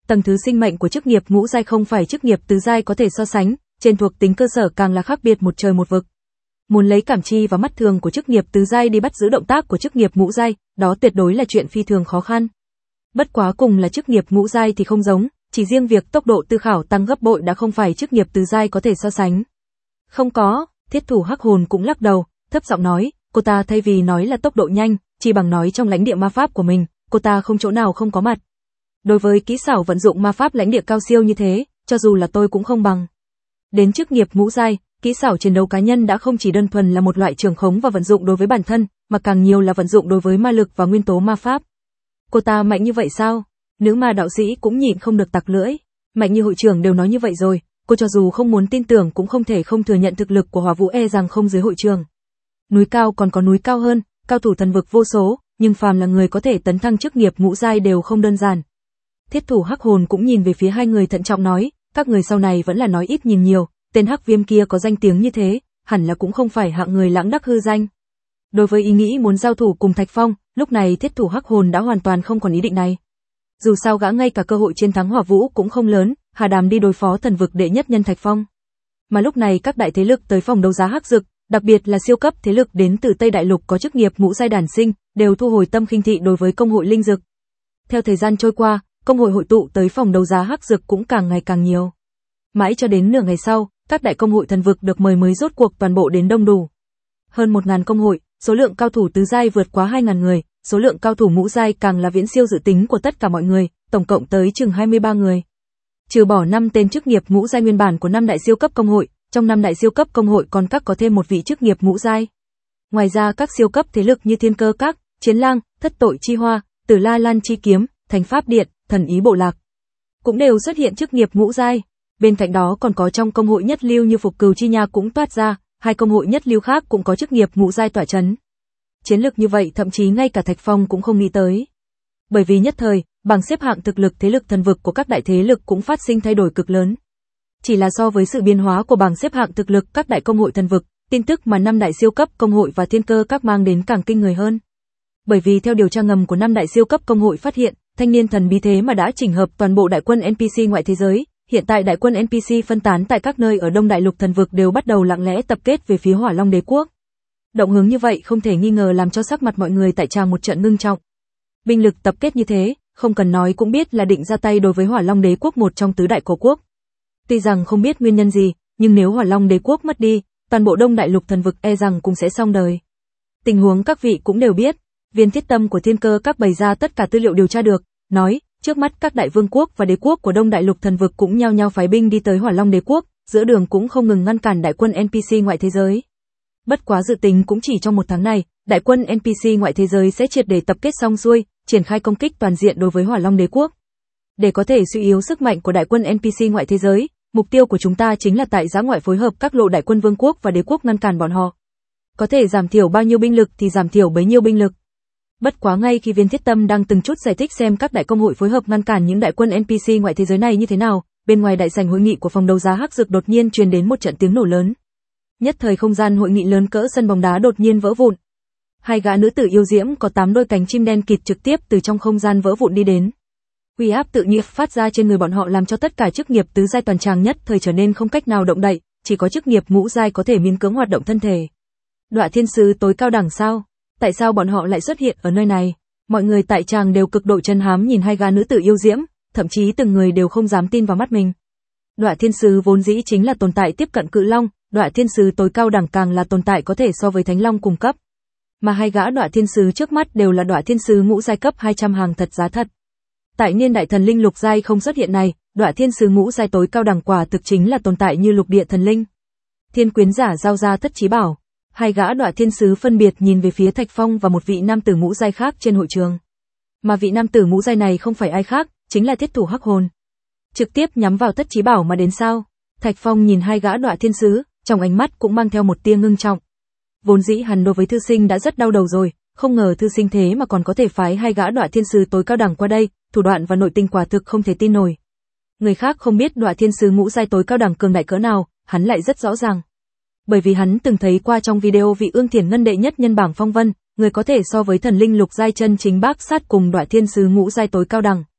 Speaker 1: Tầng thứ sinh mệnh của chức nghiệp ngũ giai không phải chức nghiệp tứ giai có thể so sánh, trên thuộc tính cơ sở càng là khác biệt một trời một vực. Muốn lấy cảm chi và mắt thường của chức nghiệp tứ giai đi bắt giữ động tác của chức nghiệp ngũ giai, đó tuyệt đối là chuyện phi thường khó khăn. Bất quá cùng là chức nghiệp ngũ giai thì không giống, chỉ riêng việc tốc độ tư khảo tăng gấp bội đã không phải chức nghiệp tứ giai có thể so sánh. Không có, Thiết thủ hắc hồn cũng lắc đầu, thấp giọng nói, cô ta thay vì nói là tốc độ nhanh, chỉ bằng nói trong lãnh địa ma pháp của mình, cô ta không chỗ nào không có mặt. Đối với kỹ xảo vận dụng ma pháp lãnh địa cao siêu như thế, cho dù là tôi cũng không bằng. Đến chức nghiệp ngũ giai, kỹ xảo chiến đấu cá nhân đã không chỉ đơn thuần là một loại trường khống và vận dụng đối với bản thân, mà càng nhiều là vận dụng đối với ma lực và nguyên tố ma pháp. Cô ta mạnh như vậy sao? Nữ ma đạo sĩ cũng nhịn không được tặc lưỡi. Mạnh như hội trưởng đều nói như vậy rồi, cô cho dù không muốn tin tưởng cũng không thể không thừa nhận thực lực của Hỏa Vũ e rằng không dưới hội trưởng. Núi cao còn có núi cao hơn, cao thủ thần vực vô số, nhưng phàm là người có thể tấn thăng chức nghiệp ngũ giai đều không đơn giản. Thiết thủ hắc hồn cũng nhìn về phía hai người thận trọng nói, các người sau này vẫn là nói ít nhìn nhiều, tên hắc viêm kia có danh tiếng như thế, hẳn là cũng không phải hạng người lãng đắc hư danh. Đối với ý nghĩ muốn giao thủ cùng Thạch Phong, lúc này thiết thủ hắc hồn đã hoàn toàn không còn ý định này. Dù sao gã ngay cả cơ hội chiến thắng Hỏa Vũ cũng không lớn, hà đàm đi đối phó thần vực đệ nhất nhân Thạch Phong. Mà lúc này các đại thế lực tới phòng đấu giá hắc dực, đặc biệt là siêu cấp thế lực đến từ Tây Đại Lục có chức nghiệp ngũ giai đản sinh, đều thu hồi tâm khinh thị đối với công hội linh dực. Theo thời gian trôi qua, công hội hội tụ tới phòng đấu giá hắc dực cũng càng ngày càng nhiều. Mãi cho đến nửa ngày sau, các đại công hội thần vực được mời mới rốt cuộc toàn bộ đến đông đủ. Hơn một ngàn công hội, số lượng cao thủ tứ giai vượt quá hai ngàn người, số lượng cao thủ ngũ giai càng là viễn siêu dự tính của tất cả mọi người, tổng cộng tới chừng hai mươi ba người. Trừ bỏ năm tên chức nghiệp ngũ giai nguyên bản của năm đại siêu cấp công hội, trong năm đại siêu cấp công hội còn các có thêm một vị chức nghiệp ngũ giai. Ngoài ra các siêu cấp thế lực như Thiên Cơ Các, Chiến Lang, Thất Tội Chi Hoa, Tử La Lan Chi Kiếm, Thánh Pháp Điện, Thần Ý Bộ Lạc cũng đều xuất hiện chức nghiệp ngũ giai. Bên cạnh đó còn có trong công hội nhất lưu như Phục Cừu Chi Nha cũng toát ra, hai công hội nhất lưu khác cũng có chức nghiệp ngũ giai tỏa chấn. Chiến lược như vậy thậm chí ngay cả Thạch Phong cũng không nghĩ tới. Bởi vì nhất thời, bảng xếp hạng thực lực thế lực thần vực của các đại thế lực cũng phát sinh thay đổi cực lớn. Chỉ là so với sự biến hóa của bảng xếp hạng thực lực các đại công hội thần vực, tin tức mà năm đại siêu cấp công hội và Thiên Cơ Các mang đến càng kinh người hơn. Bởi vì theo điều tra ngầm của năm đại siêu cấp công hội phát hiện, thanh niên thần bí thế mà đã chỉnh hợp toàn bộ đại quân en pê xê ngoại thế giới. Hiện tại đại quân en pê xê phân tán tại các nơi ở Đông Đại Lục thần vực đều bắt đầu lặng lẽ tập kết về phía Hỏa Long Đế quốc. Động hướng như vậy không thể nghi ngờ làm cho sắc mặt mọi người tại tràng một trận ngưng trọng. Binh lực tập kết như thế, không cần nói cũng biết là định ra tay đối với Hỏa Long Đế quốc một trong tứ đại cổ quốc. Tuy rằng không biết nguyên nhân gì, nhưng nếu Hỏa Long Đế quốc mất đi, toàn bộ Đông Đại Lục thần vực e rằng cũng sẽ xong đời. Tình huống các vị cũng đều biết, Viên Thiết Tâm của Thiên Cơ Các bày ra tất cả tư liệu điều tra được, nói, trước mắt các đại vương quốc và đế quốc của Đông Đại Lục thần vực cũng nhao nhao phái binh đi tới Hỏa Long Đế quốc, giữa đường cũng không ngừng ngăn cản đại quân en pê xê ngoại thế giới. Bất quá dự tính cũng chỉ trong một tháng này, đại quân en pê xê ngoại thế giới sẽ triệt để tập kết xong xuôi, triển khai công kích toàn diện đối với Hỏa Long Đế quốc. Để có thể suy yếu sức mạnh của đại quân en pê xê ngoại thế giới, mục tiêu của chúng ta chính là tại giã ngoại phối hợp các lộ đại quân vương quốc và đế quốc ngăn cản bọn họ. Có thể giảm thiểu bao nhiêu binh lực thì giảm thiểu bấy nhiêu binh lực. Bất quá ngay khi Viên Thiết Tâm đang từng chút giải thích xem các đại công hội phối hợp ngăn cản những đại quân en pê xê ngoại thế giới này như thế nào, bên ngoài đại sảnh hội nghị của phòng đấu giá hắc dực đột nhiên truyền đến một trận tiếng nổ lớn. Nhất thời không gian hội nghị lớn cỡ sân bóng đá đột nhiên vỡ vụn. Hai gã nữ tử yêu diễm có tám đôi cánh chim đen kịt trực tiếp từ trong không gian vỡ vụn đi đến. Uy áp tự nhiên phát ra trên người bọn họ làm cho tất cả chức nghiệp tứ giai toàn tràng nhất thời trở nên không cách nào động đậy, chỉ có chức nghiệp ngũ giai có thể miễn cưỡng hoạt động thân thể. Đọa thiên sứ tối cao đẳng sao? Tại sao bọn họ lại xuất hiện ở nơi này? Mọi người tại tràng đều cực độ chân hám nhìn hai gã nữ tử yêu diễm, thậm chí từng người đều không dám tin vào mắt mình. Đọa thiên sứ vốn dĩ chính là tồn tại tiếp cận cự long, đọa thiên sứ tối cao đẳng càng là tồn tại có thể so với thánh long cùng cấp. Mà hai gã đọa thiên sứ trước mắt đều là đọa thiên sứ ngũ giai cấp hai trăm hàng thật giá thật. Tại niên đại thần linh lục giai không xuất hiện này, đọa thiên sứ ngũ giai tối cao đẳng quả thực chính là tồn tại như lục địa thần linh. Thiên quyến giả giao ra thất chí bảo. Hai gã đọa thiên sứ phân biệt nhìn về phía Thạch Phong và một vị nam tử ngũ giai khác trên hội trường. Mà vị nam tử ngũ giai này không phải ai khác, chính là thiết thủ hắc hồn. Trực tiếp nhắm vào thất chí bảo mà đến sao? Thạch Phong nhìn hai gã đọa thiên sứ, trong ánh mắt cũng mang theo một tia ngưng trọng. Vốn dĩ hắn đối với thư sinh đã rất đau đầu rồi, không ngờ thư sinh thế mà còn có thể phái hai gã đọa thiên sứ tối cao đẳng qua đây, thủ đoạn và nội tình quả thực không thể tin nổi. Người khác không biết đọa thiên sứ ngũ giai tối cao đẳng cường đại cỡ nào, hắn lại rất rõ ràng. Bởi vì hắn từng thấy qua trong video vị Ương Thiển Ngân đệ nhất nhân bảng phong vân, người có thể so với thần linh lục giai chân chính bác sát cùng đọa thiên sứ ngũ giai tối cao đẳng.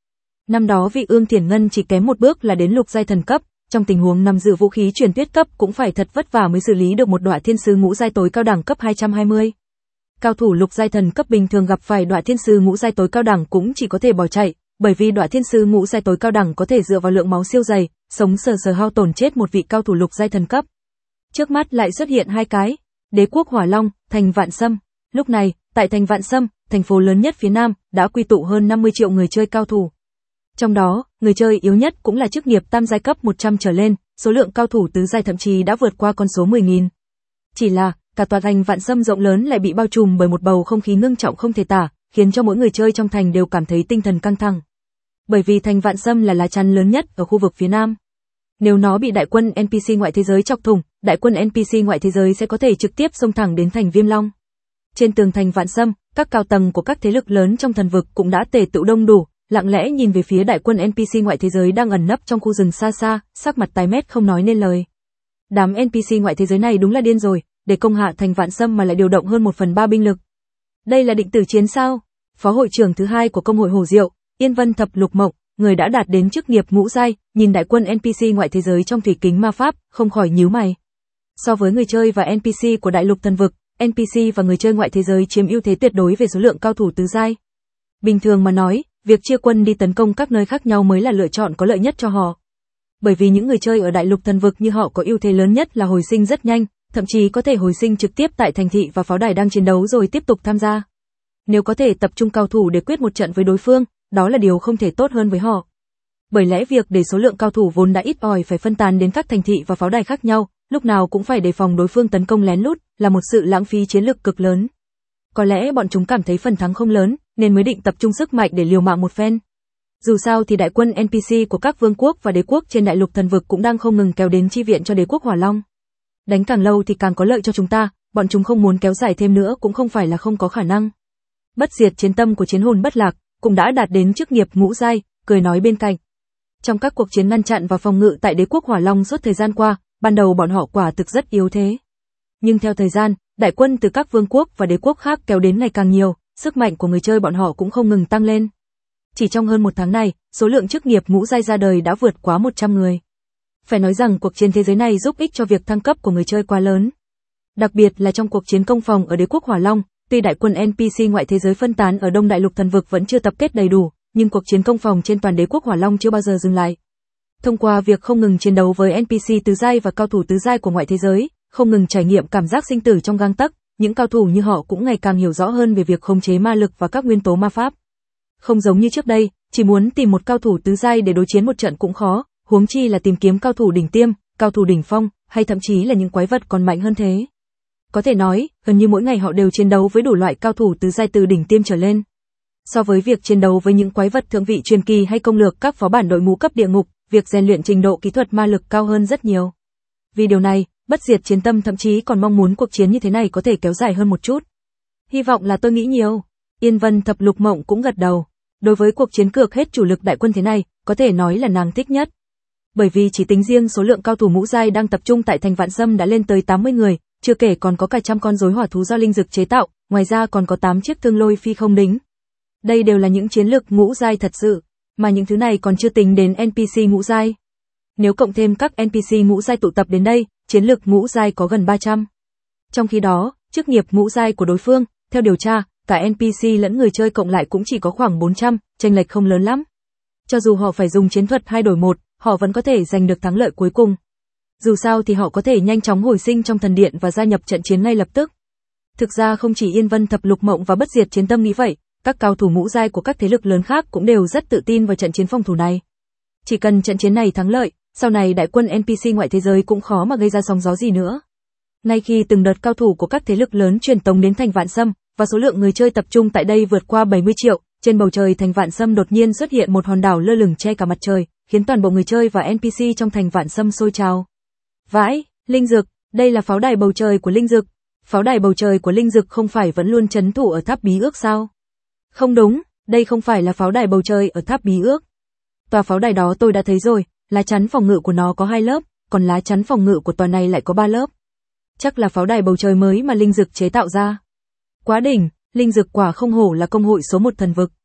Speaker 1: Năm đó vị Ương Thiển Ngân chỉ kém một bước là đến lục giai thần cấp, trong tình huống nắm giữ vũ khí truyền tuyết cấp cũng phải thật vất vả mới xử lý được một Đọa Thiên Sứ ngũ giai tối cao đẳng cấp hai trăm hai mươi. Cao thủ lục giai thần cấp bình thường gặp phải Đọa Thiên Sứ ngũ giai tối cao đẳng cũng chỉ có thể bỏ chạy, bởi vì Đọa Thiên Sứ ngũ giai tối cao đẳng có thể dựa vào lượng máu siêu dày, sống sờ sờ hao tổn chết một vị cao thủ lục giai thần cấp. Trước mắt lại xuất hiện hai cái, Đế quốc Hỏa Long, thành Vạn Sâm. Lúc này, tại thành Vạn Sâm, thành phố lớn nhất phía Nam, đã quy tụ hơn năm mươi triệu người chơi cao thủ. Trong đó, người chơi yếu nhất cũng là chức nghiệp tam giai cấp một trăm trở lên, số lượng cao thủ tứ giai thậm chí đã vượt qua con số mười nghìn. Chỉ là, cả tòa thành Vạn Sâm rộng lớn lại bị bao trùm bởi một bầu không khí ngưng trọng không thể tả, khiến cho mỗi người chơi trong thành đều cảm thấy tinh thần căng thẳng. Bởi vì thành Vạn Sâm là lá chắn lớn nhất ở khu vực phía Nam. Nếu nó bị đại quân en pê xê ngoại thế giới chọc thủng, đại quân en pê xê ngoại thế giới sẽ có thể trực tiếp xông thẳng đến thành Viêm Long. Trên tường thành Vạn Sâm, các cao tầng của các thế lực lớn trong thần vực cũng đã tề tựu đông đủ, lặng lẽ nhìn về phía đại quân en pê xê ngoại thế giới đang ẩn nấp trong khu rừng xa xa, sắc mặt tái mét không nói nên lời. Đám en pê xê ngoại thế giới này đúng là điên rồi, để công hạ thành Vạn Sâm mà lại điều động hơn một phần ba binh lực. Đây là định tử chiến sao? Phó hội trưởng thứ hai của công hội Hổ Diệu, Yên Vân Thập Lục Mộng, người đã đạt đến chức nghiệp ngũ giai, nhìn đại quân en pê xê ngoại thế giới trong thủy kính ma pháp, không khỏi nhíu mày. So với người chơi và en pê xê của đại lục thần vực, en pê xê và người chơi ngoại thế giới chiếm ưu thế tuyệt đối về số lượng cao thủ tứ giai. Bình thường mà nói, việc chia quân đi tấn công các nơi khác nhau mới là lựa chọn có lợi nhất cho họ. Bởi vì những người chơi ở đại lục thần vực như họ có ưu thế lớn nhất là hồi sinh rất nhanh, thậm chí có thể hồi sinh trực tiếp tại thành thị và pháo đài đang chiến đấu rồi tiếp tục tham gia. Nếu có thể tập trung cao thủ để quyết một trận với đối phương, đó là điều không thể tốt hơn với họ. Bởi lẽ việc để số lượng cao thủ vốn đã ít ỏi phải phân tán đến các thành thị và pháo đài khác nhau, lúc nào cũng phải đề phòng đối phương tấn công lén lút, là một sự lãng phí chiến lược cực lớn. Có lẽ bọn chúng cảm thấy phần thắng không lớn, nên mới định tập trung sức mạnh để liều mạng một phen. Dù sao thì đại quân en pê xê của các vương quốc và đế quốc trên đại lục thần vực cũng đang không ngừng kéo đến chi viện cho đế quốc Hỏa Long. Đánh càng lâu thì càng có lợi cho chúng ta, bọn chúng không muốn kéo dài thêm nữa cũng không phải là không có khả năng. Bất diệt chiến tâm của chiến hồn bất lạc cũng đã đạt đến chức nghiệp ngũ giai, cười nói bên cạnh. Trong các cuộc chiến ngăn chặn và phòng ngự tại đế quốc Hỏa Long suốt thời gian qua, ban đầu bọn họ quả thực rất yếu thế. Nhưng theo thời gian, đại quân từ các vương quốc và đế quốc khác kéo đến ngày càng nhiều, sức mạnh của người chơi bọn họ cũng không ngừng tăng lên. Chỉ trong hơn một tháng này, số lượng chức nghiệp ngũ giai ra đời đã vượt quá một trăm người. Phải nói rằng cuộc chiến thế giới này giúp ích cho việc thăng cấp của người chơi quá lớn. Đặc biệt là trong cuộc chiến công phòng ở đế quốc Hỏa Long, tuy đại quân en pê xê ngoại thế giới phân tán ở Đông Đại Lục thần vực vẫn chưa tập kết đầy đủ, nhưng cuộc chiến công phòng trên toàn đế quốc Hỏa Long chưa bao giờ dừng lại. Thông qua việc không ngừng chiến đấu với en pê xê tứ giai và cao thủ tứ giai của ngoại thế giới, không ngừng trải nghiệm cảm giác sinh tử trong gang tấc, những cao thủ như họ cũng ngày càng hiểu rõ hơn về việc khống chế ma lực và các nguyên tố ma pháp. Không giống như trước đây, chỉ muốn tìm một cao thủ tứ giai để đối chiến một trận cũng khó, huống chi là tìm kiếm cao thủ đỉnh tiêm, cao thủ đỉnh phong, hay thậm chí là những quái vật còn mạnh hơn thế. Có thể nói, gần như mỗi ngày họ đều chiến đấu với đủ loại cao thủ tứ giai từ đỉnh tiêm trở lên. So với việc chiến đấu với những quái vật thượng vị truyền kỳ hay công lược các phó bản đội ngũ cấp địa ngục, việc rèn luyện trình độ kỹ thuật ma lực cao hơn rất nhiều. Vì điều này, Bất diệt chiến tâm thậm chí còn mong muốn cuộc chiến như thế này có thể kéo dài hơn một chút. Hy vọng là tôi nghĩ nhiều. Yên Vân Thập Lục Mộng cũng gật đầu. Đối với cuộc chiến cược hết chủ lực đại quân thế này, có thể nói là nàng thích nhất. Bởi vì chỉ tính riêng số lượng cao thủ ngũ giai đang tập trung tại thành Vạn Sâm đã lên tới tám mươi người, chưa kể còn có cả trăm con rối hỏa thú do linh dực chế tạo, ngoài ra còn có tám chiếc thương lôi phi không đính. Đây đều là những chiến lực ngũ giai thật sự, mà những thứ này còn chưa tính đến en pê xê ngũ giai. Nếu cộng thêm các en pê xê ngũ giai tụ tập đến đây, chiến lực ngũ giai có gần ba trăm. Trong khi đó, chức nghiệp ngũ giai của đối phương, theo điều tra, cả en pê xê lẫn người chơi cộng lại cũng chỉ có khoảng bốn trăm, chênh lệch không lớn lắm. Cho dù họ phải dùng chiến thuật hai đổi một, họ vẫn có thể giành được thắng lợi cuối cùng. Dù sao thì họ có thể nhanh chóng hồi sinh trong thần điện và gia nhập trận chiến ngay lập tức. Thực ra không chỉ Yên Vân Thập Lục Mộng và Bất Diệt Chiến Tâm nghĩ vậy, các cao thủ ngũ giai của các thế lực lớn khác cũng đều rất tự tin vào trận chiến phòng thủ này. Chỉ cần trận chiến này thắng lợi, sau này đại quân en pê xê ngoại thế giới cũng khó mà gây ra sóng gió gì nữa. Ngay khi từng đợt cao thủ của các thế lực lớn truyền tống đến thành Vạn Sâm, và số lượng người chơi tập trung tại đây vượt qua bảy mươi triệu, trên bầu trời thành Vạn Sâm đột nhiên xuất hiện một hòn đảo lơ lửng che cả mặt trời, khiến toàn bộ người chơi và en pê xê trong thành Vạn Sâm sôi trào. Vãi, linh dực, đây là pháo đài bầu trời của linh dực. Pháo đài bầu trời của linh dực không phải vẫn luôn trấn thủ ở tháp bí ước sao? Không đúng, đây không phải là pháo đài bầu trời ở tháp bí ước. Tòa pháo đài đó tôi đã thấy rồi, lá chắn phòng ngự của nó có hai lớp, còn lá chắn phòng ngự của tòa này lại có ba lớp. Chắc là pháo đài bầu trời mới mà linh dực chế tạo ra. Quá đỉnh, linh dực quả không hổ là công hội số một thần vực.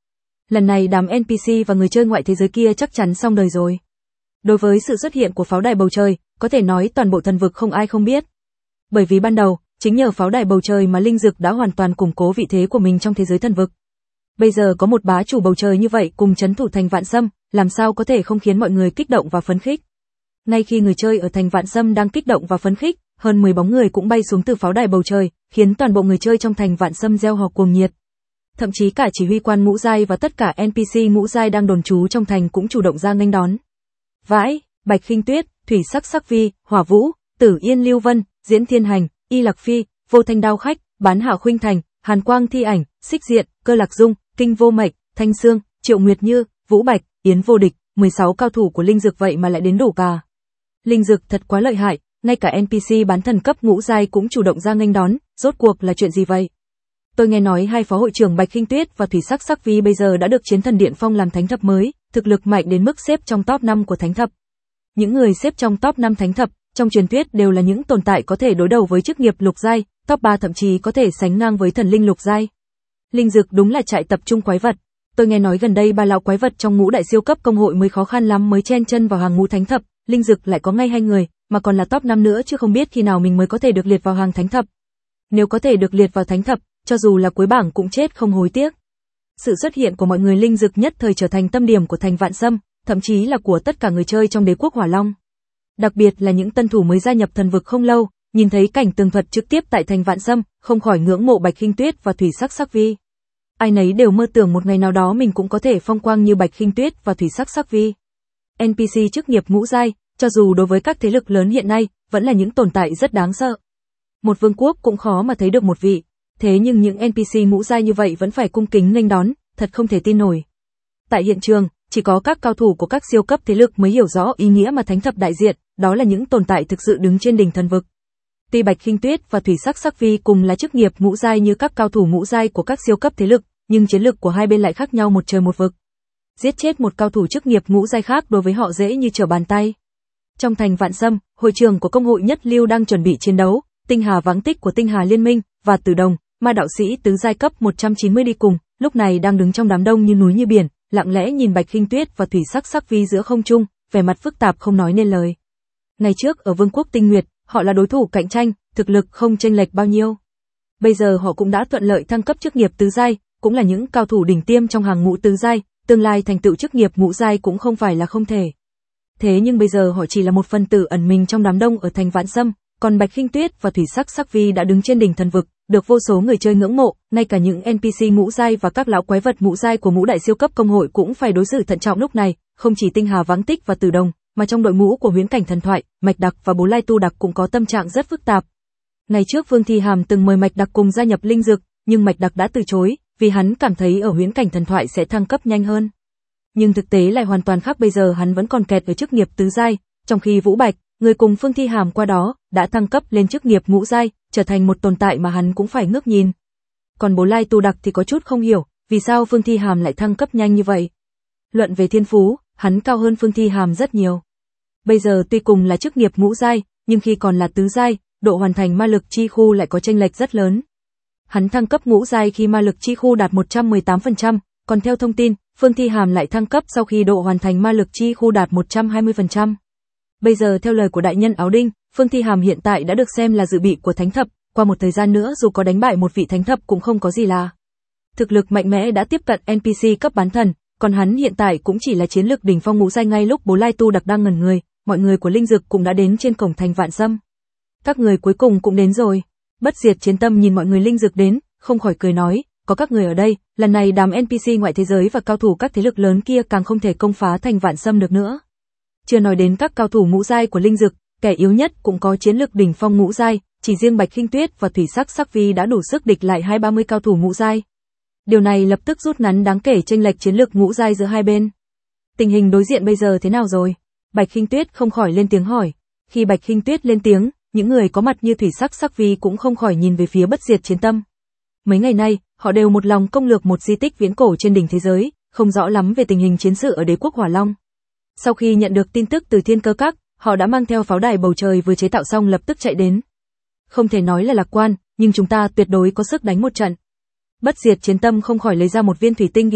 Speaker 1: Lần này đám en pê xê và người chơi ngoại thế giới kia chắc chắn xong đời rồi. Đối với sự xuất hiện của pháo đài bầu trời, có thể nói toàn bộ thần vực không ai không biết. Bởi vì ban đầu, chính nhờ pháo đài bầu trời mà Linh Dực đã hoàn toàn củng cố vị thế của mình trong thế giới thần vực. Bây giờ có một bá chủ bầu trời như vậy cùng trấn thủ thành Vạn Sâm, làm sao có thể không khiến mọi người kích động và phấn khích. Ngay khi người chơi ở thành Vạn Sâm đang kích động và phấn khích, hơn mười bóng người cũng bay xuống từ pháo đài bầu trời, khiến toàn bộ người chơi trong thành Vạn Sâm reo hò cuồng nhiệt. Thậm chí cả chỉ huy quan ngũ giai và tất cả en pê xê ngũ giai đang đồn trú trong thành cũng chủ động ra nghênh đón. Vãi, Bạch Khinh Tuyết, Thủy Sắc Sắc Vi, Hỏa Vũ, Tử Yên Lưu Vân, Diễn Thiên Hành, Y Lạc Phi, Vô Thanh Đao Khách, Bán Hạ Khuynh Thành, Hàn Quang Thi Ảnh, Xích Diện, Cơ Lạc Dung, Kinh Vô Mệnh, Thanh Sương, Triệu Nguyệt Như, Vũ Bạch, Yến Vô Địch, mười sáu cao thủ của Linh Dực vậy mà lại đến đủ cả. Linh Dực thật quá lợi hại, ngay cả en pê xê bán thần cấp ngũ giai cũng chủ động ra nghênh đón, rốt cuộc là chuyện gì vậy? Tôi nghe nói hai phó hội trưởng Bạch Khinh Tuyết và Thủy Sắc Sắc Vi bây giờ đã được Chiến Thần Điện phong làm thánh thập mới, thực lực mạnh đến mức xếp trong top năm của thánh thập. Những người xếp trong top năm thánh thập, trong truyền thuyết đều là những tồn tại có thể đối đầu với chức nghiệp lục giai, top ba thậm chí có thể sánh ngang với thần linh lục giai. Linh Dực đúng là trại tập trung quái vật. Tôi nghe nói gần đây ba lão quái vật trong ngũ đại siêu cấp công hội mới khó khăn lắm mới chen chân vào hàng ngũ thánh thập, Linh Dực lại có ngay hai người, mà còn là top năm nữa chứ không biết khi nào mình mới có thể được liệt vào hàng thánh thập. Nếu có thể được liệt vào thánh thập, cho dù là cuối bảng cũng chết không hối tiếc. Sự xuất hiện của mọi người Linh Dực nhất thời trở thành tâm điểm của thành Vạn Sâm, thậm chí là của tất cả người chơi trong Đế quốc Hỏa Long. Đặc biệt là những tân thủ mới gia nhập thần vực không lâu, nhìn thấy cảnh tường thuật trực tiếp tại thành Vạn Sâm, không khỏi ngưỡng mộ Bạch Khinh Tuyết và Thủy Sắc Sắc Vi. Ai nấy đều mơ tưởng một ngày nào đó mình cũng có thể phong quang như Bạch Khinh Tuyết và Thủy Sắc Sắc Vi. en pê xê chức nghiệp ngũ giai, cho dù đối với các thế lực lớn hiện nay, vẫn là những tồn tại rất đáng sợ. Một vương quốc cũng khó mà thấy được một vị, thế nhưng những en pê xê ngũ giai như vậy vẫn phải cung kính nghênh đón, thật không thể tin nổi. Tại hiện trường, chỉ có các cao thủ của các siêu cấp thế lực mới hiểu rõ ý nghĩa mà thánh thập đại diện, đó là những tồn tại thực sự đứng trên đỉnh thần vực. Tuy Bạch Khinh Tuyết và Thủy Sắc Sắc Vi cùng là chức nghiệp ngũ giai như các cao thủ ngũ giai của các siêu cấp thế lực, nhưng chiến lực của hai bên lại khác nhau một trời một vực. Giết chết một cao thủ chức nghiệp ngũ giai khác đối với họ dễ như trở bàn tay. Trong thành Vạn Sâm, hội trưởng của công hội Nhất Lưu đang chuẩn bị chiến đấu, Tinh Hà Vắng Tích của Tinh Hà Liên Minh và Tử Đồng, ma đạo sĩ tứ giai cấp một trăm chín mươi đi cùng, lúc này đang đứng trong đám đông như núi như biển, lặng lẽ nhìn Bạch Khinh Tuyết và Thủy Sắc Sắc Vi giữa không trung, vẻ mặt phức tạp không nói nên lời. Ngày trước ở Vương quốc Tinh Nguyệt, họ là đối thủ cạnh tranh, thực lực không chênh lệch bao nhiêu. Bây giờ họ cũng đã thuận lợi thăng cấp chức nghiệp tứ giai, cũng là những cao thủ đỉnh tiêm trong hàng ngũ tứ giai, tương lai thành tựu chức nghiệp ngũ giai cũng không phải là không thể. Thế nhưng bây giờ họ chỉ là một phân tử ẩn mình trong đám đông ở thành Vạn Sâm, còn Bạch Khinh Tuyết và Thủy Sắc Sắc Vi đã đứng trên đỉnh thần vực, được vô số người chơi ngưỡng mộ, ngay cả những en pê xê ngũ giai và các lão quái vật ngũ giai của ngũ đại siêu cấp công hội cũng phải đối xử thận trọng lúc này, không chỉ Tinh Hà Vắng Tích và Tử Đồng, mà trong đội ngũ của Huyễn Cảnh Thần Thoại, Mạch Đặc và Bố Lai Tu Đặc cũng có tâm trạng rất phức tạp. Ngày trước Vương Thi Hàm từng mời Mạch Đặc cùng gia nhập Linh Dực, nhưng Mạch Đặc đã từ chối, vì hắn cảm thấy ở Huyễn Cảnh Thần Thoại sẽ thăng cấp nhanh hơn. Nhưng thực tế lại hoàn toàn khác, bây giờ hắn vẫn còn kẹt ở chức nghiệp tứ giai, trong khi Vũ Bạch, người cùng Phương Thi Hàm qua đó, đã thăng cấp lên chức nghiệp ngũ giai, trở thành một tồn tại mà hắn cũng phải ngước nhìn. Còn Bố Lai Tu Đặc thì có chút không hiểu, vì sao Phương Thi Hàm lại thăng cấp nhanh như vậy. Luận về thiên phú, hắn cao hơn Phương Thi Hàm rất nhiều. Bây giờ tuy cùng là chức nghiệp ngũ giai, nhưng khi còn là tứ giai, độ hoàn thành ma lực chi khu lại có chênh lệch rất lớn. Hắn thăng cấp ngũ giai khi ma lực chi khu đạt một trăm mười tám phần trăm, còn theo thông tin, Phương Thi Hàm lại thăng cấp sau khi độ hoàn thành ma lực chi khu đạt một trăm hai mươi phần trăm. Bây giờ theo lời của đại nhân áo đinh, Phương Thi Hàm hiện tại đã được xem là dự bị của thánh thập, qua một thời gian nữa dù có đánh bại một vị thánh thập cũng không có gì là. Thực lực mạnh mẽ đã tiếp cận en pê xê cấp bán thần, còn hắn hiện tại cũng chỉ là chiến lực đỉnh phong ngũ giai. Ngay lúc Bố Lai Tu Đặc đang ngẩn người, mọi người của Linh Dực cũng đã đến trên cổng thành Vạn Sâm. Các người cuối cùng cũng đến rồi. Bất Diệt Chiến Tâm nhìn mọi người Linh Dực đến, không khỏi cười nói, có các người ở đây, lần này đám en pê xê ngoại thế giới và cao thủ các thế lực lớn kia càng không thể công phá thành Vạn Sâm được nữa. Chưa nói đến các cao thủ ngũ giai của Linh Dực, kẻ yếu nhất cũng có chiến lực đỉnh phong ngũ giai, chỉ riêng Bạch Khinh Tuyết và Thủy Sắc Sắc Vi đã đủ sức địch lại hai ba mươi cao thủ ngũ giai. Điều này lập tức rút ngắn đáng kể chênh lệch chiến lược ngũ giai giữa hai bên. Tình hình đối diện bây giờ thế nào rồi? Bạch Khinh Tuyết không khỏi lên tiếng hỏi. Khi Bạch Khinh Tuyết lên tiếng, những người có mặt như Thủy Sắc Sắc Vi cũng không khỏi nhìn về phía Bất Diệt Chiến Tâm. Mấy ngày nay, họ đều một lòng công lược một di tích viễn cổ trên đỉnh thế giới, không rõ lắm về tình hình chiến sự ở Đế quốc Hỏa Long. Sau khi nhận được tin tức từ Thiên Cơ Các, họ đã mang theo pháo đài bầu trời vừa chế tạo xong lập tức chạy đến. Không thể nói là lạc quan, nhưng chúng ta tuyệt đối có sức đánh một trận. Bất Diệt Chiến Tâm không khỏi lấy ra một viên thủy tinh ghi chép,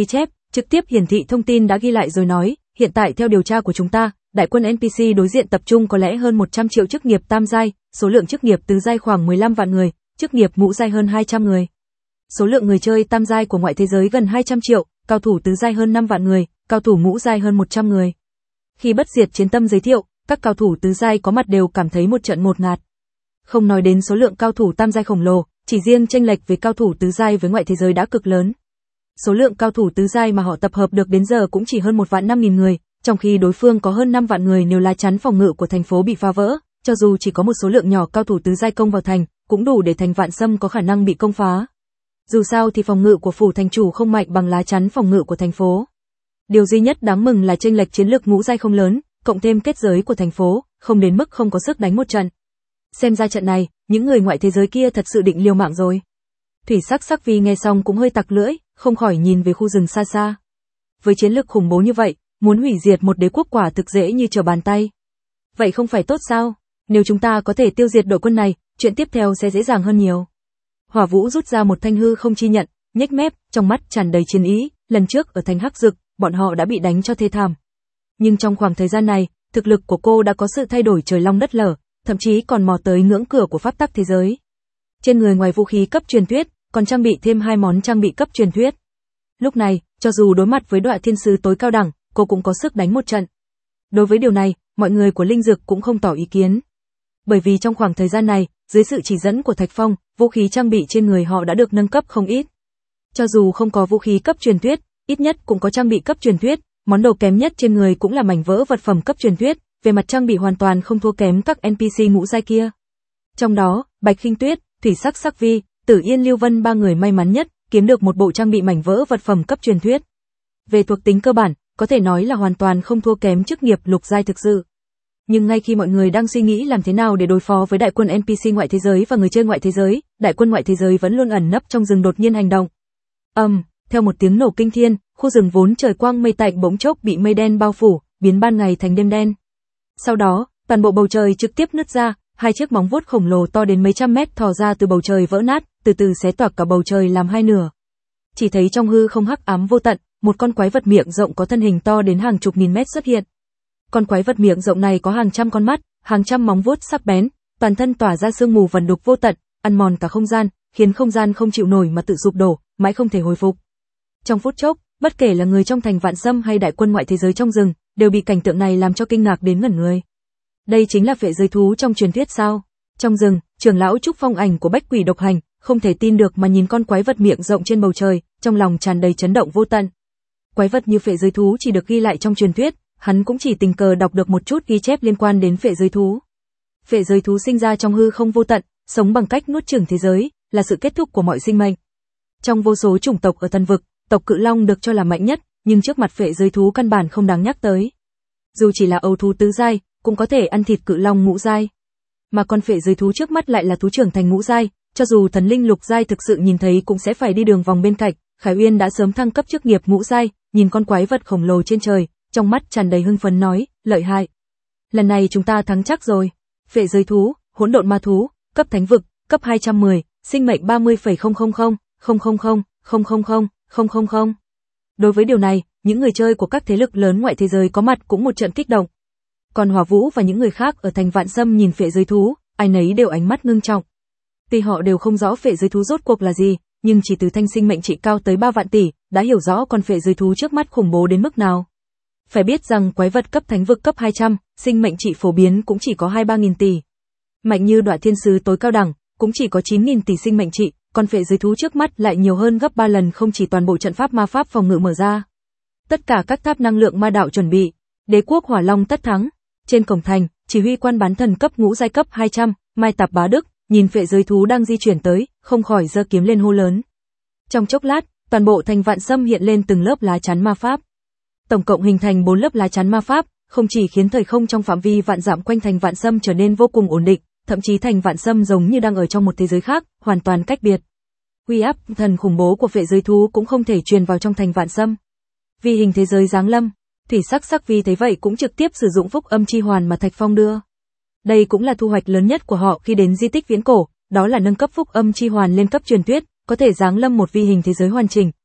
Speaker 1: trực tiếp hiển thị thông tin đã ghi lại rồi nói, hiện tại theo điều tra của chúng ta, đại quân en pê xê đối diện tập trung có lẽ hơn một trăm triệu chức nghiệp tam giai, số lượng chức nghiệp tứ giai khoảng mười lăm vạn người, chức nghiệp ngũ giai hơn hai trăm người. Số lượng người chơi tam giai của ngoại thế giới gần hai trăm triệu, cao thủ tứ giai hơn năm vạn người, cao thủ ngũ giai hơn một trăm người. Khi Bất Diệt Chiến Tâm giới thiệu, các cao thủ tứ giai có mặt đều cảm thấy một trận ngột ngạt. Không nói đến số lượng cao thủ tam giai khổng lồ, chỉ riêng chênh lệch về cao thủ tứ giai với ngoại thế giới đã cực lớn. Số lượng cao thủ tứ giai mà họ tập hợp được đến giờ cũng chỉ hơn một vạn năm nghìn người, trong khi đối phương có hơn năm vạn người nếu lá chắn phòng ngự của thành phố bị phá vỡ, cho dù chỉ có một số lượng nhỏ cao thủ tứ giai công vào thành, cũng đủ để thành Vạn Sâm có khả năng bị công phá. Dù sao thì phòng ngự của phủ thành chủ không mạnh bằng lá chắn phòng ngự của thành phố. Điều duy nhất đáng mừng là chênh lệch chiến lược ngũ giai không lớn, cộng thêm kết giới của thành phố, không đến mức không có sức đánh một trận. Xem ra trận này, những người ngoại thế giới kia thật sự định liều mạng rồi. Thủy Sắc Sắc Vi nghe xong cũng hơi tặc lưỡi, không khỏi nhìn về khu rừng xa xa. Với chiến lược khủng bố như vậy, muốn hủy diệt một đế quốc quả thực dễ như trở bàn tay. Vậy không phải tốt sao? Nếu chúng ta có thể tiêu diệt đội quân này, chuyện tiếp theo sẽ dễ dàng hơn nhiều. Hỏa Vũ rút ra một thanh hư không chi nhận, nhếch mép, trong mắt tràn đầy chiến ý, lần trước ở thành Hắc Dực, bọn họ đã bị đánh cho thê thảm. Nhưng trong khoảng thời gian này, thực lực của cô đã có sự thay đổi trời long đất lở, thậm chí còn mò tới ngưỡng cửa của pháp tắc thế giới. Trên người ngoài vũ khí cấp truyền thuyết, còn trang bị thêm hai món trang bị cấp truyền thuyết. Lúc này, cho dù đối mặt với Đoạ Thiên Sứ tối cao đẳng, cô cũng có sức đánh một trận. Đối với điều này, mọi người của Linh Dực cũng không tỏ ý kiến. Bởi vì trong khoảng thời gian này, dưới sự chỉ dẫn của Thạch Phong, vũ khí trang bị trên người họ đã được nâng cấp không ít. Cho dù không có vũ khí cấp truyền thuyết, ít nhất cũng có trang bị cấp truyền thuyết, món đồ kém nhất trên người cũng là mảnh vỡ vật phẩm cấp truyền thuyết, về mặt trang bị hoàn toàn không thua kém các en pê xê ngũ giai kia. Trong đó, Bạch Khinh Tuyết, Thủy Sắc Sắc Vi, Tử Yên Lưu Vân ba người may mắn nhất, kiếm được một bộ trang bị mảnh vỡ vật phẩm cấp truyền thuyết. Về thuộc tính cơ bản, có thể nói là hoàn toàn không thua kém chức nghiệp lục giai thực sự. Nhưng ngay khi mọi người đang suy nghĩ làm thế nào để đối phó với đại quân en pê xê ngoại thế giới và người chơi ngoại thế giới, đại quân ngoại thế giới vẫn luôn ẩn nấp trong rừng đột nhiên hành động. Ầm, um, theo một tiếng nổ kinh thiên, khu rừng vốn trời quang mây tạnh bỗng chốc bị mây đen bao phủ, biến ban ngày thành đêm đen. Sau đó, toàn bộ bầu trời trực tiếp nứt ra, hai chiếc móng vuốt khổng lồ to đến mấy trăm mét thò ra từ bầu trời vỡ nát, từ từ xé toạc cả bầu trời làm hai nửa. Chỉ thấy trong hư không hắc ám vô tận, một con quái vật miệng rộng có thân hình to đến hàng chục nghìn mét xuất hiện. Con quái vật miệng rộng này có hàng trăm con mắt, hàng trăm móng vuốt sắc bén, toàn thân tỏa ra sương mù vần đục vô tận, ăn mòn cả không gian, khiến không gian không chịu nổi mà tự sụp đổ, mãi không thể hồi phục. Trong phút chốc, bất kể là người trong thành Vạn Sâm hay đại quân ngoại thế giới trong rừng, đều bị cảnh tượng này làm cho kinh ngạc đến ngẩn người. Đây chính là phệ giới thú trong truyền thuyết sao? Trong rừng, trưởng lão Trúc Phong ảnh của Bách Quỷ Độc Hành, không thể tin được mà nhìn con quái vật miệng rộng trên bầu trời, trong lòng tràn đầy chấn động vô tận. Quái vật như phệ giới thú chỉ được ghi lại trong truyền thuyết, hắn cũng chỉ tình cờ đọc được một chút ghi chép liên quan đến phệ giới thú. Phệ giới thú sinh ra trong hư không vô tận, sống bằng cách nuốt chửng thế giới, là sự kết thúc của mọi sinh mệnh. Trong vô số chủng tộc ở Thần Vực, tộc Cự Long được cho là mạnh nhất, nhưng trước mặt phệ giới thú căn bản không đáng nhắc tới. Dù chỉ là ấu thú tứ giai, cũng có thể ăn thịt Cự Long ngũ giai. Mà con phệ giới thú trước mắt lại là thú trưởng thành ngũ giai, cho dù thần linh lục giai thực sự nhìn thấy cũng sẽ phải đi đường vòng bên cạnh. Khải Uyên đã sớm thăng cấp chức nghiệp ngũ giai, nhìn con quái vật khổng lồ trên trời, trong mắt tràn đầy hưng phấn nói, lợi hại. Lần này chúng ta thắng chắc rồi. Phệ giới thú, hỗn độn ma thú, cấp thánh vực, cấp hai trăm mười, sinh mệnh ba mươi phẩy không không không, không không không, không không không, không không không. Đối với điều này, những người chơi của các thế lực lớn ngoại thế giới có mặt cũng một trận kích động. Còn Hỏa Vũ và những người khác ở thành Vạn Sâm nhìn phệ giới thú, ai nấy đều ánh mắt ngưng trọng. Tuy họ đều không rõ phệ giới thú rốt cuộc là gì, nhưng chỉ từ thanh sinh mệnh trị cao tới ba vạn tỷ, đã hiểu rõ con phệ giới thú trước mắt khủng bố đến mức nào. Phải biết rằng quái vật cấp thánh vực cấp hai trăm, sinh mệnh trị phổ biến cũng chỉ có hai ba nghìn tỷ. Mạnh như Đoạ Thiên Sứ tối cao đẳng, cũng chỉ có chín nghìn tỷ sinh mệnh trị, còn phệ giới thú trước mắt lại nhiều hơn gấp ba lần, không chỉ toàn bộ trận pháp ma pháp phòng ngự mở ra. Tất cả các tháp năng lượng ma đạo chuẩn bị, đế quốc Hỏa Long tất thắng. Trên cổng thành, chỉ huy quan bán thần cấp ngũ giai cấp hai trăm, Mai Tạp Bá Đức, nhìn phệ giới thú đang di chuyển tới, không khỏi giơ kiếm lên hô lớn. Trong chốc lát, toàn bộ thành Vạn Sâm hiện lên từng lớp lá chắn ma pháp. Tổng cộng hình thành bốn lớp lá chắn ma pháp, không chỉ khiến thời không trong phạm vi vạn dặm quanh thành Vạn Sâm trở nên vô cùng ổn định, thậm chí thành Vạn Sâm giống như đang ở trong một thế giới khác, hoàn toàn cách biệt. Uy áp thần khủng bố của phệ giới thú cũng không thể truyền vào trong thành Vạn Sâm. Vì hình thế giới giáng lâm, Thủy Sắc Sắc Vi thấy vậy cũng trực tiếp sử dụng phúc âm chi hoàn mà Thạch Phong đưa. Đây cũng là thu hoạch lớn nhất của họ khi đến di tích viễn cổ, đó là nâng cấp phúc âm chi hoàn lên cấp truyền thuyết, có thể giáng lâm một vi hình thế giới hoàn chỉnh,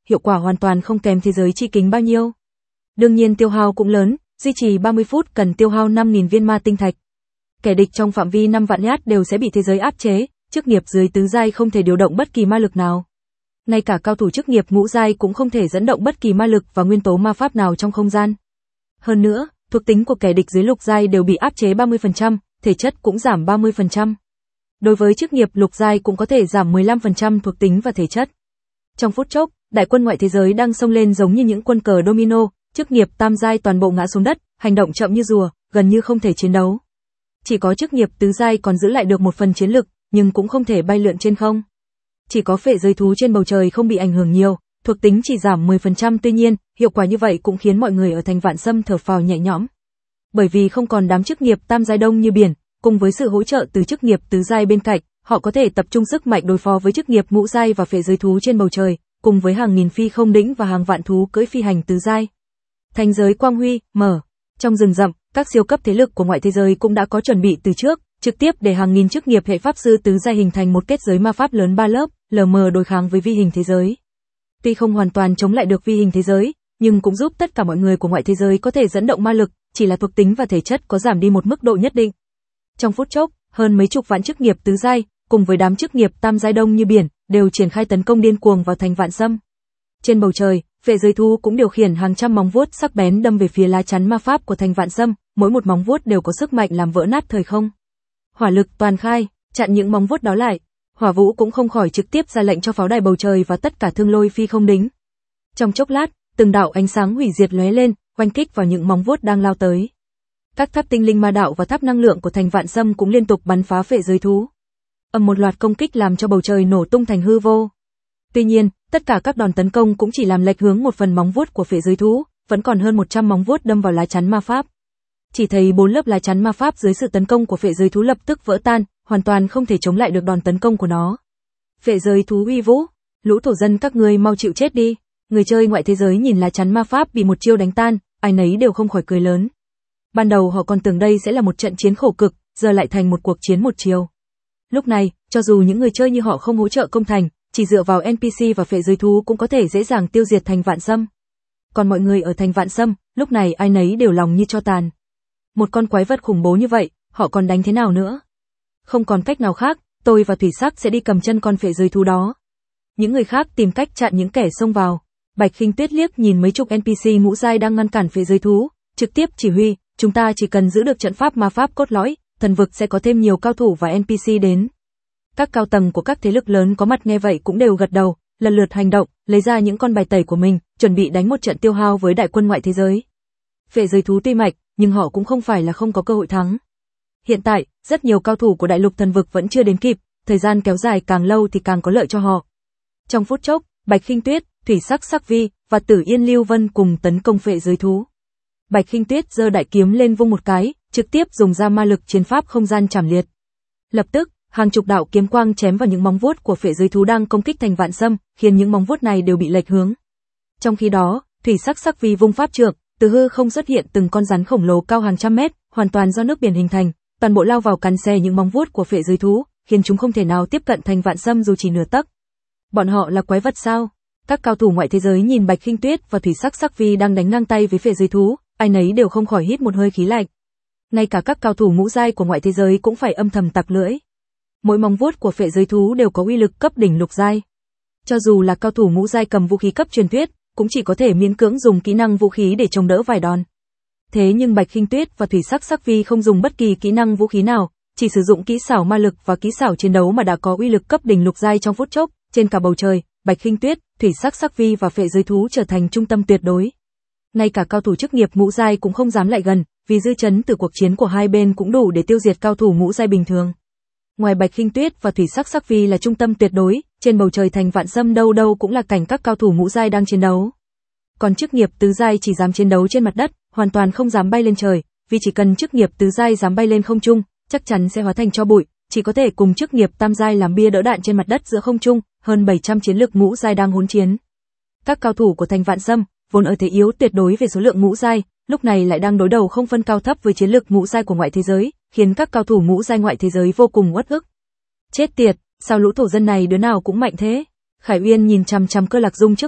Speaker 1: hiệu quả hoàn toàn không kém thế giới chi kính bao nhiêu. Đương nhiên tiêu hao cũng lớn, duy trì ba mươi phút cần tiêu hao năm nghìn viên ma tinh thạch. Kẻ địch trong phạm vi năm vạn nhát đều sẽ bị thế giới áp chế, chức nghiệp dưới tứ giai không thể điều động bất kỳ ma lực nào. Ngay cả cao thủ chức nghiệp ngũ giai cũng không thể dẫn động bất kỳ ma lực và nguyên tố ma pháp nào trong không gian. Hơn nữa, thuộc tính của kẻ địch dưới lục giai đều bị áp chế ba mươi phần trăm, thể chất cũng giảm ba mươi phần trăm. Đối với chức nghiệp lục giai cũng có thể giảm mười lăm phần trăm thuộc tính và thể chất. Trong phút chốc, đại quân ngoại thế giới đang xông lên giống như những quân cờ domino, chức nghiệp tam giai toàn bộ ngã xuống đất, hành động chậm như rùa, gần như không thể chiến đấu. Chỉ có chức nghiệp tứ giai còn giữ lại được một phần chiến lực, nhưng cũng không thể bay lượn trên không. Chỉ có phệ giới thú trên bầu trời không bị ảnh hưởng nhiều, thuộc tính chỉ giảm mười phần trăm, tuy nhiên, hiệu quả như vậy cũng khiến mọi người ở thành Vạn Sâm thở phào nhẹ nhõm. Bởi vì không còn đám chức nghiệp tam giai đông như biển, cùng với sự hỗ trợ từ chức nghiệp tứ giai bên cạnh, họ có thể tập trung sức mạnh đối phó với chức nghiệp ngũ giai và phệ giới thú trên bầu trời, cùng với hàng nghìn phi không đĩnh và hàng vạn thú cưỡi phi hành tứ giai. Thành giới quang huy, mở. Trong rừng rậm, các siêu cấp thế lực của ngoại thế giới cũng đã có chuẩn bị từ trước, trực tiếp để hàng nghìn chức nghiệp hệ pháp sư tứ giai hình thành một kết giới ma pháp lớn ba lớp, lờ mờ đối kháng với vi hình thế giới. Tuy không hoàn toàn chống lại được vi hình thế giới, nhưng cũng giúp tất cả mọi người của ngoại thế giới có thể dẫn động ma lực, chỉ là thuộc tính và thể chất có giảm đi một mức độ nhất định. Trong phút chốc, hơn mấy chục vạn chức nghiệp tứ giai, cùng với đám chức nghiệp tam giai đông như biển, đều triển khai tấn công điên cuồng vào thành Vạn Sâm. Trên bầu trời, phệ giới thú cũng điều khiển hàng trăm móng vuốt sắc bén đâm về phía lá chắn ma pháp của thành Vạn Sâm, mỗi một móng vuốt đều có sức mạnh làm vỡ nát thời không. Hỏa lực toàn khai, chặn những móng vuốt đó lại. Hỏa Vũ cũng không khỏi trực tiếp ra lệnh cho pháo đài bầu trời và tất cả thương lôi phi không đính. Trong chốc lát, từng đạo ánh sáng hủy diệt lóe lên, oanh kích vào những móng vuốt đang lao tới. Các tháp tinh linh ma đạo và tháp năng lượng của thành Vạn Sâm cũng liên tục bắn phá phệ giới thú. Ầm một loạt công kích làm cho bầu trời nổ tung thành hư vô. Tuy nhiên, tất cả các đòn tấn công cũng chỉ làm lệch hướng một phần móng vuốt của phệ giới thú, vẫn còn hơn một trăm móng vuốt đâm vào lá chắn ma pháp. Chỉ thấy bốn lớp lá chắn ma pháp dưới sự tấn công của phệ giới thú lập tức vỡ tan, hoàn toàn không thể chống lại được đòn tấn công của nó. Phệ giới thú uy vũ, lũ thổ dân các ngươi mau chịu chết đi. Người chơi ngoại thế giới nhìn lá chắn ma pháp bị một chiêu đánh tan, ai nấy đều không khỏi cười lớn. Ban đầu họ còn tưởng đây sẽ là một trận chiến khổ cực, giờ lại thành một cuộc chiến một chiều. Lúc này, cho dù những người chơi như họ không hỗ trợ công thành, chỉ dựa vào en pê xê và phệ giới thú cũng có thể dễ dàng tiêu diệt thành Vạn Sâm. Còn mọi người ở thành Vạn Sâm, lúc này ai nấy đều lòng như tro tàn. Một con quái vật khủng bố như vậy, họ còn đánh thế nào nữa? Không còn cách nào khác, tôi và Thủy Sắc sẽ đi cầm chân con phệ giới thú đó. Những người khác tìm cách chặn những kẻ xông vào. Bạch Khinh Tuyết liếc nhìn mấy chục en pê xê ngũ giai đang ngăn cản phệ giới thú, trực tiếp chỉ huy, chúng ta chỉ cần giữ được trận pháp ma pháp cốt lõi, thần vực sẽ có thêm nhiều cao thủ và en pê xê đến. Các cao tầng của các thế lực lớn có mặt nghe vậy cũng đều gật đầu, lần lượt hành động, lấy ra những con bài tẩy của mình, chuẩn bị đánh một trận tiêu hao với đại quân ngoại thế giới. Phệ giới thú tuy mạnh, nhưng họ cũng không phải là không có cơ hội thắng. Hiện tại, rất nhiều cao thủ của đại lục thần vực vẫn chưa đến kịp, thời gian kéo dài càng lâu thì càng có lợi cho họ. Trong phút chốc, Bạch Khinh Tuyết, Thủy Sắc Sắc Vi và Tử Yên Lưu Vân cùng tấn công phệ giới thú. Bạch Khinh Tuyết giơ đại kiếm lên vung một cái, trực tiếp dùng ra ma lực chiến pháp không gian chảm liệt. Lập tức, hàng chục đạo kiếm quang chém vào những móng vuốt của phệ giới thú đang công kích thành Vạn Sâm, khiến những móng vuốt này đều bị lệch hướng. Trong khi đó, Thủy Sắc Sắc Vi vung pháp trượng, từ hư không xuất hiện từng con rắn khổng lồ cao hàng trăm mét, hoàn toàn do nước biển hình thành, toàn bộ lao vào cắn xé những móng vuốt của phệ giới thú, khiến chúng không thể nào tiếp cận thành Vạn Sâm dù chỉ nửa tấc. Bọn họ là quái vật sao? Các cao thủ ngoại thế giới nhìn Bạch Khinh Tuyết và Thủy Sắc Sắc Vi đang đánh ngang tay với phệ giới thú, ai nấy đều không khỏi hít một hơi khí lạnh. Ngay cả các cao thủ ngũ giai của ngoại thế giới cũng phải âm thầm tặc lưỡi. Mỗi móng vuốt của phệ giới thú đều có uy lực cấp đỉnh lục giai. Cho dù là cao thủ ngũ giai cầm vũ khí cấp truyền thuyết, cũng chỉ có thể miễn cưỡng dùng kỹ năng vũ khí để chống đỡ vài đòn. Thế nhưng Bạch Khinh Tuyết và Thủy Sắc Sắc Vi không dùng bất kỳ kỹ năng vũ khí nào, chỉ sử dụng kỹ xảo ma lực và kỹ xảo chiến đấu mà đã có uy lực cấp đỉnh lục giai trong phút chốc, trên cả bầu trời, Bạch Khinh Tuyết, Thủy Sắc Sắc Vi và phệ giới thú trở thành trung tâm tuyệt đối. Ngay cả cao thủ chức nghiệp ngũ giai cũng không dám lại gần, vì dư chấn từ cuộc chiến của hai bên cũng đủ để tiêu diệt cao thủ ngũ giai bình thường. Ngoài Bạch Khinh Tuyết và Thủy Sắc Sắc Vi là trung tâm tuyệt đối, trên bầu trời thành Vạn Sâm đâu đâu cũng là cảnh các cao thủ ngũ giai đang chiến đấu. Còn chức nghiệp tứ giai chỉ dám chiến đấu trên mặt đất, hoàn toàn không dám bay lên trời, vì chỉ cần chức nghiệp tứ giai dám bay lên không trung, chắc chắn sẽ hóa thành tro bụi, chỉ có thể cùng chức nghiệp tam giai làm bia đỡ đạn trên mặt đất giữa không trung, hơn bảy trăm chiến lực ngũ giai đang hỗn chiến. Các cao thủ của thành Vạn Sâm, vốn ở thế yếu tuyệt đối về số lượng ngũ giai, lúc này lại đang đối đầu không phân cao thấp với chiến lực ngũ giai của ngoại thế giới, khiến các cao thủ ngũ giai ngoại thế giới vô cùng uất ức. Chết tiệt, sao lũ thổ dân này đứa nào cũng mạnh thế? Khải Uyên nhìn chằm chằm Cơ Lạc Dung trước mặt,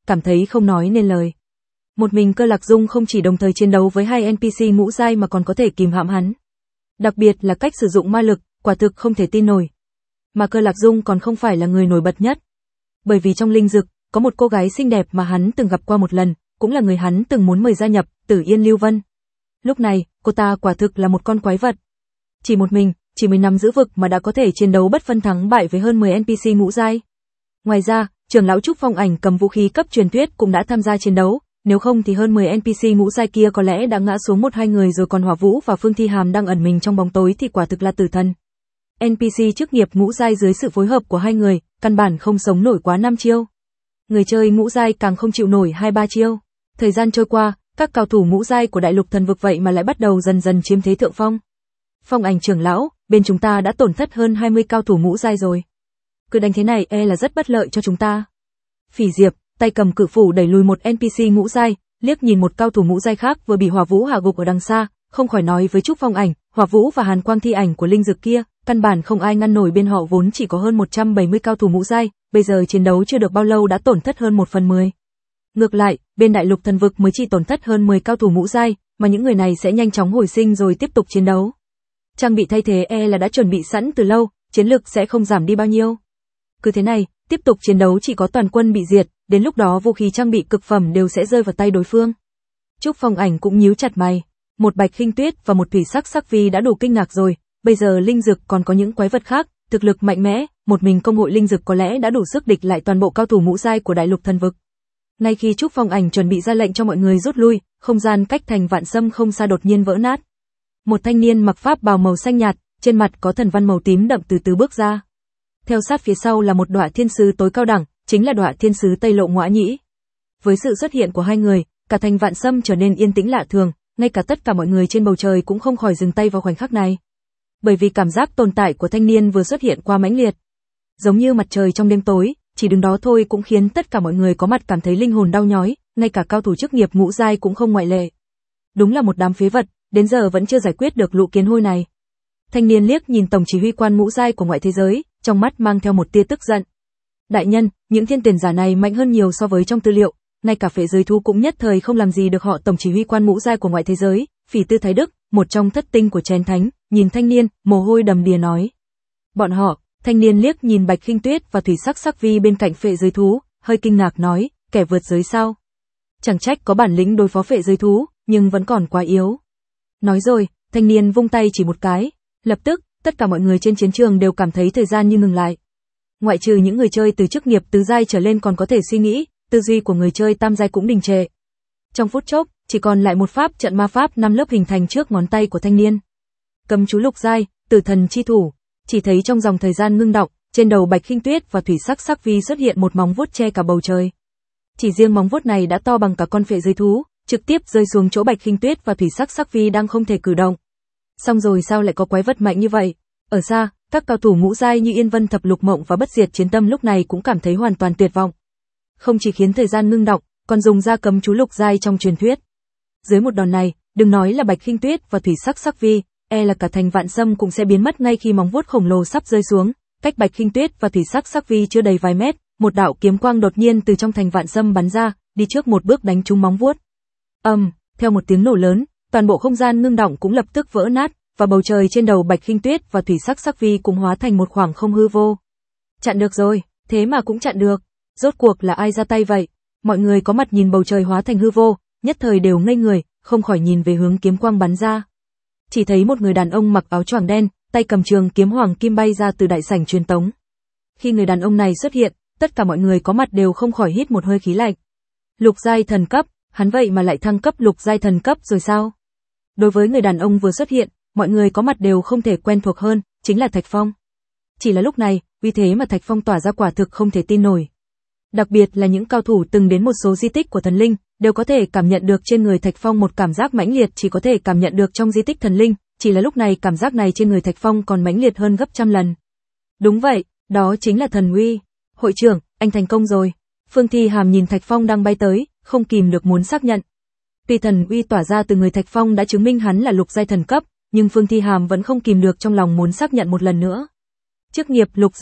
Speaker 1: cảm thấy không nói nên lời. Một mình Cơ Lạc Dung không chỉ đồng thời chiến đấu với hai en pê xê ngũ giai mà còn có thể kìm hãm hắn. Đặc biệt là cách sử dụng ma lực, quả thực không thể tin nổi. Mà Cơ Lạc Dung còn không phải là người nổi bật nhất. Bởi vì trong linh dực, có một cô gái xinh đẹp mà hắn từng gặp qua một lần, cũng là người hắn từng muốn mời gia nhập, Tử Yên Lưu Vân. Lúc này, cô ta quả thực là một con quái vật. Chỉ một mình, chỉ mười năm giữ vực mà đã có thể chiến đấu bất phân thắng bại với hơn mười en pê xê ngũ giai. Ngoài ra, trưởng lão Trúc Phong Ảnh cầm vũ khí cấp truyền thuyết cũng đã tham gia chiến đấu, nếu không thì hơn mười en pê xê ngũ giai kia có lẽ đã ngã xuống một hai người rồi, còn Hỏa Vũ và Phương Thi Hàm đang ẩn mình trong bóng tối thì quả thực là tử thần. en pê xê chức nghiệp ngũ giai dưới sự phối hợp của hai người, căn bản không sống nổi quá năm chiêu. Người chơi ngũ giai càng không chịu nổi hai ba chiêu. Thời gian trôi qua, các cao thủ ngũ giai của Đại Lục Thần Vực vậy mà lại bắt đầu dần dần chiếm thế thượng phong. Phong Ảnh trưởng lão, bên chúng ta đã tổn thất hơn hai mươi cao thủ ngũ giai rồi. Cứ đánh thế này e là rất bất lợi cho chúng ta. Phỉ Diệp, tay cầm cự phủ đẩy lùi một en pê xê ngũ giai, liếc nhìn một cao thủ ngũ giai khác vừa bị Hỏa Vũ hạ gục ở đằng xa, không khỏi nói với Trúc Phong Ảnh, Hỏa Vũ và Hàn Quang thi ảnh của linh dược kia, căn bản không ai ngăn nổi bên họ vốn chỉ có hơn một trăm bảy mươi cao thủ ngũ giai, bây giờ chiến đấu chưa được bao lâu đã tổn thất hơn một phần mười. Ngược lại, bên Đại Lục Thần Vực mới chỉ tổn thất hơn mười cao thủ ngũ giai, mà những người này sẽ nhanh chóng hồi sinh rồi tiếp tục chiến đấu. Trang bị thay thế e là đã chuẩn bị sẵn từ lâu, chiến lực sẽ không giảm đi bao nhiêu. Cứ thế này, tiếp tục chiến đấu chỉ có toàn quân bị diệt, đến lúc đó vũ khí trang bị cực phẩm đều sẽ rơi vào tay đối phương. Trúc Phong Ảnh cũng nhíu chặt mày, một Bạch Khinh Tuyết và một Thủy Sắc Sắc Vi đã đủ kinh ngạc rồi, bây giờ linh dực còn có những quái vật khác, thực lực mạnh mẽ, một mình công hội linh dực có lẽ đã đủ sức địch lại toàn bộ cao thủ ngũ giai của Đại Lục Thần Vực. Ngay khi Trúc Phong Ảnh chuẩn bị ra lệnh cho mọi người rút lui, không gian cách thành Vạn Sâm không xa đột nhiên vỡ nát. Một thanh niên mặc pháp bào màu xanh nhạt, trên mặt có thần văn màu tím đậm từ từ bước ra. Theo sát phía sau là một Đọa Thiên Sứ tối cao đẳng, chính là Đọa Thiên Sứ Tây Lộ Ngõa Nhĩ. Với sự xuất hiện của hai người, cả thành Vạn Sâm trở nên yên tĩnh lạ thường, ngay cả tất cả mọi người trên bầu trời cũng không khỏi dừng tay vào khoảnh khắc này. Bởi vì cảm giác tồn tại của thanh niên vừa xuất hiện quá mãnh liệt. Giống như mặt trời trong đêm tối, chỉ đứng đó thôi cũng khiến tất cả mọi người có mặt cảm thấy linh hồn đau nhói, ngay cả cao thủ chức nghiệp ngũ giai cũng không ngoại lệ. Đúng là một đám phế vật, đến giờ vẫn chưa giải quyết được lũ kiến hôi này. Thanh niên liếc nhìn tổng chỉ huy quan ngũ giai của ngoại thế giới, trong mắt mang theo một tia tức giận. Đại nhân, những thiên tiền giả này mạnh hơn nhiều so với trong tư liệu, ngay cả phệ giới thú cũng nhất thời không làm gì được họ. Tổng chỉ huy quan ngũ giai của ngoại thế giới, Phỉ Tư Thái Đức, một trong thất tinh của Chén Thánh, nhìn thanh niên, mồ hôi đầm đìa nói. Bọn họ, thanh niên liếc nhìn Bạch Khinh Tuyết và Thủy Sắc Sắc Vi bên cạnh phệ giới thú, hơi kinh ngạc nói, kẻ vượt giới sao? Chẳng trách có bản lĩnh đối phó phệ giới thú, nhưng vẫn còn quá yếu. Nói rồi, thanh niên vung tay chỉ một cái, lập tức, tất cả mọi người trên chiến trường đều cảm thấy thời gian như ngừng lại. Ngoại trừ những người chơi từ chức nghiệp tứ giai trở lên còn có thể suy nghĩ, tư duy của người chơi tam giai cũng đình trệ. Trong phút chốc, chỉ còn lại một pháp trận ma pháp năm lớp hình thành trước ngón tay của thanh niên. Cấm chú lục giai, Tử Thần chi thủ, chỉ thấy trong dòng thời gian ngưng đọng, trên đầu Bạch Khinh Tuyết và Thủy Sắc Sắc Vi xuất hiện một móng vuốt che cả bầu trời. Chỉ riêng móng vuốt này đã to bằng cả con phệ giới thú, trực tiếp rơi xuống chỗ Bạch Khinh Tuyết và Thủy Sắc Sắc Vi đang không thể cử động. Xong rồi sao lại có quái vật mạnh như vậy? Ở xa, các cao thủ ngũ giai như Yên Vân Thập Lục Mộng và Bất Diệt Chiến Tâm lúc này cũng cảm thấy hoàn toàn tuyệt vọng. Không chỉ khiến thời gian ngưng đọng, còn dùng ra cấm chú lục giai trong truyền thuyết. Dưới một đòn này, đừng nói là Bạch Khinh Tuyết và Thủy Sắc Sắc Vi, e là cả thành Vạn Sâm cũng sẽ biến mất ngay khi móng vuốt khổng lồ sắp rơi xuống. Cách Bạch Khinh Tuyết và Thủy Sắc Sắc Vi chưa đầy vài mét, một đạo kiếm quang đột nhiên từ trong thành Vạn Sâm bắn ra, đi trước một bước đánh trúng móng vuốt. Ầm, um, theo một tiếng nổ lớn, toàn bộ không gian ngưng đọng cũng lập tức vỡ nát, và bầu trời trên đầu Bạch Khinh Tuyết và Thủy Sắc Sắc Vi cũng hóa thành một khoảng không hư vô. Chặn được rồi, thế mà cũng chặn được. Rốt cuộc là ai ra tay vậy? Mọi người có mặt nhìn bầu trời hóa thành hư vô, nhất thời đều ngây người, không khỏi nhìn về hướng kiếm quang bắn ra. Chỉ thấy một người đàn ông mặc áo choàng đen, tay cầm trường kiếm hoàng kim bay ra từ đại sảnh truyền tống. Khi người đàn ông này xuất hiện, tất cả mọi người có mặt đều không khỏi hít một hơi khí lạnh. Lục giai thần cấp, hắn vậy mà lại thăng cấp lục giai thần cấp rồi sao? Đối với người đàn ông vừa xuất hiện, mọi người có mặt đều không thể quen thuộc hơn, chính là Thạch Phong. Chỉ là lúc này, uy thế mà Thạch Phong tỏa ra quả thực không thể tin nổi. Đặc biệt là những cao thủ từng đến một số di tích của thần linh, đều có thể cảm nhận được trên người Thạch Phong một cảm giác mãnh liệt chỉ có thể cảm nhận được trong di tích thần linh, chỉ là lúc này cảm giác này trên người Thạch Phong còn mãnh liệt hơn gấp trăm lần. Đúng vậy, đó chính là thần uy. Hội trưởng, anh thành công rồi. Phương Thi Hàm nhìn Thạch Phong đang bay tới, không kìm được muốn xác nhận. Tuy thần uy tỏa ra từ người Thạch Phong đã chứng minh hắn là lục giai thần cấp, nhưng Phương Thi Hàm vẫn không kìm được trong lòng muốn xác nhận một lần nữa. Chức nghiệp lục giai,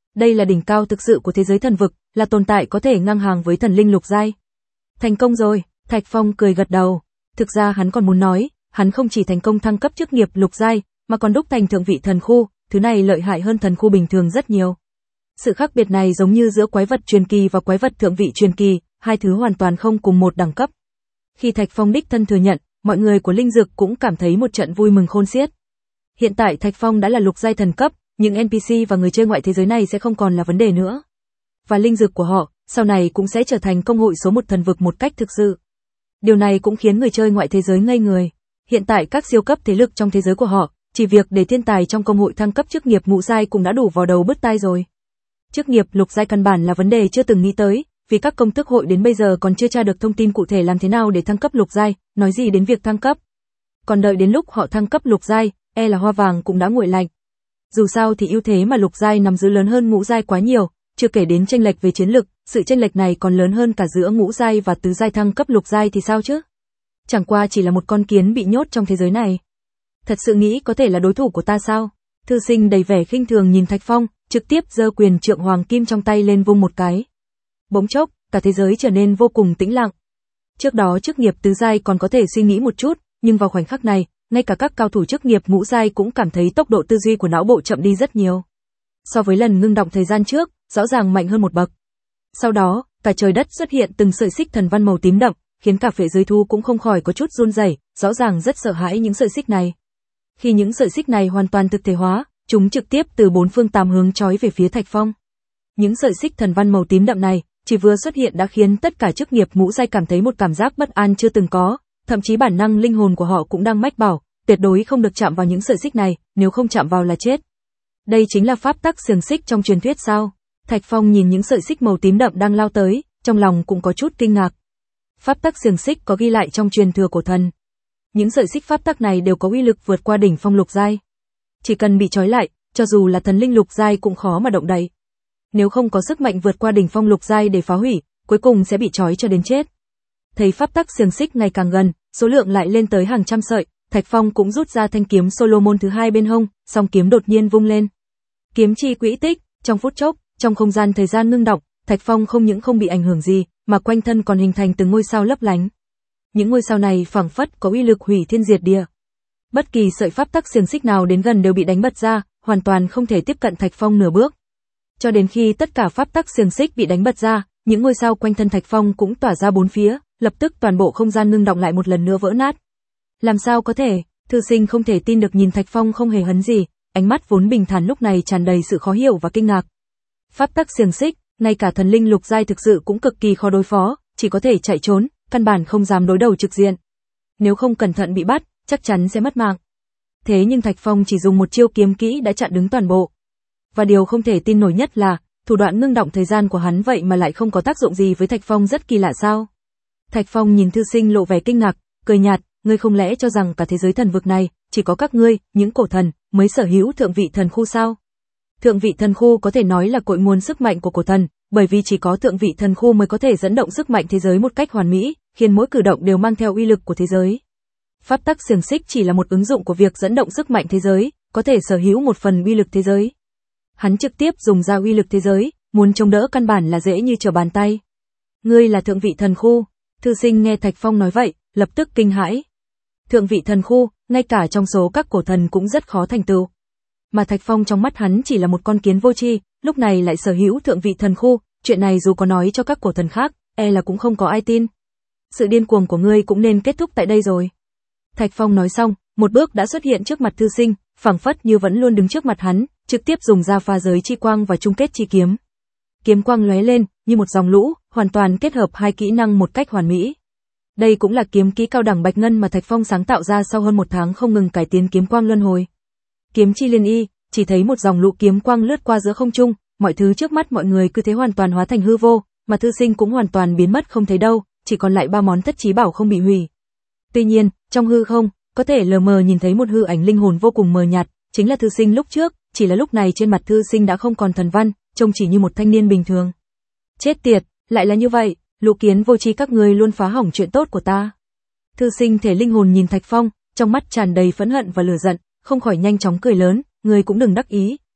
Speaker 1: Đây là đỉnh cao thực sự của thế giới thần vực, là tồn tại có thể ngang hàng với thần linh lục giai. Thành công rồi, Thạch Phong cười gật đầu. Thực ra hắn còn muốn nói, hắn không chỉ thành công thăng cấp chức nghiệp lục giai, mà còn đúc thành thượng vị thần khu, thứ này lợi hại hơn thần khu bình thường rất nhiều. Sự khác biệt này giống như giữa quái vật truyền kỳ và quái vật thượng vị truyền kỳ, hai thứ hoàn toàn không cùng một đẳng cấp. Khi Thạch Phong đích thân thừa nhận, mọi người của linh dực cũng cảm thấy một trận vui mừng khôn xiết. Hiện tại Thạch Phong đã là lục giai thần cấp, những en pê xê và người chơi ngoại thế giới này sẽ không còn là vấn đề nữa. Và linh dực của họ, sau này cũng sẽ trở thành công hội số một thần vực một cách thực sự. Điều này cũng khiến người chơi ngoại thế giới ngây người. Hiện tại các siêu cấp thế lực trong thế giới của họ, chỉ việc để thiên tài trong công hội thăng cấp chức nghiệp ngũ giai cũng đã đủ vào đầu bứt tai rồi. Chức nghiệp lục giai căn bản là vấn đề chưa từng nghĩ tới, vì các công thức hội đến bây giờ còn chưa tra được thông tin cụ thể làm thế nào để thăng cấp lục giai, nói gì đến việc thăng cấp. Còn đợi đến lúc họ thăng cấp lục giai, e là hoa vàng cũng đã nguội lạnh. Dù sao thì ưu thế mà lục giai nắm giữ lớn hơn ngũ giai quá nhiều, chưa kể đến chênh lệch về chiến lực, sự chênh lệch này còn lớn hơn cả giữa ngũ giai và tứ giai thăng cấp lục giai thì sao chứ? Chẳng qua chỉ là một con kiến bị nhốt trong thế giới này. Thật sự nghĩ có thể là đối thủ của ta sao? Thư sinh đầy vẻ khinh thường nhìn Thạch Phong, trực tiếp giơ quyền trượng hoàng kim trong tay lên vung một cái. Bỗng chốc, cả thế giới trở nên vô cùng tĩnh lặng. Trước đó chức nghiệp tứ giai còn có thể suy nghĩ một chút, nhưng vào khoảnh khắc này, ngay cả các cao thủ chức nghiệp ngũ giai cũng cảm thấy tốc độ tư duy của não bộ chậm đi rất nhiều. So với lần ngưng động thời gian trước, rõ ràng mạnh hơn một bậc. Sau đó, cả trời đất xuất hiện từng sợi xích thần văn màu tím đậm, khiến cả phệ giới thú cũng không khỏi có chút run rẩy, rõ ràng rất sợ hãi những sợi xích này. Khi những sợi xích này hoàn toàn thực thể hóa, chúng trực tiếp từ bốn phương tám hướng chói về phía Thạch Phong. Những sợi xích thần văn màu tím đậm này, chỉ vừa xuất hiện đã khiến tất cả chức nghiệp ngũ giai cảm thấy một cảm giác bất an chưa từng có, thậm chí bản năng linh hồn của họ cũng đang mách bảo, tuyệt đối không được chạm vào những sợi xích này, nếu không chạm vào là chết. Đây chính là pháp tắc xiềng xích trong truyền thuyết sao? Thạch Phong nhìn những sợi xích màu tím đậm đang lao tới, trong lòng cũng có chút kinh ngạc. Pháp tắc xiềng xích có ghi lại trong truyền thừa cổ thần. Những sợi xích pháp tắc này đều có uy lực vượt qua đỉnh phong lục giai. Chỉ cần bị trói lại, cho dù là thần linh lục giai cũng khó mà động đậy. Nếu không có sức mạnh vượt qua đỉnh phong lục giai để phá hủy, cuối cùng sẽ bị trói cho đến chết. Thấy pháp tắc xiềng xích ngày càng gần, số lượng lại lên tới hàng trăm sợi, Thạch Phong cũng rút ra thanh kiếm Solomon thứ hai bên hông, song kiếm đột nhiên vung lên. Kiếm chi quỹ tích, trong phút chốc, trong không gian thời gian ngưng động, Thạch Phong không những không bị ảnh hưởng gì, mà quanh thân còn hình thành từng ngôi sao lấp lánh. Những ngôi sao này phảng phất có uy lực hủy thiên diệt địa. Bất kỳ sợi pháp tắc xiềng xích nào đến gần đều bị đánh bật ra, hoàn toàn không thể tiếp cận Thạch Phong nửa bước. Cho đến khi tất cả pháp tắc xiềng xích bị đánh bật ra, những ngôi sao quanh thân Thạch Phong cũng tỏa ra bốn phía, lập tức toàn bộ không gian ngưng động lại một lần nữa vỡ nát. Làm sao có thể? Thư sinh không thể tin được nhìn Thạch Phong không hề hấn gì, ánh mắt vốn bình thản lúc này tràn đầy sự khó hiểu và kinh ngạc. Pháp tắc xiềng xích, ngay cả thần linh lục giai thực sự cũng cực kỳ khó đối phó, chỉ có thể chạy trốn, căn bản không dám đối đầu trực diện. Nếu không cẩn thận bị bắt, chắc chắn sẽ mất mạng. Thế nhưng Thạch Phong chỉ dùng một chiêu kiếm kỹ đã chặn đứng toàn bộ. Và điều không thể tin nổi nhất là, thủ đoạn ngưng động thời gian của hắn vậy mà lại không có tác dụng gì với Thạch Phong, rất kỳ lạ sao? Thạch Phong nhìn thư sinh lộ vẻ kinh ngạc, cười nhạt, ngươi không lẽ cho rằng cả thế giới thần vực này, chỉ có các ngươi, những cổ thần, mới sở hữu thượng vị thần khu sao? Thượng vị thần khu có thể nói là cội nguồn sức mạnh của cổ thần, bởi vì chỉ có thượng vị thần khu mới có thể dẫn động sức mạnh thế giới một cách hoàn mỹ, khiến mỗi cử động đều mang theo uy lực của thế giới. Pháp tắc xiềng xích chỉ là một ứng dụng của việc dẫn động sức mạnh thế giới, có thể sở hữu một phần uy lực thế giới. Hắn trực tiếp dùng ra uy lực thế giới, muốn chống đỡ căn bản là dễ như trở bàn tay. Ngươi là thượng vị thần khu. Thư sinh nghe Thạch Phong nói vậy, lập tức kinh hãi. Thượng vị thần khu, ngay cả trong số các cổ thần cũng rất khó thành tựu. Mà Thạch Phong trong mắt hắn chỉ là một con kiến vô tri, lúc này lại sở hữu thượng vị thần khu, chuyện này dù có nói cho các cổ thần khác, e là cũng không có ai tin. Sự điên cuồng của ngươi cũng nên kết thúc tại đây rồi. Thạch Phong nói xong, một bước đã xuất hiện trước mặt thư sinh, phảng phất như vẫn luôn đứng trước mặt hắn, trực tiếp dùng ra pha giới chi quang và chung kết chi kiếm. Kiếm quang lóe lên, như một dòng lũ, hoàn toàn kết hợp hai kỹ năng một cách hoàn mỹ. Đây cũng là kiếm kỹ cao đẳng bạch ngân mà Thạch Phong sáng tạo ra sau hơn một tháng không ngừng cải tiến kiếm quang luân hồi. Kiếm chi liên y, chỉ thấy một dòng lũ kiếm quang lướt qua giữa không trung, mọi thứ trước mắt mọi người cứ thế hoàn toàn hóa thành hư vô, mà thư sinh cũng hoàn toàn biến mất không thấy đâu, chỉ còn lại ba món thất chí bảo không bị hủy. Tuy nhiên, trong hư không, có thể lờ mờ nhìn thấy một hư ảnh linh hồn vô cùng mờ nhạt, chính là thư sinh lúc trước, chỉ là lúc này trên mặt thư sinh đã không còn thần văn, trông chỉ như một thanh niên bình thường. Chết tiệt, lại là như vậy, lũ kiến vô tri các ngươi luôn phá hỏng chuyện tốt của ta. Thư sinh thể linh hồn nhìn Thạch Phong, trong mắt tràn đầy phẫn hận và lửa giận, không khỏi nhanh chóng cười lớn, ngươi cũng đừng đắc ý,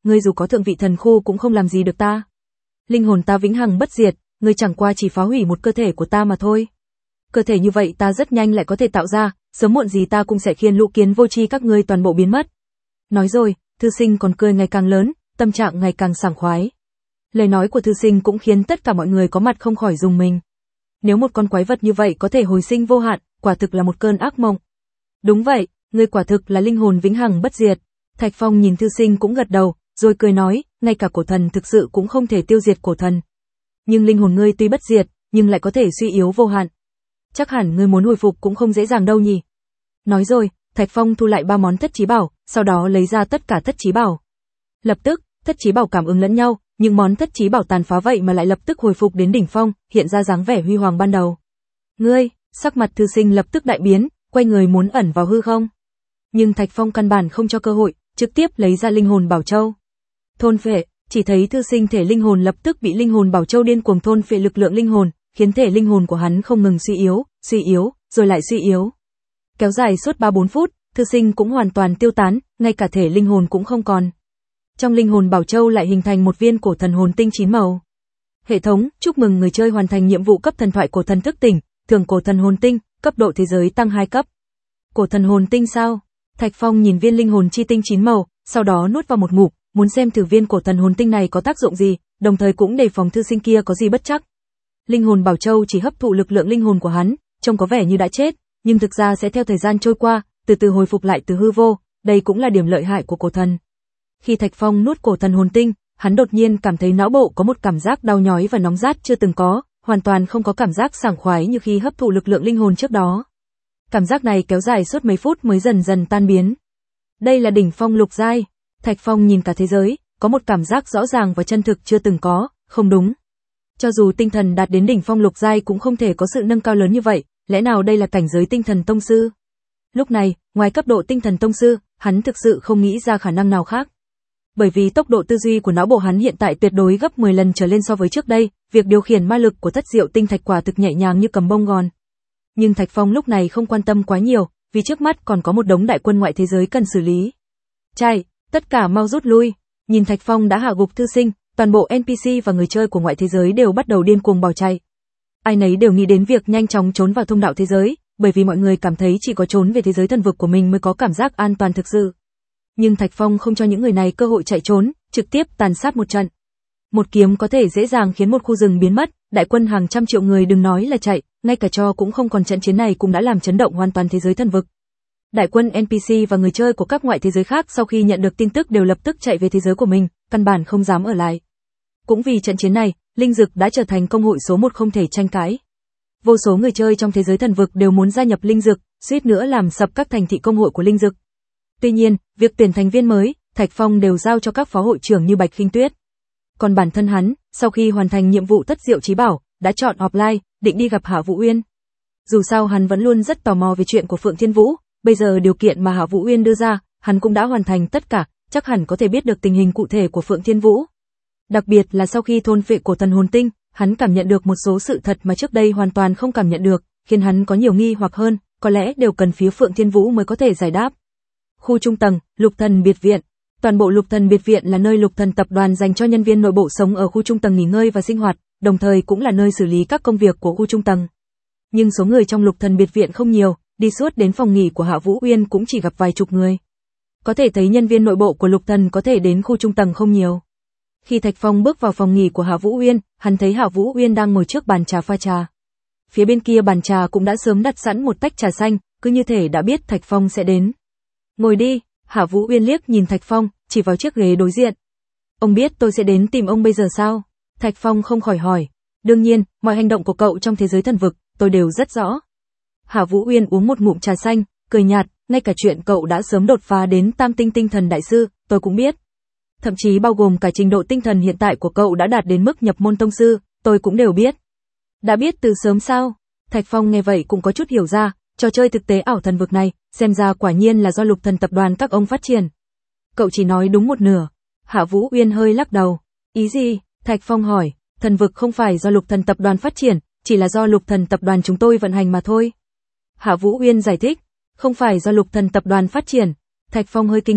Speaker 1: ngươi dù có thượng vị thần khu cũng không làm gì được ta. Linh hồn ta vĩnh hằng bất diệt, ngươi chẳng qua chỉ phá hủy một cơ thể của ta mà thôi. Cơ thể như vậy ta rất nhanh lại có thể tạo ra, sớm muộn gì ta cũng sẽ khiến lũ kiến vô tri các ngươi toàn bộ biến mất. Nói rồi, thư sinh còn cười ngày càng lớn, tâm trạng ngày càng sảng khoái. Lời nói của thư sinh cũng khiến tất cả mọi người có mặt không khỏi rùng mình. Nếu một con quái vật như vậy có thể hồi sinh vô hạn, quả thực là một cơn ác mộng. Đúng vậy, ngươi quả thực là linh hồn vĩnh hằng bất diệt. Thạch Phong nhìn thư sinh cũng gật đầu, rồi cười nói, ngay cả cổ thần thực sự cũng không thể tiêu diệt cổ thần. Nhưng linh hồn ngươi tuy bất diệt, nhưng lại có thể suy yếu vô hạn. Chắc hẳn ngươi muốn hồi phục cũng không dễ dàng đâu nhỉ. Nói rồi, Thạch Phong thu lại ba món thất chí bảo, sau đó lấy ra tất cả thất chí bảo. Lập tức, thất chí bảo cảm ứng lẫn nhau, nhưng món thất chí bảo tàn phá vậy mà lại lập tức hồi phục đến đỉnh phong, hiện ra dáng vẻ huy hoàng ban đầu. Ngươi, sắc mặt thư sinh lập tức đại biến, quay người muốn ẩn vào hư không. Nhưng Thạch Phong căn bản không cho cơ hội, trực tiếp lấy ra linh hồn bảo châu. Thôn phệ, chỉ thấy thư sinh thể linh hồn lập tức bị linh hồn bảo châu điên cuồng thôn phệ lực lượng linh hồn, khiến thể linh hồn của hắn không ngừng suy yếu, suy yếu, rồi lại suy yếu. Kéo dài suốt ba bốn phút, thư sinh cũng hoàn toàn tiêu tán, ngay cả thể linh hồn cũng không còn. Trong linh hồn bảo châu lại hình thành một viên cổ thần hồn tinh chín màu. Hệ thống, chúc mừng người chơi hoàn thành nhiệm vụ cấp thần thoại cổ thần thức tỉnh, thưởng cổ thần hồn tinh, cấp độ thế giới tăng hai cấp. Cổ thần hồn tinh sao? Thạch Phong nhìn viên linh hồn chi tinh chín màu, sau đó nuốt vào một ngụm, muốn xem thử viên cổ thần hồn tinh này có tác dụng gì, đồng thời cũng đề phòng thư sinh kia có gì bất trắc. Linh hồn bảo châu chỉ hấp thụ lực lượng linh hồn của hắn, trông có vẻ như đã chết, nhưng thực ra sẽ theo thời gian trôi qua, từ từ hồi phục lại từ hư vô, đây cũng là điểm lợi hại của cổ thần. Khi Thạch Phong nuốt cổ thần hồn tinh, hắn đột nhiên cảm thấy não bộ có một cảm giác đau nhói và nóng rát chưa từng có, hoàn toàn không có cảm giác sảng khoái như khi hấp thụ lực lượng linh hồn trước đó. Cảm giác này kéo dài suốt mấy phút mới dần dần tan biến. Đây là đỉnh phong lục giai. Thạch Phong nhìn cả thế giới, có một cảm giác rõ ràng và chân thực chưa từng có, không đúng. Cho dù tinh thần đạt đến đỉnh phong lục giai cũng không thể có sự nâng cao lớn như vậy, lẽ nào đây là cảnh giới tinh thần tông sư? Lúc này, ngoài cấp độ tinh thần tông sư, hắn thực sự không nghĩ ra khả năng nào khác. Bởi vì tốc độ tư duy của não bộ hắn hiện tại tuyệt đối gấp mười lần trở lên so với trước đây, việc điều khiển ma lực của thất diệu tinh thạch quả thực nhẹ nhàng như cầm bông gòn. Nhưng Thạch Phong lúc này không quan tâm quá nhiều, vì trước mắt còn có một đống đại quân ngoại thế giới cần xử lý. Chạy, tất cả mau rút lui. Nhìn Thạch Phong đã hạ gục thư sinh, toàn bộ en pê xê và người chơi của ngoại thế giới đều bắt đầu điên cuồng bỏ chạy. Ai nấy đều nghĩ đến việc nhanh chóng trốn vào thông đạo thế giới, bởi vì mọi người cảm thấy chỉ có trốn về thế giới thần vực của mình mới có cảm giác an toàn thực sự. Nhưng Thạch Phong không cho những người này cơ hội chạy trốn, trực tiếp tàn sát một trận. Một kiếm có thể dễ dàng khiến một khu rừng biến mất, đại quân hàng trăm triệu người đừng nói là chạy, ngay cả cho cũng không còn, trận chiến này cũng đã làm chấn động hoàn toàn thế giới thần vực. Đại quân en pê xê và người chơi của các ngoại thế giới khác sau khi nhận được tin tức đều lập tức chạy về thế giới của mình, căn bản không dám ở lại. Cũng vì trận chiến này, linh dực đã trở thành công hội số một không thể tranh cãi. Vô số người chơi trong thế giới thần vực đều muốn gia nhập linh dực, suýt nữa làm sập các thành thị công hội của linh dực. Tuy nhiên, việc tuyển thành viên mới, Thạch Phong đều giao cho các phó hội trưởng như Bạch Khinh Tuyết. Còn bản thân hắn, sau khi hoàn thành nhiệm vụ thất diệu chí bảo, đã chọn offline, định đi gặp Hạ Vũ Uyên. Dù sao hắn vẫn luôn rất tò mò về chuyện của Phượng Thiên Vũ, bây giờ điều kiện mà Hạ Vũ Uyên đưa ra, hắn cũng đã hoàn thành tất cả, chắc hẳn có thể biết được tình hình cụ thể của Phượng Thiên Vũ. Đặc biệt là sau khi thôn phệ cổ thần hồn tinh, hắn cảm nhận được một số sự thật mà trước đây hoàn toàn không cảm nhận được, khiến hắn có nhiều nghi hoặc hơn, có lẽ đều cần phía Phượng Thiên Vũ mới có thể giải đáp. Khu trung tầng, Lục Thần biệt viện. Toàn bộ Lục Thần biệt viện là nơi Lục Thần tập đoàn dành cho nhân viên nội bộ sống ở khu trung tầng nghỉ ngơi và sinh hoạt, đồng thời cũng là nơi xử lý các công việc của khu trung tầng. Nhưng số người trong Lục Thần biệt viện không nhiều, đi suốt đến phòng nghỉ của Hạ Vũ Uyên cũng chỉ gặp vài chục người. Có thể thấy nhân viên nội bộ của Lục Thần có thể đến khu trung tầng không nhiều. Khi Thạch Phong bước vào phòng nghỉ của Hạ Vũ Uyên, hắn thấy Hạ Vũ Uyên đang ngồi trước bàn trà pha trà. Phía bên kia bàn trà cũng đã sớm đặt sẵn một tách trà xanh, cứ như thể đã biết Thạch Phong sẽ đến. Ngồi đi, Hạ Vũ Uyên liếc nhìn Thạch Phong, chỉ vào chiếc ghế đối diện. Ông biết tôi sẽ đến tìm ông bây giờ sao? Thạch Phong không khỏi hỏi. Đương nhiên, mọi hành động của cậu trong thế giới thần vực, tôi đều rất rõ. Hạ Vũ Uyên uống một ngụm trà xanh, cười nhạt, ngay cả chuyện cậu đã sớm đột phá đến tam tinh tinh thần đại sư, tôi cũng biết. Thậm chí bao gồm cả trình độ tinh thần hiện tại của cậu đã đạt đến mức nhập môn tông sư, tôi cũng đều biết. Đã biết từ sớm sao? Thạch Phong nghe vậy cũng có chút hiểu ra, trò chơi thực tế ảo thần vực này, xem ra quả nhiên là do Lục Thần tập đoàn các ông phát triển. Cậu chỉ nói đúng một nửa. Hạ Vũ Uyên hơi lắc đầu. Ý gì? Thạch Phong hỏi. Thần vực không phải do Lục Thần tập đoàn phát triển, chỉ là do Lục Thần tập đoàn chúng tôi vận hành mà thôi. Hạ Vũ Uyên giải thích. Không phải do Lục Thần tập đoàn phát triển. Thạch Phong hơi kinh ngạc,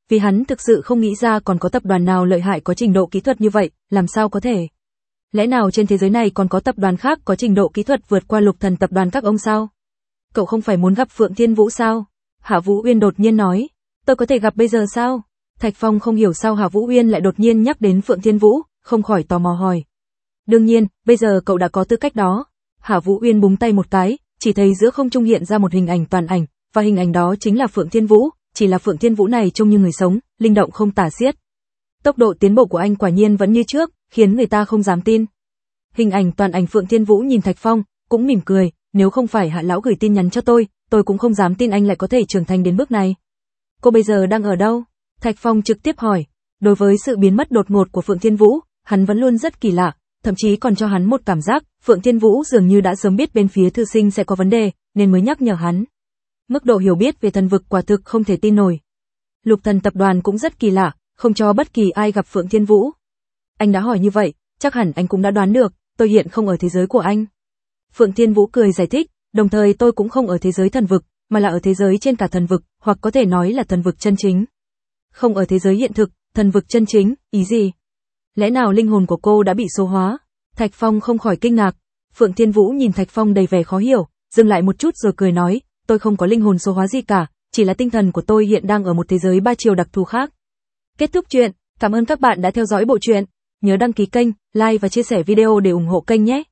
Speaker 1: vì hắn thực sự không nghĩ ra còn có tập đoàn nào lợi hại có trình độ kỹ thuật như vậy, làm sao có thể? Lẽ nào trên thế giới này còn có tập đoàn khác có trình độ kỹ thuật vượt qua Lục Thần tập đoàn các ông sao? Cậu không phải muốn gặp Phượng Thiên Vũ sao? Hạ Vũ Uyên đột nhiên nói. Tôi có thể gặp bây giờ sao? Thạch Phong không hiểu sao Hạ Vũ Uyên lại đột nhiên nhắc đến Phượng Thiên Vũ, không khỏi tò mò hỏi. Đương nhiên, bây giờ cậu đã có tư cách đó. Hạ Vũ Uyên búng tay một cái, chỉ thấy giữa không trung hiện ra một hình ảnh toàn ảnh, và hình ảnh đó chính là Phượng Thiên Vũ, chỉ là Phượng Thiên Vũ này trông như người sống, linh động không tả xiết. Tốc độ tiến bộ của anh quả nhiên vẫn như trước, khiến người ta không dám tin. Hình ảnh toàn ảnh Phượng Thiên Vũ nhìn Thạch Phong, cũng mỉm cười, nếu không phải Hạ lão gửi tin nhắn cho tôi, tôi cũng không dám tin anh lại có thể trưởng thành đến bước này. Cô bây giờ đang ở đâu? Thạch Phong trực tiếp hỏi. Đối với sự biến mất đột ngột của Phượng Thiên Vũ, hắn vẫn luôn rất kỳ lạ, thậm chí còn cho hắn một cảm giác, Phượng Thiên Vũ dường như đã sớm biết bên phía thư sinh sẽ có vấn đề, nên mới nhắc nhở hắn. Mức độ hiểu biết về thần vực quả thực không thể tin nổi. Lục Thần tập đoàn cũng rất kỳ lạ, không cho bất kỳ ai gặp Phượng Thiên Vũ. Anh đã hỏi như vậy, chắc hẳn anh cũng đã đoán được, tôi hiện không ở thế giới của anh. Phượng Thiên Vũ cười giải thích, đồng thời tôi cũng không ở thế giới thần vực, mà là ở thế giới trên cả thần vực, hoặc có thể nói là thần vực chân chính. Không ở thế giới hiện thực, thần vực chân chính, ý gì? Lẽ nào linh hồn của cô đã bị số hóa? Thạch Phong không khỏi kinh ngạc. Phượng Thiên Vũ nhìn Thạch Phong đầy vẻ khó hiểu, dừng lại một chút rồi cười nói, tôi không có linh hồn số hóa gì cả, chỉ là tinh thần của tôi hiện đang ở một thế giới ba chiều đặc thù khác. Kết thúc chuyện, cảm ơn các bạn đã theo dõi bộ truyện. Nhớ đăng ký kênh, like và chia sẻ video để ủng hộ kênh nhé.